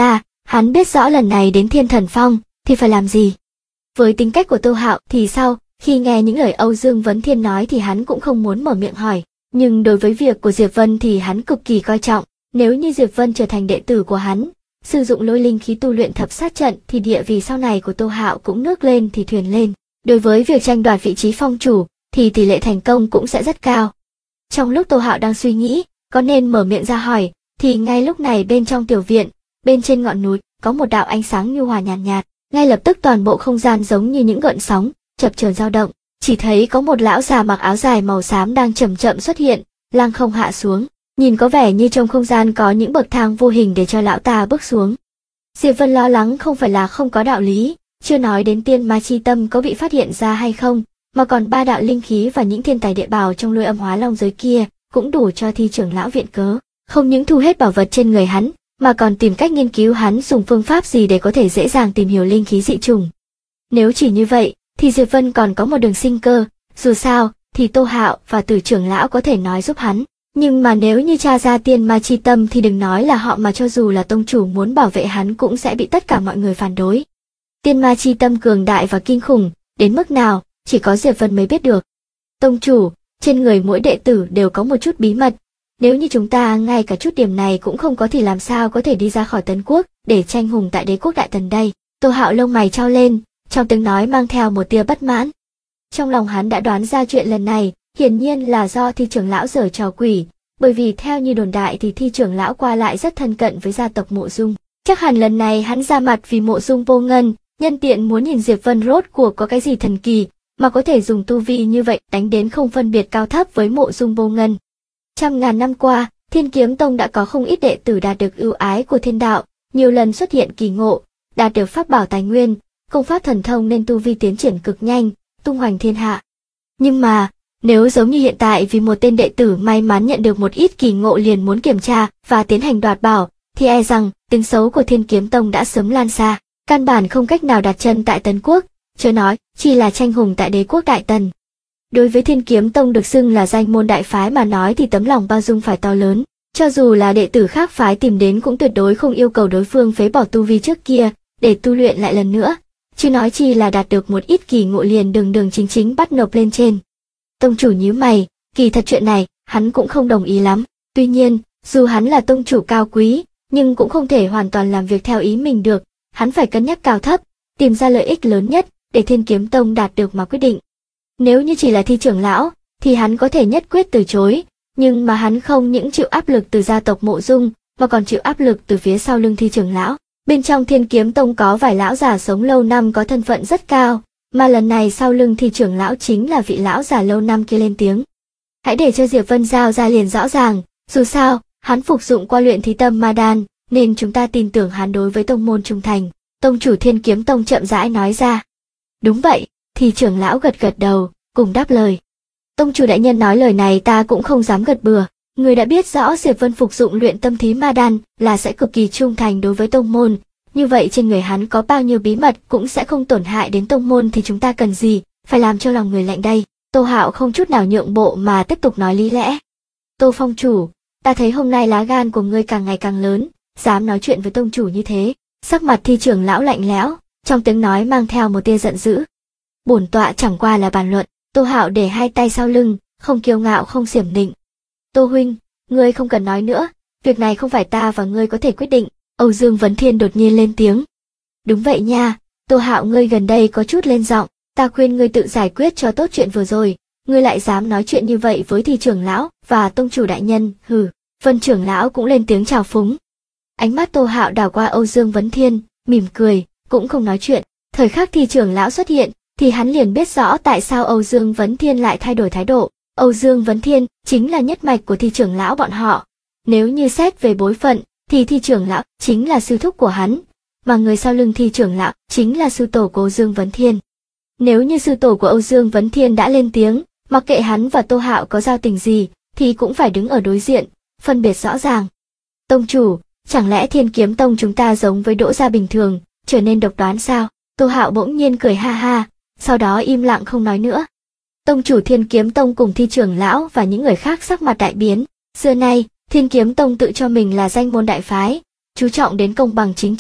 A: Hắn biết rõ lần này đến Thiên Thần Phong thì phải làm gì. Với tính cách của Tô Hạo thì sao, khi nghe những lời Âu Dương Vấn Thiên nói thì hắn cũng không muốn mở miệng hỏi, nhưng đối với việc của Diệp Vân thì hắn cực kỳ coi trọng. Nếu như Diệp Vân trở thành đệ tử của hắn, sử dụng lôi linh khí tu luyện thập sát trận thì địa vị sau này của Tô Hạo cũng nước lên thì thuyền lên. Đối với việc tranh đoạt vị trí phong chủ thì tỷ lệ thành công cũng sẽ rất cao. Trong lúc Tô Hạo đang suy nghĩ có nên mở miệng ra hỏi, thì ngay lúc này bên trong tiểu viện, bên trên ngọn núi, có một đạo ánh sáng nhu hòa nhàn nhạt, ngay lập tức toàn bộ không gian giống như những gợn sóng, chập chờn dao động. Chỉ thấy có một lão già mặc áo dài màu xám đang chậm chậm xuất hiện, lăng không hạ xuống, nhìn có vẻ như trong không gian có những bậc thang vô hình để cho lão ta bước xuống. Diệp Vân lo lắng không phải là không có đạo lý, chưa nói đến tiên ma chi tâm có bị phát hiện ra hay không, mà còn 3 đạo linh khí và những thiên tài địa bảo trong lôi âm hóa long giới kia cũng đủ cho Thi trưởng lão viện cớ, không những thu hết bảo vật trên người hắn, mà còn tìm cách nghiên cứu hắn dùng phương pháp gì để có thể dễ dàng tìm hiểu linh khí dị trùng. Nếu chỉ như vậy, thì Diệp Vân còn có một đường sinh cơ, dù sao thì Tô Hạo và Tử trưởng lão có thể nói giúp hắn, nhưng mà nếu như tra ra tiên ma chi tâm thì đừng nói là họ, mà cho dù là tông chủ muốn bảo vệ hắn cũng sẽ bị tất cả mọi người phản đối. Tiên ma chi tâm cường đại và kinh khủng, đến mức nào, chỉ có Diệp Vân mới biết được. Tông chủ, trên người mỗi đệ tử đều có một chút bí mật, nếu như chúng ta ngay cả chút điểm này cũng không có thì làm sao có thể đi ra khỏi Tấn Quốc để tranh hùng tại Đế quốc Đại Tần đây. Tô Hạo lông mày chau lên, trong tiếng nói mang theo một tia bất mãn. Trong lòng hắn đã đoán ra chuyện lần này, hiển nhiên là do Thi trưởng lão giở trò quỷ, bởi vì theo như đồn đại thì Thi trưởng lão qua lại rất thân cận với gia tộc Mộ Dung. Chắc hẳn lần này hắn ra mặt vì Mộ Dung Vô Ngân, nhân tiện muốn nhìn Diệp Vân rốt cuộc có cái gì thần kỳ, mà có thể dùng tu vi như vậy đánh đến không phân biệt cao thấp với Mộ Dung Vô Ngân. Trăm ngàn năm qua, Thiên Kiếm Tông đã có không ít đệ tử đạt được ưu ái của thiên đạo, nhiều lần xuất hiện kỳ ngộ, đạt được pháp bảo tài nguyên, công pháp thần thông nên tu vi tiến triển cực nhanh, tung hoành thiên hạ. Nhưng mà, nếu giống như hiện tại vì một tên đệ tử may mắn nhận được một ít kỳ ngộ liền muốn kiểm tra và tiến hành đoạt bảo, thì e rằng tiếng xấu của Thiên Kiếm Tông đã sớm lan xa, căn bản không cách nào đặt chân tại Tấn Quốc, chớ nói chỉ là tranh hùng tại Đế quốc Đại Tần. Đối với Thiên Kiếm Tông được xưng là danh môn đại phái mà nói thì tấm lòng bao dung phải to lớn, cho dù là đệ tử khác phái tìm đến cũng tuyệt đối không yêu cầu đối phương phế bỏ tu vi trước kia để tu luyện lại lần nữa, chứ nói chi là đạt được một ít kỳ ngộ liền đường đường chính chính bắt nộp lên trên. Tông chủ nhíu mày, kỳ thật chuyện này hắn cũng không đồng ý lắm. Tuy nhiên, dù hắn là tông chủ cao quý, nhưng cũng không thể hoàn toàn làm việc theo ý mình được, hắn phải cân nhắc cao thấp, tìm ra lợi ích lớn nhất để Thiên Kiếm Tông đạt được mà quyết định. Nếu như chỉ là Thi trưởng lão, thì hắn có thể nhất quyết từ chối, nhưng mà hắn không những chịu áp lực từ gia tộc Mộ Dung, mà còn chịu áp lực từ phía sau lưng Thi trưởng lão. Bên trong Thiên Kiếm Tông có vài lão già sống lâu năm có thân phận rất cao, mà lần này sau lưng Thi trưởng lão chính là vị lão già lâu năm kia lên tiếng. Hãy để cho Diệp Vân giao ra liền rõ ràng, dù sao, hắn phục dụng qua luyện thí tâm ma đan, nên chúng ta tin tưởng hắn đối với tông môn trung thành. Tông chủ Thiên Kiếm Tông chậm rãi nói ra. Đúng vậy, Thi trưởng lão gật gật đầu, cùng đáp lời. Tông chủ đại nhân nói lời này ta cũng không dám gật bừa, người đã biết rõ Diệp Vân phục dụng luyện tâm thí ma đan là sẽ cực kỳ trung thành đối với tông môn, như vậy trên người hắn có bao nhiêu bí mật cũng sẽ không tổn hại đến tông môn thì chúng ta cần gì, phải làm cho lòng người lạnh đây. Tô Hạo không chút nào nhượng bộ mà tiếp tục nói lý lẽ. Tô phong chủ, ta thấy hôm nay lá gan của ngươi càng ngày càng lớn, dám nói chuyện với tông chủ như thế. Sắc mặt Thi trưởng lão lạnh lẽo, trong tiếng nói mang theo một tia giận dữ. Bổn tọa chẳng qua là bàn luận. Tô Hạo để hai tay sau lưng, không kiêu ngạo không xiểm nịnh. Tô huynh, ngươi không cần nói nữa, việc này không phải ta và ngươi có thể quyết định. Âu Dương Vấn Thiên đột nhiên lên tiếng. Đúng vậy nha, Tô Hạo ngươi gần đây có chút lên giọng, ta khuyên ngươi tự giải quyết cho tốt chuyện vừa rồi, ngươi lại dám nói chuyện như vậy với Thi trưởng lão và tông chủ đại nhân, hừ. Vân trưởng lão cũng lên tiếng chào phúng. Ánh mắt Tô Hạo đảo qua Âu Dương Vấn Thiên, mỉm cười, cũng không nói chuyện. Thời khắc Thi trưởng lão xuất hiện, thì hắn liền biết rõ tại sao Âu Dương Vấn Thiên lại thay đổi thái độ. Âu Dương Vấn Thiên chính là nhất mạch của Thi trưởng lão bọn họ. Nếu như xét về bối phận, thì Thi trưởng lão chính là sư thúc của hắn, mà người sau lưng Thi trưởng lão chính là sư tổ của Âu Dương Vấn Thiên. Nếu như sư tổ của Âu Dương Vấn Thiên đã lên tiếng, mặc kệ hắn và Tô Hạo có giao tình gì, thì cũng phải đứng ở đối diện, phân biệt rõ ràng. Tông chủ, chẳng lẽ Thiên Kiếm Tông chúng ta giống với Đỗ gia bình thường, trở nên độc đoán sao? Tô Hạo bỗng nhiên cười ha ha, sau đó im lặng không nói nữa. Tông chủ Thiên Kiếm Tông cùng Thi trưởng lão và những người khác sắc mặt đại biến. Xưa nay, Thiên Kiếm Tông tự cho mình là danh môn đại phái, chú trọng đến công bằng chính trực,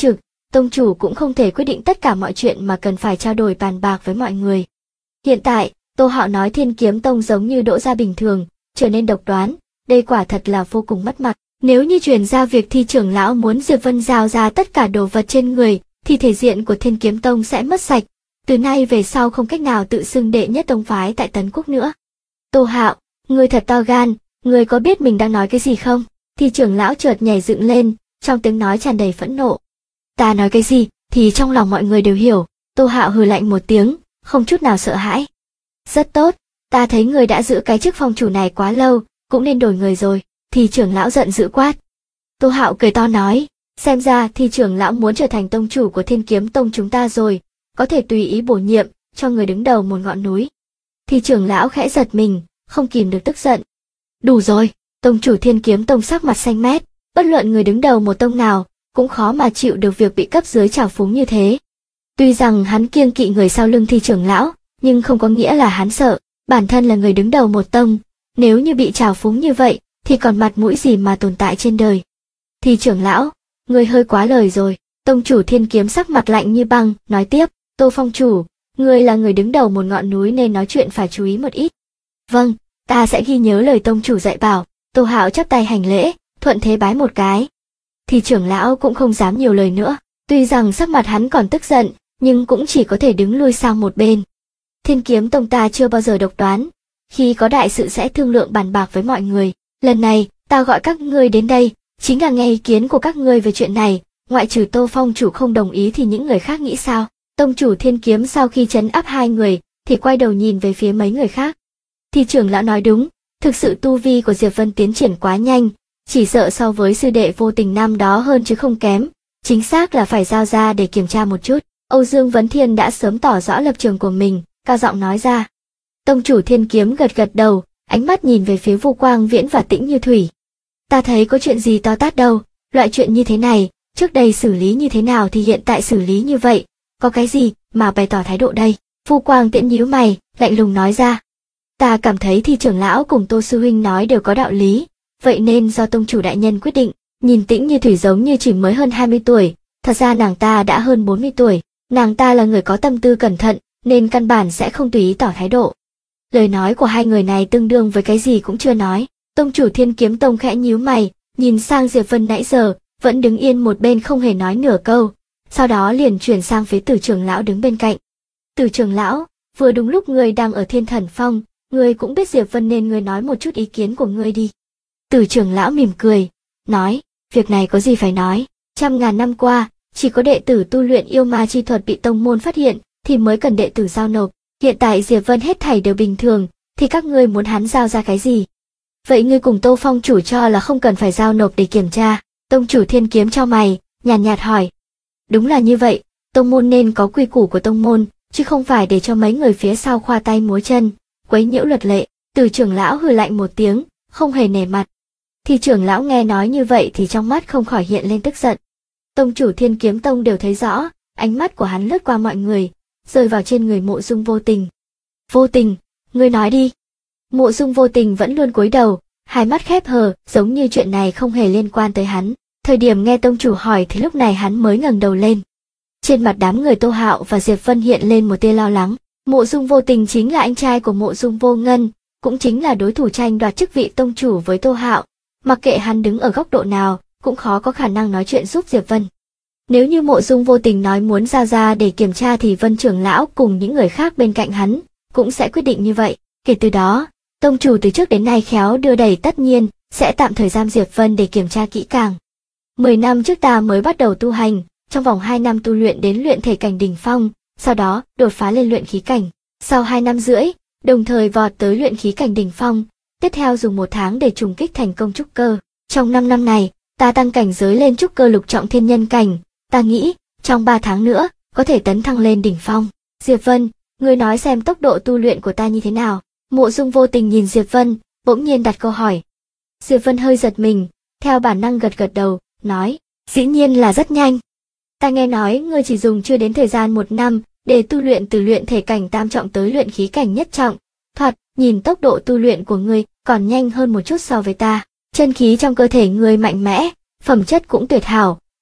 A: tông chủ cũng không thể quyết định tất cả mọi chuyện mà cần phải trao đổi bàn bạc với mọi người. Hiện tại, Tô Hạo nói Thiên Kiếm Tông giống như Đỗ gia bình thường, trở nên độc đoán, đây quả thật là vô cùng mất mặt. Nếu như truyền ra việc Thi trưởng lão muốn Diệp Vân giao ra tất cả đồ vật trên người, thì thể diện của Thiên Kiếm Tông sẽ mất sạch, từ nay về sau không cách nào tự xưng đệ nhất tông phái tại Tấn Quốc nữa. Tô Hạo, ngươi thật to gan, ngươi có biết mình đang nói cái gì không? Thi trưởng lão chợt nhảy dựng lên, trong tiếng nói tràn đầy phẫn nộ. Ta nói cái gì, thì trong lòng mọi người đều hiểu. Tô Hạo hừ lạnh một tiếng, không chút nào sợ hãi. Rất tốt, ta thấy ngươi đã giữ cái chức phong chủ này quá lâu, cũng nên đổi người rồi. Thi trưởng lão giận dữ quát. Tô Hạo cười to nói, xem ra Thi trưởng lão muốn trở thành tông chủ của Thiên Kiếm Tông chúng ta rồi, có thể tùy ý bổ nhiệm cho người đứng đầu một ngọn núi. Thi trưởng lão khẽ giật mình, không kìm được tức giận. Đủ rồi, tông chủ Thiên Kiếm Tông sắc mặt xanh mét, bất luận người đứng đầu một tông nào, cũng khó mà chịu được việc bị cấp dưới trào phúng như thế. Tuy rằng hắn kiêng kỵ người sau lưng Thi trưởng lão, nhưng không có nghĩa là hắn sợ, bản thân là người đứng đầu một tông, nếu như bị trào phúng như vậy, thì còn mặt mũi gì mà tồn tại trên đời. Thi trưởng lão, ngươi hơi quá lời rồi. Tông chủ Thiên Kiếm sắc mặt lạnh như băng, nói tiếp, Tô phong chủ, ngươi là người đứng đầu một ngọn núi nên nói chuyện phải chú ý một ít. Vâng, ta sẽ ghi nhớ lời tông chủ dạy bảo. Tô Hạo chắp tay hành lễ, thuận thế bái một cái. Thi trưởng lão cũng không dám nhiều lời nữa, tuy rằng sắc mặt hắn còn tức giận, nhưng cũng chỉ có thể đứng lui sang một bên. Thiên Kiếm Tông ta chưa bao giờ độc đoán, khi có đại sự sẽ thương lượng bàn bạc với mọi người. Lần này, ta gọi các ngươi đến đây, chính là nghe ý kiến của các ngươi về chuyện này, ngoại trừ Tô phong chủ không đồng ý thì những người khác nghĩ sao? Tông chủ Thiên Kiếm sau khi trấn áp hai người, thì quay đầu nhìn về phía mấy người khác. Thi trưởng lão nói đúng, thực sự tu vi của Diệp Vân tiến triển quá nhanh, chỉ sợ so với sư đệ Vô Tình năm đó hơn chứ không kém, chính xác là phải giao ra để kiểm tra một chút. Âu Dương Vấn Thiên đã sớm tỏ rõ lập trường của mình, cao giọng nói ra. Tông chủ Thiên Kiếm gật gật đầu, ánh mắt nhìn về phía Vu Quang Viễn và Tĩnh Như Thủy. Ta thấy có chuyện gì to tát đâu, loại chuyện như thế này, trước đây xử lý như thế nào thì hiện tại xử lý như vậy, có cái gì mà bày tỏ thái độ đây? Vu Quang Tiễn nhíu mày, lạnh lùng nói ra. Ta cảm thấy Thi trưởng lão cùng Tô sư huynh nói đều có đạo lý, vậy nên do tông chủ đại nhân quyết định. Nhìn Tĩnh Như Thủy giống như chỉ mới hơn 20 tuổi, thật ra nàng ta đã hơn 40 tuổi, nàng ta là người có tâm tư cẩn thận, nên căn bản sẽ không tùy ý tỏ thái độ. Lời nói của hai người này tương đương với cái gì cũng chưa nói. Tông chủ Thiên Kiếm Tông khẽ nhíu mày, nhìn sang Diệp Vân nãy giờ, vẫn đứng yên một bên không hề nói nửa câu, sau đó liền chuyển sang phía Tử trưởng lão đứng bên cạnh. Tử trưởng lão, vừa đúng lúc ngươi đang ở Thiên Thần Phong, ngươi cũng biết Diệp Vân nên ngươi nói một chút ý kiến của ngươi đi. Tử trưởng lão mỉm cười, nói, việc này có gì phải nói, trăm ngàn năm qua, chỉ có đệ tử tu luyện yêu ma chi thuật bị tông môn phát hiện, thì mới cần đệ tử giao nộp. Hiện tại Diệp Vân hết thảy đều bình thường, thì các ngươi muốn hắn giao ra cái gì? Vậy ngươi cùng Tô phong chủ cho là không cần phải giao nộp để kiểm tra. Tông chủ Thiên Kiếm chau mày, nhàn nhạt hỏi. Đúng là như vậy, tông môn nên có quy củ của tông môn, chứ không phải để cho mấy người phía sau khoa tay múa chân, quấy nhiễu luật lệ. Từ trưởng lão hừ lạnh một tiếng, không hề nể mặt. Thì trưởng lão nghe nói như vậy thì trong mắt không khỏi hiện lên tức giận. Tông chủ Thiên Kiếm Tông đều thấy rõ, ánh mắt của hắn lướt qua mọi người, rơi vào trên người Mộ Dung Vô Tình. Vô Tình, ngươi nói đi. Mộ Dung Vô Tình vẫn luôn cúi đầu, hai mắt khép hờ, giống như chuyện này không hề liên quan tới hắn. Thời điểm nghe tông chủ hỏi thì lúc này hắn mới ngẩng đầu lên. Trên mặt đám người Tô Hạo và Diệp Vân hiện lên một tia lo lắng. Mộ Dung Vô Tình chính là anh trai của Mộ Dung Vô Ngân, cũng chính là đối thủ tranh đoạt chức vị tông chủ với Tô Hạo. Mặc kệ hắn đứng ở góc độ nào, cũng khó có khả năng nói chuyện giúp Diệp Vân. Nếu như Mộ Dung Vô Tình nói muốn giao ra để kiểm tra thì Vân trưởng lão cùng những người khác bên cạnh hắn cũng sẽ quyết định như vậy. Kể từ đó, tông chủ từ trước đến nay khéo đưa đẩy tất nhiên sẽ tạm thời giam Diệp Vân để kiểm tra kỹ càng. 10 năm trước ta mới bắt đầu tu hành, trong vòng 2 năm tu luyện đến luyện thể cảnh đỉnh phong, sau đó đột phá lên luyện khí cảnh. Sau 2 năm rưỡi, đồng thời vọt tới luyện khí cảnh đỉnh phong, tiếp theo dùng 1 tháng để trùng kích thành công trúc cơ. Trong 5 năm này, ta tăng cảnh giới lên trúc cơ lục trọng thiên nhân cảnh, ta nghĩ, trong 3 tháng nữa, có thể tấn thăng lên đỉnh phong. Diệp Vân, ngươi nói xem tốc độ tu luyện của ta như thế nào? Mộ Dung Vô Tình nhìn Diệp Vân, bỗng nhiên đặt câu hỏi. Diệp Vân hơi giật mình, theo bản năng gật gật đầu, nói, dĩ nhiên là rất nhanh. Ta nghe nói ngươi chỉ dùng chưa đến thời gian 1 năm để tu luyện từ luyện thể cảnh tam trọng tới luyện khí cảnh nhất trọng. Thoạt, nhìn tốc độ tu luyện của ngươi còn nhanh hơn một chút so với ta. Chân khí trong cơ thể ngươi mạnh mẽ, phẩm chất cũng tuyệt hảo,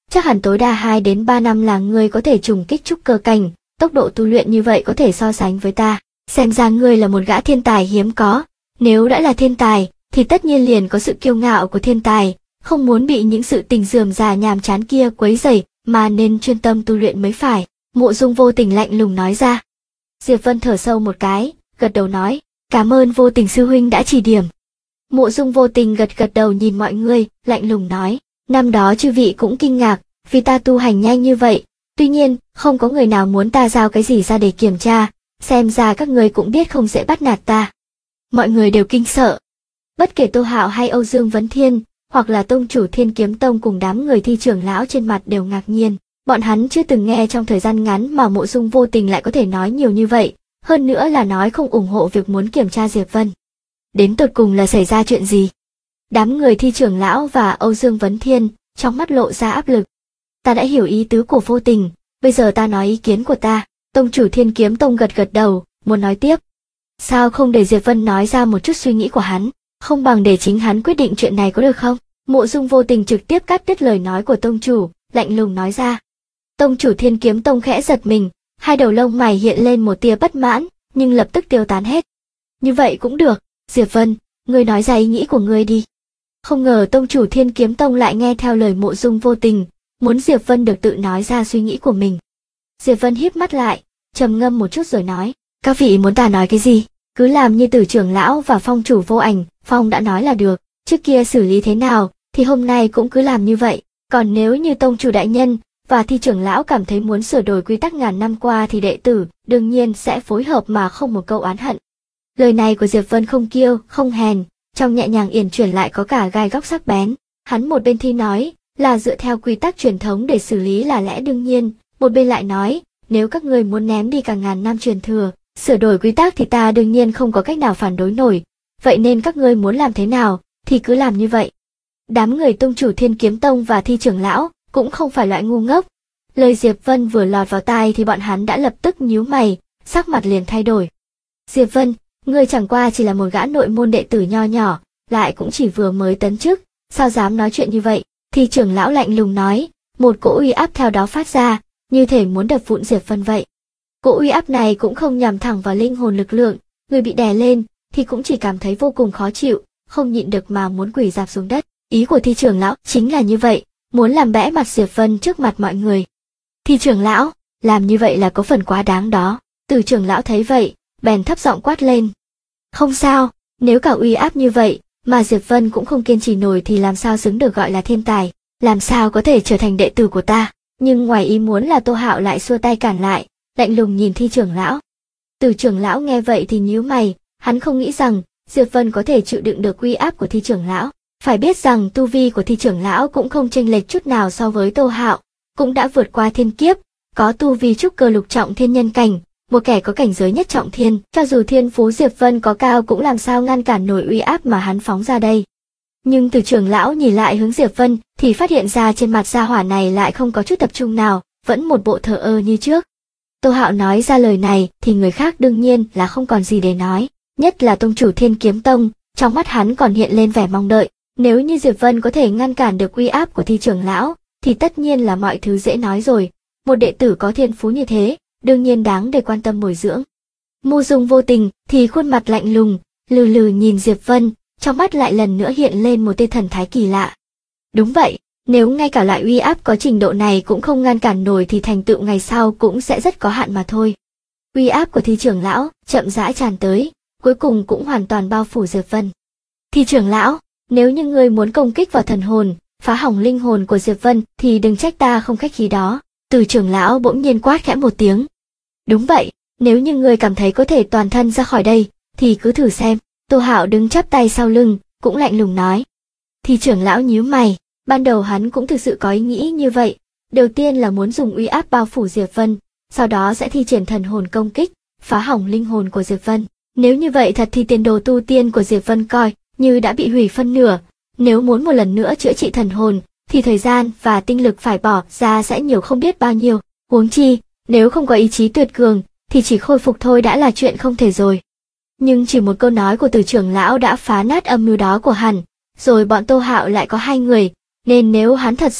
A: chắc hẳn tối đa 2 đến 3 năm là ngươi có thể trùng kích trúc cơ cảnh, tốc độ tu luyện như vậy có thể so sánh với ta. Xem ra ngươi là một gã thiên tài hiếm có, nếu đã là thiên tài, thì tất nhiên liền có sự kiêu ngạo của thiên tài, không muốn bị những sự tình rườm rà nhàm chán kia quấy rầy, mà nên chuyên tâm tu luyện mới phải. Mộ Dung Vô Tình lạnh lùng nói ra. Diệp Vân thở sâu một cái, gật đầu nói, cảm ơn Vô Tình sư huynh đã chỉ điểm. Mộ Dung Vô Tình gật đầu nhìn mọi người, lạnh lùng nói, năm đó chư vị cũng kinh ngạc, vì ta tu hành nhanh như vậy, tuy nhiên, không có người nào muốn ta giao cái gì ra để kiểm tra, xem ra các người cũng biết không dễ bắt nạt ta. Mọi người đều kinh sợ. Bất kể Tô Hạo hay Âu Dương Vấn Thiên, hoặc là tông chủ Thiên Kiếm Tông cùng đám người thi trưởng lão trên mặt đều ngạc nhiên. Bọn hắn chưa từng nghe trong thời gian ngắn mà Mộ Dung Vô Tình lại có thể nói nhiều như vậy, hơn nữa là nói không ủng hộ việc muốn kiểm tra Diệp Vân. Đến tột cùng là xảy ra chuyện gì? Đám người thi trưởng lão và Âu Dương Vấn Thiên, trong mắt lộ ra áp lực. Ta đã hiểu ý tứ của Vô Tình, bây giờ ta nói ý kiến của ta. Tông chủ Thiên Kiếm Tông gật đầu, muốn nói tiếp. Sao không để Diệp Vân nói ra một chút suy nghĩ của hắn, không bằng để chính hắn quyết định chuyện này có được không? Mộ Dung Vô Tình trực tiếp cắt đứt lời nói của tông chủ, lạnh lùng nói ra. Tông chủ Thiên Kiếm Tông khẽ giật mình, hai đầu lông mày hiện lên một tia bất mãn, nhưng lập tức tiêu tán hết. Như vậy cũng được, Diệp Vân, ngươi nói ra ý nghĩ của ngươi đi. Không ngờ tông chủ Thiên Kiếm Tông lại nghe theo lời Mộ Dung Vô Tình, muốn Diệp Vân được tự nói ra suy nghĩ của mình. Diệp Vân híp mắt lại, trầm ngâm một chút rồi nói, các vị muốn ta nói cái gì, cứ làm như Tử trưởng lão và Phong chủ Vô Ảnh, Phong đã nói là được, trước kia xử lý thế nào, thì hôm nay cũng cứ làm như vậy, còn nếu như tông chủ đại nhân và thi trưởng lão cảm thấy muốn sửa đổi quy tắc ngàn năm qua thì đệ tử đương nhiên sẽ phối hợp mà không một câu oán hận. Lời này của Diệp Vân không kiêu, không hèn, trong nhẹ nhàng yển chuyển lại có cả gai góc sắc bén. Hắn một bên thi nói là dựa theo quy tắc truyền thống để xử lý là lẽ đương nhiên, một bên lại nói, nếu các ngươi muốn ném đi cả ngàn năm truyền thừa, sửa đổi quy tắc thì ta đương nhiên không có cách nào phản đối nổi, vậy nên các ngươi muốn làm thế nào thì cứ làm như vậy. Đám người tông chủ Thiên Kiếm Tông và thi trưởng lão cũng không phải loại ngu ngốc. Lời Diệp Vân vừa lọt vào tai thì bọn hắn đã lập tức nhíu mày, sắc mặt liền thay đổi. Diệp Vân, ngươi chẳng qua chỉ là một gã nội môn đệ tử nho nhỏ, lại cũng chỉ vừa mới tấn chức, sao dám nói chuyện như vậy? Thi trưởng lão lạnh lùng nói, một cỗ uy áp theo đó phát ra, như thể muốn đập vụn Diệp Vân vậy. Cỗ uy áp này cũng không nhằm thẳng vào linh hồn lực lượng, người bị đè lên thì cũng chỉ cảm thấy vô cùng khó chịu, không nhịn được mà muốn quỳ rạp xuống đất. Ý của thi trưởng lão chính là như vậy, muốn làm bẽ mặt Diệp Vân trước mặt mọi người. Thi trưởng lão, làm như vậy là có phần quá đáng đó. Từ trưởng lão thấy vậy, bèn thấp giọng quát lên. Không sao, nếu cả uy áp như vậy, mà Diệp Vân cũng không kiên trì nổi thì làm sao xứng được gọi là thiên tài, làm sao có thể trở thành đệ tử của ta. Nhưng ngoài ý muốn là Tô Hạo lại xua tay cản lại, lạnh lùng nhìn thi trưởng lão. Từ trưởng lão nghe vậy thì nhíu mày, hắn không nghĩ rằng Diệp Vân có thể chịu đựng được uy áp của thi trưởng lão. Phải biết rằng tu vi của thi trưởng lão cũng không chênh lệch chút nào so với Tô Hạo, cũng đã vượt qua thiên kiếp, có tu vi trúc cơ lục trọng thiên nhân cảnh, một kẻ có cảnh giới nhất trọng thiên, cho dù thiên phú Diệp Vân có cao cũng làm sao ngăn cản nổi uy áp mà hắn phóng ra đây. Nhưng từ trưởng lão nhìn lại hướng Diệp Vân thì phát hiện ra trên mặt gia hỏa này lại không có chút tập trung nào, vẫn một bộ thờ ơ như trước. Tô Hạo nói ra lời này thì người khác đương nhiên là không còn gì để nói, nhất là tông chủ Thiên Kiếm Tông, trong mắt hắn còn hiện lên vẻ mong đợi. Nếu như Diệp Vân có thể ngăn cản được uy áp của thi trưởng lão, thì tất nhiên là mọi thứ dễ nói rồi. Một đệ tử có thiên phú như thế, đương nhiên đáng để quan tâm bồi dưỡng. Mộ Dung Vô Tình thì khuôn mặt lạnh lùng, lừ lừ nhìn Diệp Vân, trong mắt lại lần nữa hiện lên một tia thần thái kỳ lạ. Đúng vậy, nếu ngay cả loại uy áp có trình độ này cũng không ngăn cản nổi thì thành tựu ngày sau cũng sẽ rất có hạn mà thôi. Uy áp của thi trưởng lão chậm rãi tràn tới, cuối cùng cũng hoàn toàn bao phủ Diệp Vân. Thi trưởng lão, nếu như ngươi muốn công kích vào thần hồn, phá hỏng linh hồn của Diệp Vân thì đừng trách ta không khách khí đó. Từ trưởng lão bỗng nhiên quát khẽ một tiếng. Đúng vậy, nếu như ngươi cảm thấy có thể toàn thân ra khỏi đây, thì cứ thử xem. Tô Hạo đứng chắp tay sau lưng, cũng lạnh lùng nói. Thì trưởng lão nhíu mày, ban đầu hắn cũng thực sự có ý nghĩ như vậy. Đầu tiên là muốn dùng uy áp bao phủ Diệp Vân, sau đó sẽ thi triển thần hồn công kích, phá hỏng linh hồn của Diệp Vân. Nếu như vậy thật thì tiền đồ tu tiên của Diệp Vân coi như đã bị hủy phân nửa. Nếu muốn một lần nữa chữa trị thần hồn, thì thời gian và tinh lực phải bỏ ra sẽ nhiều không biết bao nhiêu. Huống chi, nếu không có ý chí tuyệt cường, thì chỉ khôi phục thôi đã là chuyện không thể rồi. Nhưng chỉ một câu nói của từ trưởng lão đã phá nát âm mưu đó của hắn, rồi bọn Tô Hạo lại có hai người, nên nếu hắn thật sự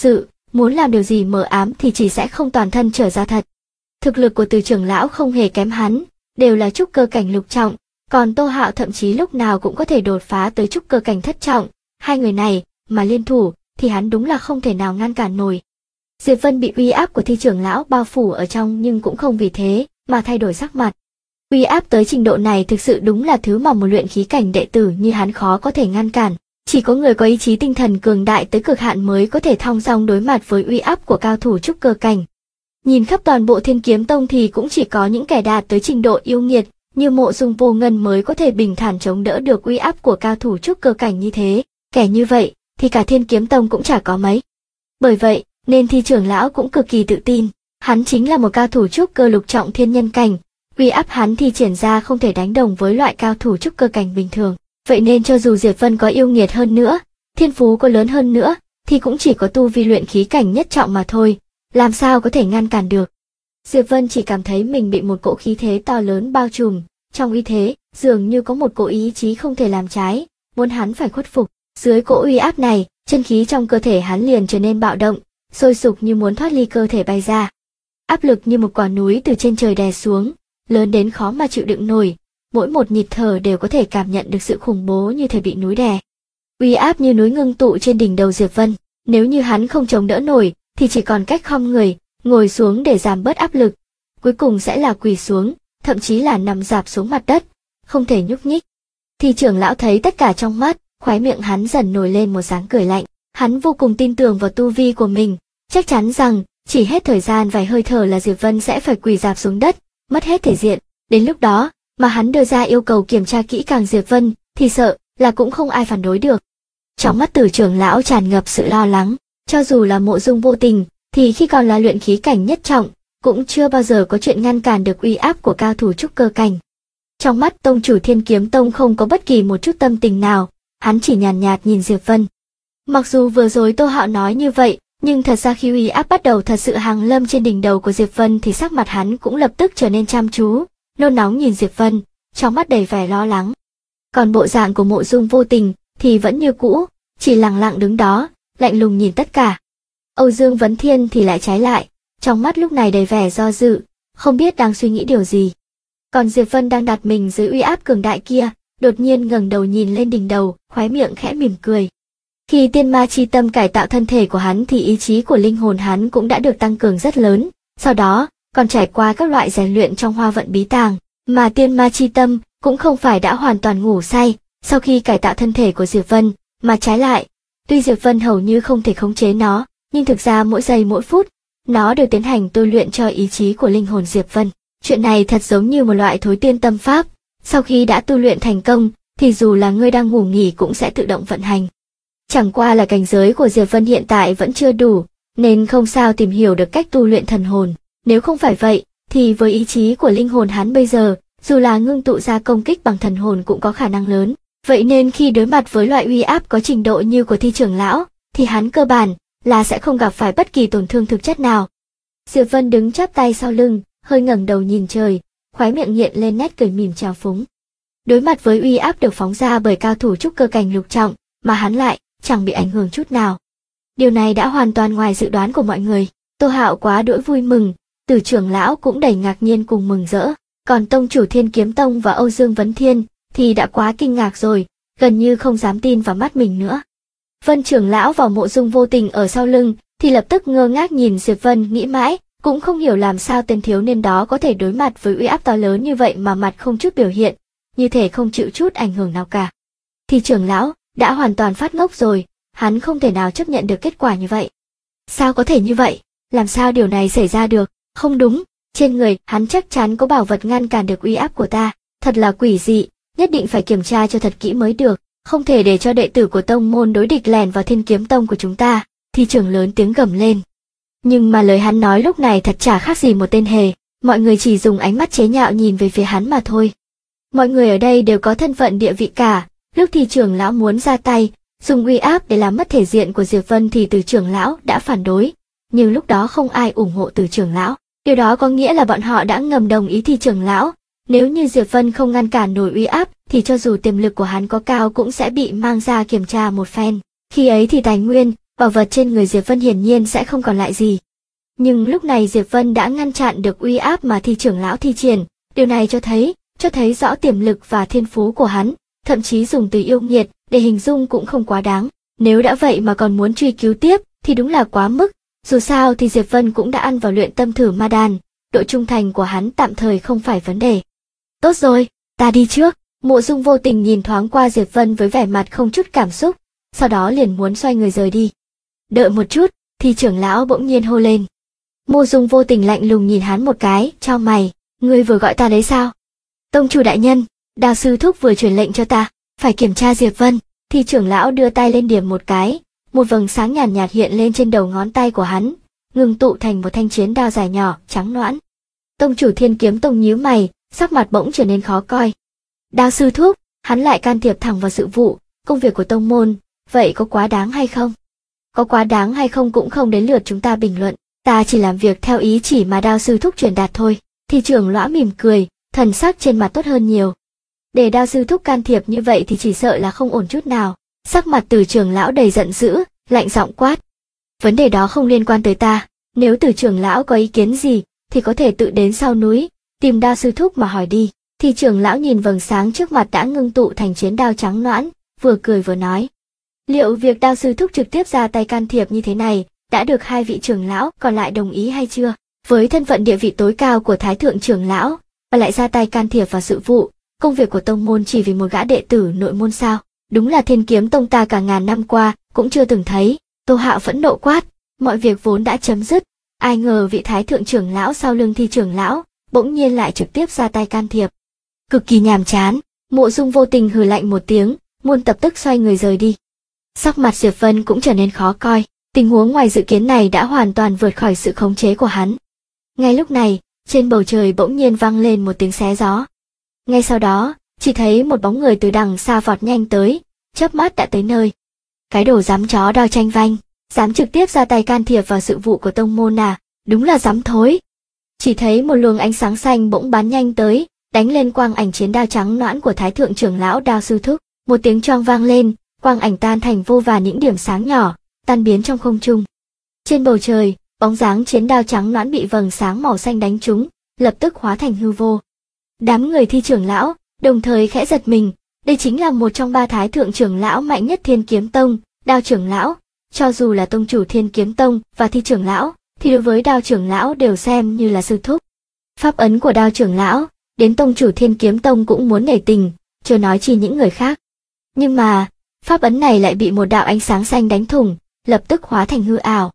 A: muốn làm điều gì mờ ám thì chỉ sẽ không toàn thân trở ra thật. Thực lực của Từ trưởng lão không hề kém hắn, đều là trúc cơ cảnh lục trọng, còn Tô Hạo thậm chí lúc nào cũng có thể đột phá tới trúc cơ cảnh thất trọng, hai người này mà liên thủ thì hắn đúng là không thể nào ngăn cản nổi. Diệp Vân bị uy áp của Thi trưởng lão bao phủ ở trong nhưng cũng không vì thế mà thay đổi sắc mặt. Uy áp tới trình độ này thực sự đúng là thứ mà một luyện khí cảnh đệ tử như hắn khó có thể ngăn cản. Chỉ có người có ý chí tinh thần cường đại tới cực hạn mới có thể thong dong đối mặt với uy áp của cao thủ trúc cơ cảnh. Nhìn khắp toàn bộ Thiên Kiếm Tông thì cũng chỉ có những kẻ đạt tới trình độ yêu nghiệt như Mộ Dung Vô Ngân mới có thể bình thản chống đỡ được uy áp của cao thủ trúc cơ cảnh như thế. Kẻ như vậy thì cả Thiên Kiếm Tông cũng chả có mấy. Bởi vậy nên Thi trưởng lão cũng cực kỳ tự tin, hắn chính là một cao thủ trúc cơ lục trọng thiên nhân cảnh, uy áp hắn thi triển ra không thể đánh đồng với loại cao thủ trúc cơ cảnh bình thường. Vậy nên cho dù Diệp Vân có yêu nghiệt hơn nữa, thiên phú có lớn hơn nữa, thì cũng chỉ có tu vi luyện khí cảnh nhất trọng mà thôi, làm sao có thể ngăn cản được. Diệp Vân chỉ cảm thấy mình bị một cỗ khí thế to lớn bao trùm, trong uy thế, dường như có một cỗ ý chí không thể làm trái, muốn hắn phải khuất phục. Dưới cỗ uy áp này, chân khí trong cơ thể hắn liền trở nên bạo động, sôi sục như muốn thoát ly cơ thể bay ra. Áp lực như một quả núi từ trên trời đè xuống, lớn đến khó mà chịu đựng nổi, mỗi một nhịp thở đều có thể cảm nhận được sự khủng bố như thể bị núi đè. Uy áp như núi ngưng tụ trên đỉnh đầu Diệp Vân, nếu như hắn không chống đỡ nổi, thì chỉ còn cách khom người, ngồi xuống để giảm bớt áp lực, cuối cùng sẽ là quỳ xuống, thậm chí là nằm rạp xuống mặt đất, không thể nhúc nhích. Thì trưởng lão thấy tất cả trong mắt, khóe miệng hắn dần nổi lên một dáng cười lạnh, hắn vô cùng tin tưởng vào tu vi của mình, chắc chắn rằng chỉ hết thời gian vài hơi thở là Diệp Vân sẽ phải quỳ rạp xuống đất, mất hết thể diện. Đến lúc đó mà hắn đưa ra yêu cầu kiểm tra kỹ càng Diệp Vân thì sợ là cũng không ai phản đối được. Trong mắt Từ trưởng lão tràn ngập sự lo lắng, cho dù là Mộ Dung Vô Tình thì khi còn là luyện khí cảnh nhất trọng cũng chưa bao giờ có chuyện ngăn cản được uy áp của cao thủ trúc cơ cảnh. Trong mắt tông chủ Thiên Kiếm Tông không có bất kỳ một chút tâm tình nào, hắn chỉ nhàn nhạt nhìn Diệp Vân. Mặc dù vừa rồi Tô Hạo nói như vậy, nhưng thật ra khi uy áp bắt đầu thật sự hàng lâm trên đỉnh đầu của Diệp Vân thì sắc mặt hắn cũng lập tức trở nên chăm chú, nôn nóng nhìn Diệp Vân, trong mắt đầy vẻ lo lắng. Còn bộ dạng của Mộ Dung Vô Tình thì vẫn như cũ, chỉ lặng lặng đứng đó, lạnh lùng nhìn tất cả. Âu Dương Vấn Thiên thì lại trái lại, trong mắt lúc này đầy vẻ do dự, không biết đang suy nghĩ điều gì. Còn Diệp Vân đang đặt mình dưới uy áp cường đại kia, đột nhiên ngẩng đầu nhìn lên đỉnh đầu, khóe miệng khẽ mỉm cười. Khi tiên ma chi tâm cải tạo thân thể của hắn thì ý chí của linh hồn hắn cũng đã được tăng cường rất lớn, sau đó còn trải qua các loại rèn luyện trong hoa vận bí tàng, mà tiên ma chi tâm cũng không phải đã hoàn toàn ngủ say sau khi cải tạo thân thể của Diệp Vân, mà trái lại, tuy Diệp Vân hầu như không thể khống chế nó, nhưng thực ra mỗi giây mỗi phút, nó đều tiến hành tu luyện cho ý chí của linh hồn Diệp Vân. Chuyện này thật giống như một loại thối tiên tâm pháp, sau khi đã tu luyện thành công, thì dù là ngươi đang ngủ nghỉ cũng sẽ tự động vận hành. Chẳng qua là cảnh giới của Diệp Vân hiện tại vẫn chưa đủ, nên không sao tìm hiểu được cách tu luyện thần hồn. Nếu không phải vậy, thì với ý chí của linh hồn hắn bây giờ, dù là ngưng tụ ra công kích bằng thần hồn cũng có khả năng lớn. Vậy nên khi đối mặt với loại uy áp có trình độ như của Thi trưởng lão, thì hắn cơ bản là sẽ không gặp phải bất kỳ tổn thương thực chất nào. Diệp Vân đứng chắp tay sau lưng, hơi ngẩng đầu nhìn trời, khóe miệng hiện lên nét cười mỉm trào phúng. Đối mặt với uy áp được phóng ra bởi cao thủ trúc cơ cảnh lục trọng, mà hắn lại chẳng bị ảnh hưởng chút nào. Điều này đã hoàn toàn ngoài dự đoán của mọi người. Tô Hạo quá đỗi vui mừng, Từ trưởng lão cũng đầy ngạc nhiên cùng mừng rỡ, còn tông chủ Thiên Kiếm Tông và Âu Dương Vấn Thiên thì đã quá kinh ngạc rồi, gần như không dám tin vào mắt mình nữa. Vân trưởng lão và Mộ Dung Vô Tình ở sau lưng thì lập tức ngơ ngác nhìn Diệp Vân, nghĩ mãi cũng không hiểu làm sao tên thiếu niên đó có thể đối mặt với uy áp to lớn như vậy mà mặt không chút biểu hiện, như thể không chịu chút ảnh hưởng nào cả. Thì trưởng lão đã hoàn toàn phát ngốc rồi, hắn không thể nào chấp nhận được kết quả như vậy. Sao có thể như vậy? Làm sao điều này xảy ra được? Không đúng, trên người hắn chắc chắn có bảo vật ngăn cản được uy áp của ta, thật là quỷ dị, nhất định phải kiểm tra cho thật kỹ mới được, không thể để cho đệ tử của tông môn đối địch lẻn vào Thiên Kiếm Tông của chúng ta. Thì trưởng lớn tiếng gầm lên. Nhưng mà lời hắn nói lúc này thật chả khác gì một tên hề, mọi người chỉ dùng ánh mắt chế nhạo nhìn về phía hắn mà thôi. Mọi người ở đây đều có thân phận địa vị cả, lúc thì trưởng lão muốn ra tay, dùng uy áp để làm mất thể diện của Diệp Vân thì Từ trưởng lão đã phản đối, nhưng lúc đó không ai ủng hộ Từ trưởng lão. Điều đó có nghĩa là bọn họ đã ngầm đồng ý Thì trưởng lão, nếu như Diệp Vân không ngăn cản nổi uy áp thì cho dù tiềm lực của hắn có cao cũng sẽ bị mang ra kiểm tra một phen. Khi ấy thì tài nguyên bảo vật trên người Diệp Vân hiển nhiên sẽ không còn lại gì. Nhưng lúc này Diệp Vân đã ngăn chặn được uy áp mà Thi trưởng lão thi triển, điều này cho thấy rõ tiềm lực và thiên phú của hắn, thậm chí dùng từ yêu nghiệt để hình dung cũng không quá đáng. Nếu đã vậy mà còn muốn truy cứu tiếp thì đúng là quá mức, dù sao thì Diệp Vân cũng đã ăn vào luyện tâm thử ma đan, độ trung thành của hắn tạm thời không phải vấn đề. Tốt rồi, ta đi trước. Mộ Dung vô tình nhìn thoáng qua Diệp Vân với vẻ mặt không chút cảm xúc, sau đó liền muốn xoay người rời đi. Đợi một chút, Thi trưởng lão bỗng nhiên hô lên. Mộ Dung vô tình lạnh lùng nhìn hắn một cái, chau mày, ngươi vừa gọi ta đấy sao? Tông chủ đại nhân, Đao sư thúc vừa truyền lệnh cho ta, phải kiểm tra Diệp Vân. Thi trưởng lão đưa tay lên điểm một cái, một vầng sáng nhàn nhạt hiện lên trên đầu ngón tay của hắn, ngưng tụ thành một thanh chiến đao dài nhỏ, trắng nõn. Tông chủ Thiên Kiếm Tông nhíu mày, sắc mặt bỗng trở nên khó coi. Đao sư thúc, hắn lại can thiệp thẳng vào sự vụ, công việc của tông môn, vậy có quá đáng hay không? Có quá đáng hay không cũng không đến lượt chúng ta bình luận, ta chỉ làm việc theo ý chỉ mà Đao sư thúc truyền đạt thôi. Thi trưởng lão mỉm cười, thần sắc trên mặt tốt hơn nhiều. Để Đao sư thúc can thiệp như vậy thì chỉ sợ là không ổn chút nào. Sắc mặt Từ trưởng lão đầy giận dữ, lạnh giọng quát. Vấn đề đó không liên quan tới ta, nếu Từ trưởng lão có ý kiến gì thì có thể tự đến sau núi, tìm Đao sư thúc mà hỏi đi. Thi trưởng lão nhìn vầng sáng trước mặt đã ngưng tụ thành chiến đao trắng nõn, vừa cười vừa nói. Liệu việc Đao sư thúc trực tiếp ra tay can thiệp như thế này đã được hai vị trưởng lão còn lại đồng ý hay chưa? Với thân phận địa vị tối cao của Thái thượng trưởng lão, mà lại ra tay can thiệp vào sự vụ, công việc của tông môn chỉ vì một gã đệ tử nội môn sao? Đúng là Thiên Kiếm Tông ta cả ngàn năm qua cũng chưa từng thấy. Tô Hạo phẫn nộ quát, mọi việc vốn đã chấm dứt, ai ngờ vị Thái thượng trưởng lão sau lưng Thi trưởng lão bỗng nhiên lại trực tiếp ra tay can thiệp. Cực kỳ nhàm chán. Mộ Dung vô tình hừ lạnh một tiếng, muôn tập tức xoay người rời đi. Sắc mặt Diệp Vân cũng trở nên khó coi, tình huống ngoài dự kiến này đã hoàn toàn vượt khỏi sự khống chế của hắn. Ngay lúc này, trên bầu trời bỗng nhiên vang lên một tiếng xé gió. Ngay sau đó, chỉ thấy một bóng người từ đằng xa vọt nhanh tới, chớp mắt đã tới nơi. Cái đồ dám chó Đao Tranh Vanh, dám trực tiếp ra tay can thiệp vào sự vụ của tông môn à, đúng là dám thối. Chỉ thấy một luồng ánh sáng xanh bỗng bắn nhanh tới, đánh lên quang ảnh chiến đao trắng nõn của Thái thượng trưởng lão Đao sư thúc, một tiếng choang vang lên, quang ảnh tan thành vô vàn những điểm sáng nhỏ, tan biến trong không trung. Trên bầu trời, bóng dáng chiến đao trắng nõn bị vầng sáng màu xanh đánh trúng, lập tức hóa thành hư vô. Đám người Thi trưởng lão đồng thời khẽ giật mình, đây chính là một trong ba thái thượng trưởng lão mạnh nhất Thiên Kiếm Tông, Đao trưởng lão. Cho dù là tông chủ Thiên Kiếm Tông và Thi trưởng lão, thì đối với Đao trưởng lão đều xem như là sư thúc. Pháp ấn của Đao trưởng lão, đến tông chủ Thiên Kiếm Tông cũng muốn nể tình, chưa nói chi những người khác. Nhưng mà, pháp ấn này lại bị một đạo ánh sáng xanh đánh thủng, lập tức hóa thành hư ảo.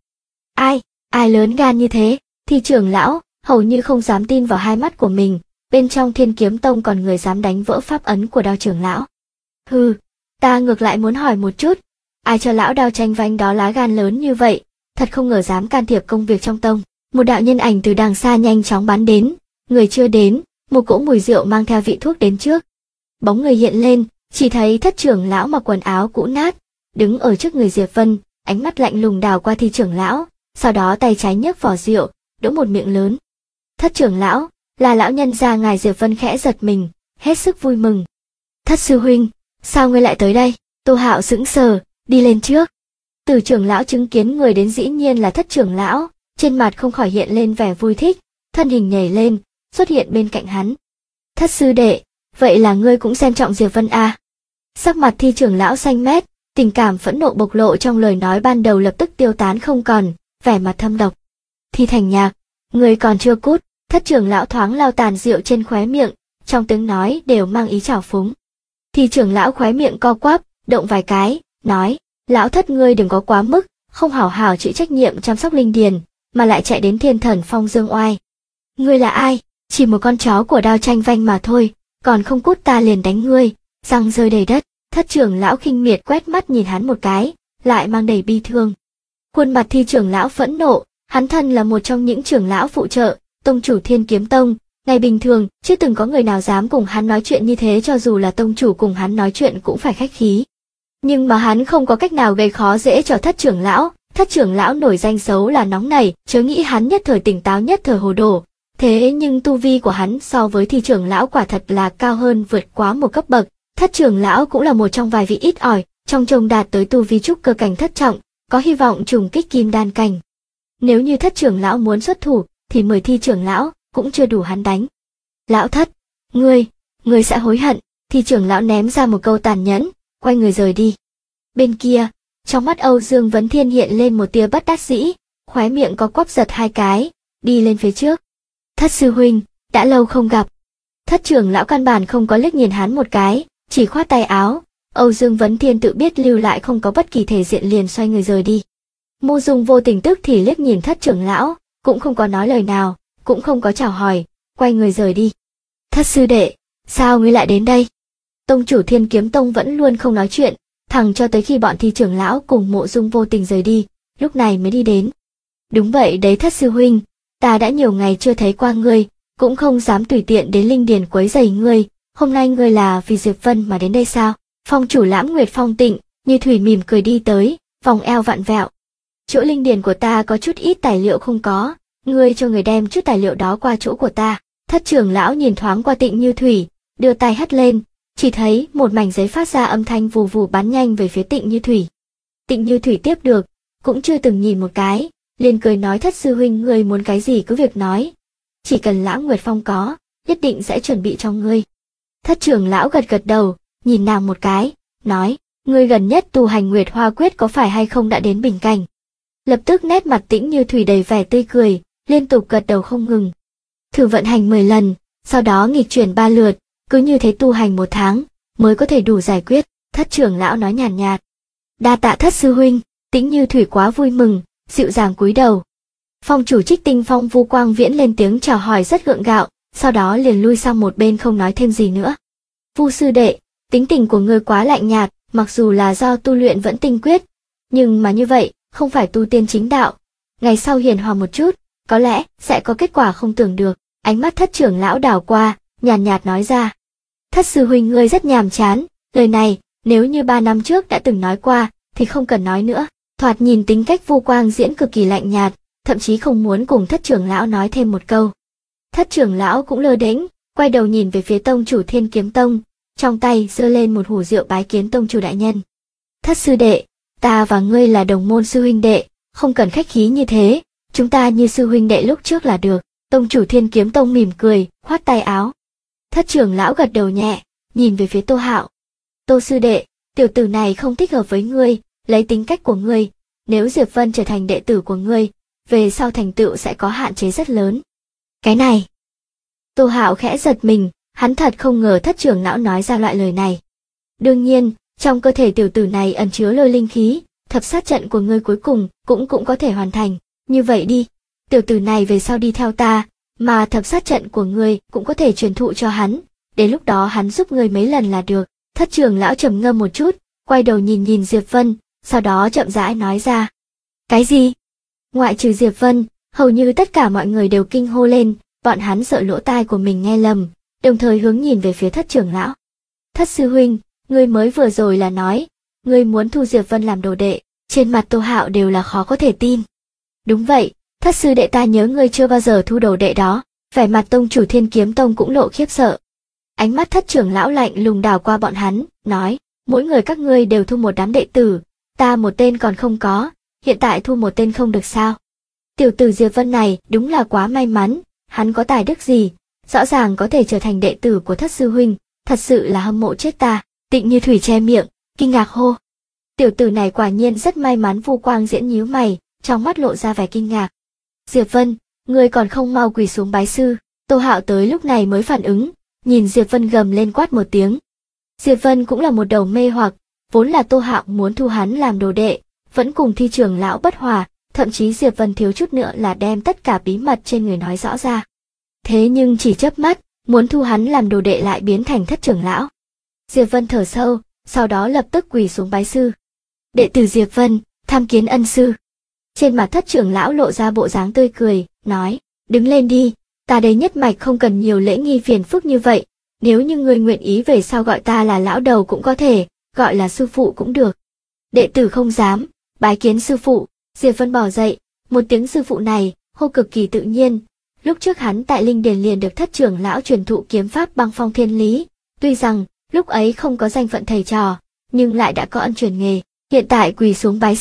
A: Ai lớn gan như thế? Thi trưởng lão hầu như không dám tin vào hai mắt của mình, bên trong Thiên Kiếm Tông còn người dám đánh vỡ pháp ấn của Đao trưởng lão. Hừ, ta ngược lại muốn hỏi một chút, ai cho lão Đao Tranh Vanh đó lá gan lớn như vậy, thật không ngờ dám can thiệp công việc trong tông. Một đạo nhân ảnh từ đằng xa nhanh chóng bắn đến, người chưa đến, một cỗ mùi rượu mang theo vị thuốc đến trước. Bóng người hiện lên, chỉ thấy Thất trưởng lão mặc quần áo cũ nát, đứng ở trước người Diệp Vân, ánh mắt lạnh lùng đảo qua Thi trưởng lão, sau đó tay trái nhấc vỏ rượu, đổ một miệng lớn. Thất trưởng lão, là lão nhân gia ngài. Diệp Vân khẽ giật mình, hết sức vui mừng. Thất sư huynh, sao ngươi lại tới đây? Tô Hạo sững sờ, đi lên trước. Từ trưởng lão chứng kiến người đến dĩ nhiên là Thất trưởng lão, trên mặt không khỏi hiện lên vẻ vui thích, thân hình nhảy lên, xuất hiện bên cạnh hắn. Thất sư đệ, vậy là ngươi cũng xem trọng Diệp Vân à? Sắc mặt Thi trưởng lão xanh mét, tình cảm phẫn nộ bộc lộ trong lời nói ban đầu lập tức tiêu tán không còn, vẻ mặt thâm độc. Thi Thành Nhạc, ngươi còn chưa cút. Thất trưởng lão thoáng lau tàn rượu trên khóe miệng, trong tiếng nói đều mang ý trào phúng. Thi trưởng lão khóe miệng co quắp, động vài cái, nói, lão Thất ngươi đừng có quá mức, không hảo hảo chịu trách nhiệm chăm sóc linh điền, mà lại chạy đến Thiên Thần Phong dương oai. Ngươi là ai? Chỉ một con chó của Đao Tranh Vanh mà thôi, còn không cút ta liền đánh ngươi, răng rơi đầy đất. Thất trưởng lão khinh miệt quét mắt nhìn hắn một cái, lại mang đầy bi thương. Khuôn mặt Thi trưởng lão phẫn nộ, hắn thân là một trong những trưởng lão phụ trợ tông chủ Thiên Kiếm Tông, ngày bình thường chưa từng có người nào dám cùng hắn nói chuyện như thế, cho dù là tông chủ cùng hắn nói chuyện cũng phải khách khí. Nhưng mà hắn không có cách nào gây khó dễ cho Thất trưởng lão. Thất trưởng lão nổi danh xấu là nóng nảy, chớ nghĩ hắn nhất thời tỉnh táo nhất thời hồ đồ. Thế nhưng tu vi của hắn so với Thi trưởng lão quả thật là cao hơn, vượt quá một cấp bậc. Thất trưởng lão cũng là một trong vài vị ít ỏi trong chồng đạt tới tu vi trúc cơ cảnh thất trọng, có hy vọng trùng kích kim đan cảnh. Nếu như Thất trưởng lão muốn xuất thủ, thì 10 Thi trưởng lão cũng chưa đủ hắn đánh. Lão Thất, ngươi sẽ hối hận. Thi trưởng lão ném ra một câu tàn nhẫn, quay người rời đi. Bên kia, trong mắt Âu Dương Vấn Thiên hiện lên một tia bất đắc dĩ, khóe miệng có quắp giật 2 cái, đi lên phía trước. Thất sư huynh, đã lâu không gặp. Thất trưởng lão căn bản không có liếc nhìn hắn một cái, chỉ khoát tay áo. Âu Dương Vấn Thiên tự biết lưu lại không có bất kỳ thể diện liền xoay người rời đi. Mộ Dung vô tình tức thì liếc nhìn Thất trưởng lão, cũng không có nói lời nào, cũng không có chào hỏi, quay người rời đi. Thất sư đệ, sao ngươi lại đến đây? Tông chủ Thiên Kiếm Tông vẫn luôn không nói chuyện, thẳng cho tới khi bọn Thi trưởng lão cùng Mộ Dung vô tình rời đi, lúc này mới đi đến. Đúng vậy đấy Thất sư huynh, ta đã nhiều ngày chưa thấy qua ngươi, cũng không dám tùy tiện đến linh điền quấy rầy ngươi, hôm nay ngươi là vì Diệp Vân mà đến đây sao? Phong chủ Lãm Nguyệt Phong Tịnh, Như Thủy mỉm cười đi tới, vòng eo vặn vẹo. Chỗ linh điền của ta có chút ít tài liệu không có, ngươi cho người đem chút tài liệu đó qua chỗ của ta. Thất trưởng lão nhìn thoáng qua Tịnh Như Thủy, đưa tay hất lên, chỉ thấy một mảnh giấy phát ra âm thanh vù vù bắn nhanh về phía Tịnh Như Thủy. Tịnh Như Thủy tiếp được, cũng chưa từng nhìn một cái, liền cười nói Thất sư huynh ngươi muốn cái gì cứ việc nói. Chỉ cần Lãm Nguyệt Phong có, nhất định sẽ chuẩn bị cho ngươi. Thất trưởng lão gật gật đầu, nhìn nàng một cái, nói, ngươi gần nhất tu hành Nguyệt Hoa Quyết có phải hay không đã đến bình cảnh. Lập tức nét mặt Tĩnh Như Thủy đầy vẻ tươi cười, liên tục gật đầu không ngừng. Thử vận hành 10 lần, sau đó nghịch chuyển 3 lượt, cứ như thế tu hành 1 tháng, mới có thể đủ giải quyết. Thất trưởng lão nói nhàn nhạt. Đa tạ Thất sư huynh. Tĩnh Như Thủy quá vui mừng, dịu dàng cúi đầu. Phong chủ Trích Tinh Phong Vu Quang Viễn lên tiếng chào hỏi rất gượng gạo, sau đó liền lui sang một bên không nói thêm gì nữa. Vu sư đệ, tính tình của ngươi quá lạnh nhạt, mặc dù là do tu luyện vẫn tinh quyết, nhưng mà như vậy, không phải tu tiên chính đạo. Ngày sau hiền hòa một chút, có lẽ sẽ có kết quả không tưởng được. Ánh mắt Thất trưởng lão đảo qua, nhàn nhạt nói ra. Thất sư huynh ngươi rất nhàm chán, lời này, nếu như 3 năm trước đã từng nói qua, thì không cần nói nữa. Thoạt nhìn tính cách Vu Quang Diễn cực kỳ lạnh nhạt, thậm chí không muốn cùng Thất trưởng lão nói thêm một câu. Thất trưởng lão cũng lơ đễnh, quay đầu nhìn về phía tông chủ Thiên Kiếm Tông, trong tay giơ lên một hủ rượu bái kiến tông chủ đại nhân. Thất sư đệ, ta và ngươi là đồng môn sư huynh đệ, không cần khách khí như thế, chúng ta như sư huynh đệ lúc trước là được. Tông chủ Thiên Kiếm Tông mỉm cười, khoát tay áo. Thất trưởng lão gật đầu nhẹ, nhìn về phía Tô Hạo. Tô sư đệ, tiểu tử này không thích hợp với ngươi, lấy tính cách của ngươi, nếu Diệp Vân trở thành đệ tử của ngươi, về sau thành tựu sẽ có hạn chế rất lớn. Cái này. Tô Hạo khẽ giật mình, hắn thật không ngờ Thất trưởng lão nói ra loại lời này. Đương nhiên, trong cơ thể tiểu tử này ẩn chứa lôi linh khí, thập sát trận của ngươi cuối cùng cũng có thể hoàn thành. Như vậy đi, tiểu tử này về sau đi theo ta, mà thập sát trận của ngươi cũng có thể truyền thụ cho hắn, đến lúc đó hắn giúp ngươi mấy lần là được. Thất trưởng lão trầm ngâm một chút, quay đầu nhìn Diệp Vân, sau đó chậm rãi nói ra. Cái gì? Ngoại trừ Diệp Vân, hầu như tất cả mọi người đều kinh hô lên, bọn hắn sợ lỗ tai của mình nghe lầm, đồng thời hướng nhìn về phía Thất trưởng lão. Thất sư huynh, ngươi mới vừa rồi là nói, ngươi muốn thu Diệp Vân làm đồ đệ, trên mặt Tô Hạo đều là khó có thể tin. Đúng vậy, Thất sư đệ ta nhớ ngươi chưa bao giờ thu đồ đệ đó, vẻ mặt tông chủ Thiên Kiếm Tông cũng lộ khiếp sợ. Ánh mắt Thất trưởng lão lạnh lùng đảo qua bọn hắn, nói, mỗi người các ngươi đều thu một đám đệ tử, ta một tên còn không có, hiện tại thu một tên không được sao. Tiểu tử Diệp Vân này đúng là quá may mắn, hắn có tài đức gì, rõ ràng có thể trở thành đệ tử của Thất sư huynh, thật sự là hâm mộ chết ta. Tịnh Như Thủy che miệng, kinh ngạc hô. Tiểu tử này quả nhiên rất may mắn. Vu Quang Diễn nhíu mày, trong mắt lộ ra vẻ kinh ngạc. Diệp Vân, ngươi còn không mau quỳ xuống bái sư. Tô Hạo tới lúc này mới phản ứng, nhìn Diệp Vân gầm lên quát một tiếng. Diệp Vân cũng là một đầu mê hoặc, vốn là Tô Hạo muốn thu hắn làm đồ đệ, vẫn cùng Thi trưởng lão bất hòa, thậm chí Diệp Vân thiếu chút nữa là đem tất cả bí mật trên người nói rõ ra. Thế nhưng chỉ chớp mắt, muốn thu hắn làm đồ đệ lại biến thành Thất trưởng lão. Diệp Vân thở sâu, sau đó lập tức quỳ xuống bái sư. Đệ tử Diệp Vân, tham kiến ân sư. Trên mặt Thất trưởng lão lộ ra bộ dáng tươi cười, nói, đứng lên đi, ta đây nhất mạch không cần nhiều lễ nghi phiền phức như vậy, nếu như ngươi nguyện ý về sau gọi ta là lão đầu cũng có thể, gọi là sư phụ cũng được. Đệ tử không dám, bái kiến sư phụ. Diệp Vân bỏ dậy, một tiếng sư phụ này, hô cực kỳ tự nhiên. Lúc trước hắn tại Linh Điền liền được Thất trưởng lão truyền thụ kiếm pháp Băng Phong Thiên Lý, tuy rằng lúc ấy không có danh phận thầy trò, nhưng lại đã có ân truyền nghề. Hiện tại quỳ xuống bái sư,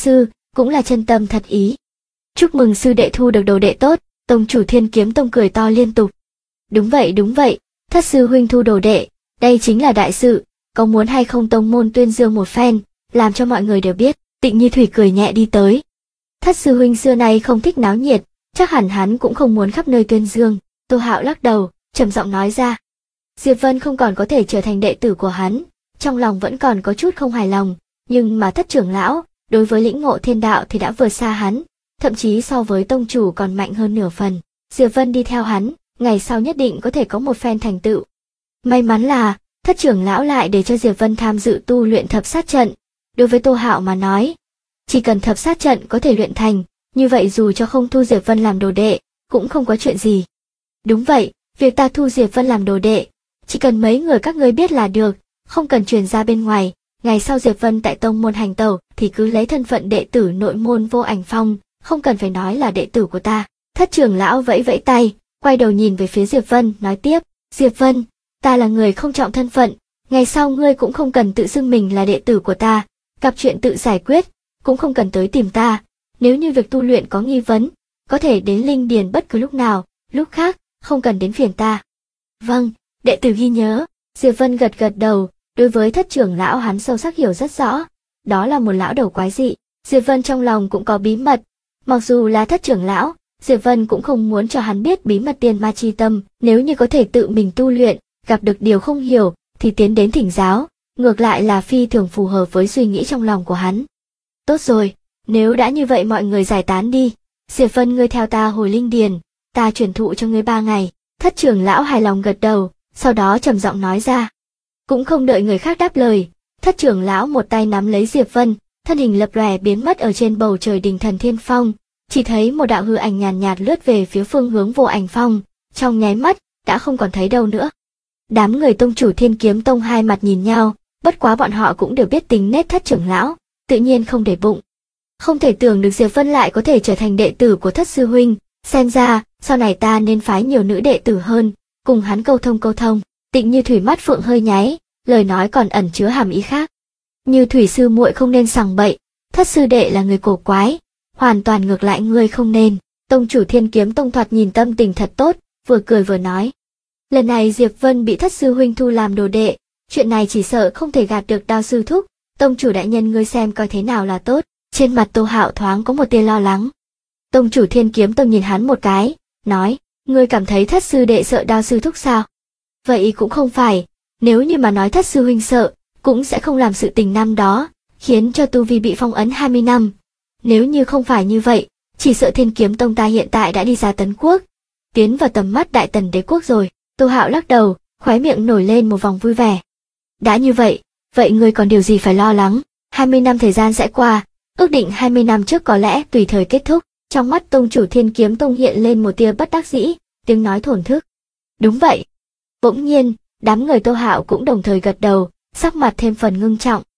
A: cũng là chân tâm thật ý. Chúc mừng sư đệ thu được đồ đệ tốt, tông chủ Thiên Kiếm Tông cười to liên tục. Đúng vậy, thất sư huynh thu đồ đệ, đây chính là đại sự, có muốn hay không tông môn tuyên dương một phen, làm cho mọi người đều biết. Tịnh Như Thủy cười nhẹ đi tới. Thất sư huynh xưa nay không thích náo nhiệt, chắc hẳn hắn cũng không muốn khắp nơi tuyên dương. Tô Hạo lắc đầu, trầm giọng nói ra. Diệp Vân không còn có thể trở thành đệ tử của hắn, trong lòng vẫn còn có chút không hài lòng, nhưng mà thất trưởng lão, đối với lĩnh ngộ thiên đạo thì đã vượt xa hắn, thậm chí so với tông chủ còn mạnh hơn nửa phần. Diệp Vân đi theo hắn, ngày sau nhất định có thể có một phen thành tựu. May mắn là, thất trưởng lão lại để cho Diệp Vân tham dự tu luyện thập sát trận. Đối với Tô Hạo mà nói, chỉ cần thập sát trận có thể luyện thành, như vậy dù cho không thu Diệp Vân làm đồ đệ, cũng không có chuyện gì. Đúng vậy, việc ta thu Diệp Vân làm đồ đệ, chỉ cần mấy người các ngươi biết là được, không cần truyền ra bên ngoài. Ngày sau Diệp Vân tại tông môn hành tẩu thì cứ lấy thân phận đệ tử nội môn Vô Ảnh Phong, không cần phải nói là đệ tử của ta. Thất trưởng lão vẫy vẫy tay, quay đầu nhìn về phía Diệp Vân, nói tiếp, Diệp Vân, ta là người không trọng thân phận, ngày sau ngươi cũng không cần tự xưng mình là đệ tử của ta, gặp chuyện tự giải quyết, cũng không cần tới tìm ta. Nếu như việc tu luyện có nghi vấn, có thể đến Linh Điền bất cứ lúc nào, lúc khác, không cần đến phiền ta. Vâng, đệ tử ghi nhớ. Diệp Vân gật gật đầu, đối với thất trưởng lão hắn sâu sắc hiểu rất rõ, đó là một lão đầu quái dị. Diệp Vân trong lòng cũng có bí mật, mặc dù là thất trưởng lão, Diệp Vân cũng không muốn cho hắn biết bí mật tiên ma chi tâm, nếu như có thể tự mình tu luyện, gặp được điều không hiểu, thì tiến đến thỉnh giáo, ngược lại là phi thường phù hợp với suy nghĩ trong lòng của hắn. Tốt rồi, nếu đã như vậy mọi người giải tán đi, Diệp Vân ngươi theo ta hồi Linh Điền, ta truyền thụ cho ngươi 3 ngày. Thất trưởng lão hài lòng gật đầu, sau đó trầm giọng nói ra. Cũng không đợi người khác đáp lời, thất trưởng lão một tay nắm lấy Diệp Vân, thân hình lập lòe biến mất ở trên bầu trời đình thần thiên phong, chỉ thấy một đạo hư ảnh nhàn nhạt lướt về phía phương hướng Vô Ảnh Phong, trong nháy mắt đã không còn thấy đâu nữa. Đám người tông chủ Thiên Kiếm Tông hai mặt nhìn nhau, bất quá bọn họ cũng đều biết tính nết thất trưởng lão, tự nhiên không để bụng. Không thể tưởng được Diệp Vân lại có thể trở thành đệ tử của thất sư huynh, xem ra sau này ta nên phái nhiều nữ đệ tử hơn, cùng hắn câu thông. Tịnh Như Thủy mắt phượng hơi nháy, lời nói còn ẩn chứa hàm ý khác. Như Thủy sư muội không nên sằng bậy, thất sư đệ là người cổ quái, hoàn toàn ngược lại ngươi không nên. Tông chủ Thiên Kiếm Tông thoạt nhìn tâm tình thật tốt, vừa cười vừa nói. Lần này Diệp Vân bị thất sư huynh thu làm đồ đệ, chuyện này chỉ sợ không thể gạt được Đao sư thúc, tông chủ đại nhân ngươi xem coi thế nào là tốt. Trên mặt Tô Hạo thoáng có một tia lo lắng. Tông chủ Thiên Kiếm Tông nhìn hắn một cái, nói, ngươi cảm thấy thất sư đệ sợ Đao sư thúc sao? Vậy cũng không phải, nếu như mà nói thất sư huynh sợ, cũng sẽ không làm sự tình năm đó, khiến cho tu vi bị phong ấn 20 năm. Nếu như không phải như vậy, chỉ sợ Thiên Kiếm Tông ta hiện tại đã đi ra Tấn Quốc, tiến vào tầm mắt Đại Tần Đế Quốc rồi. Tô Hạo lắc đầu, khóe miệng nổi lên một vòng vui vẻ. Đã như vậy, vậy ngươi còn điều gì phải lo lắng? 20 năm thời gian sẽ qua, ước định 20 năm trước có lẽ tùy thời kết thúc. Trong mắt tông chủ Thiên Kiếm Tông hiện lên một tia bất đắc dĩ, tiếng nói thổn thức. Đúng vậy. Bỗng nhiên, đám người Tô Hạo cũng đồng thời gật đầu, sắc mặt thêm phần ngưng trọng.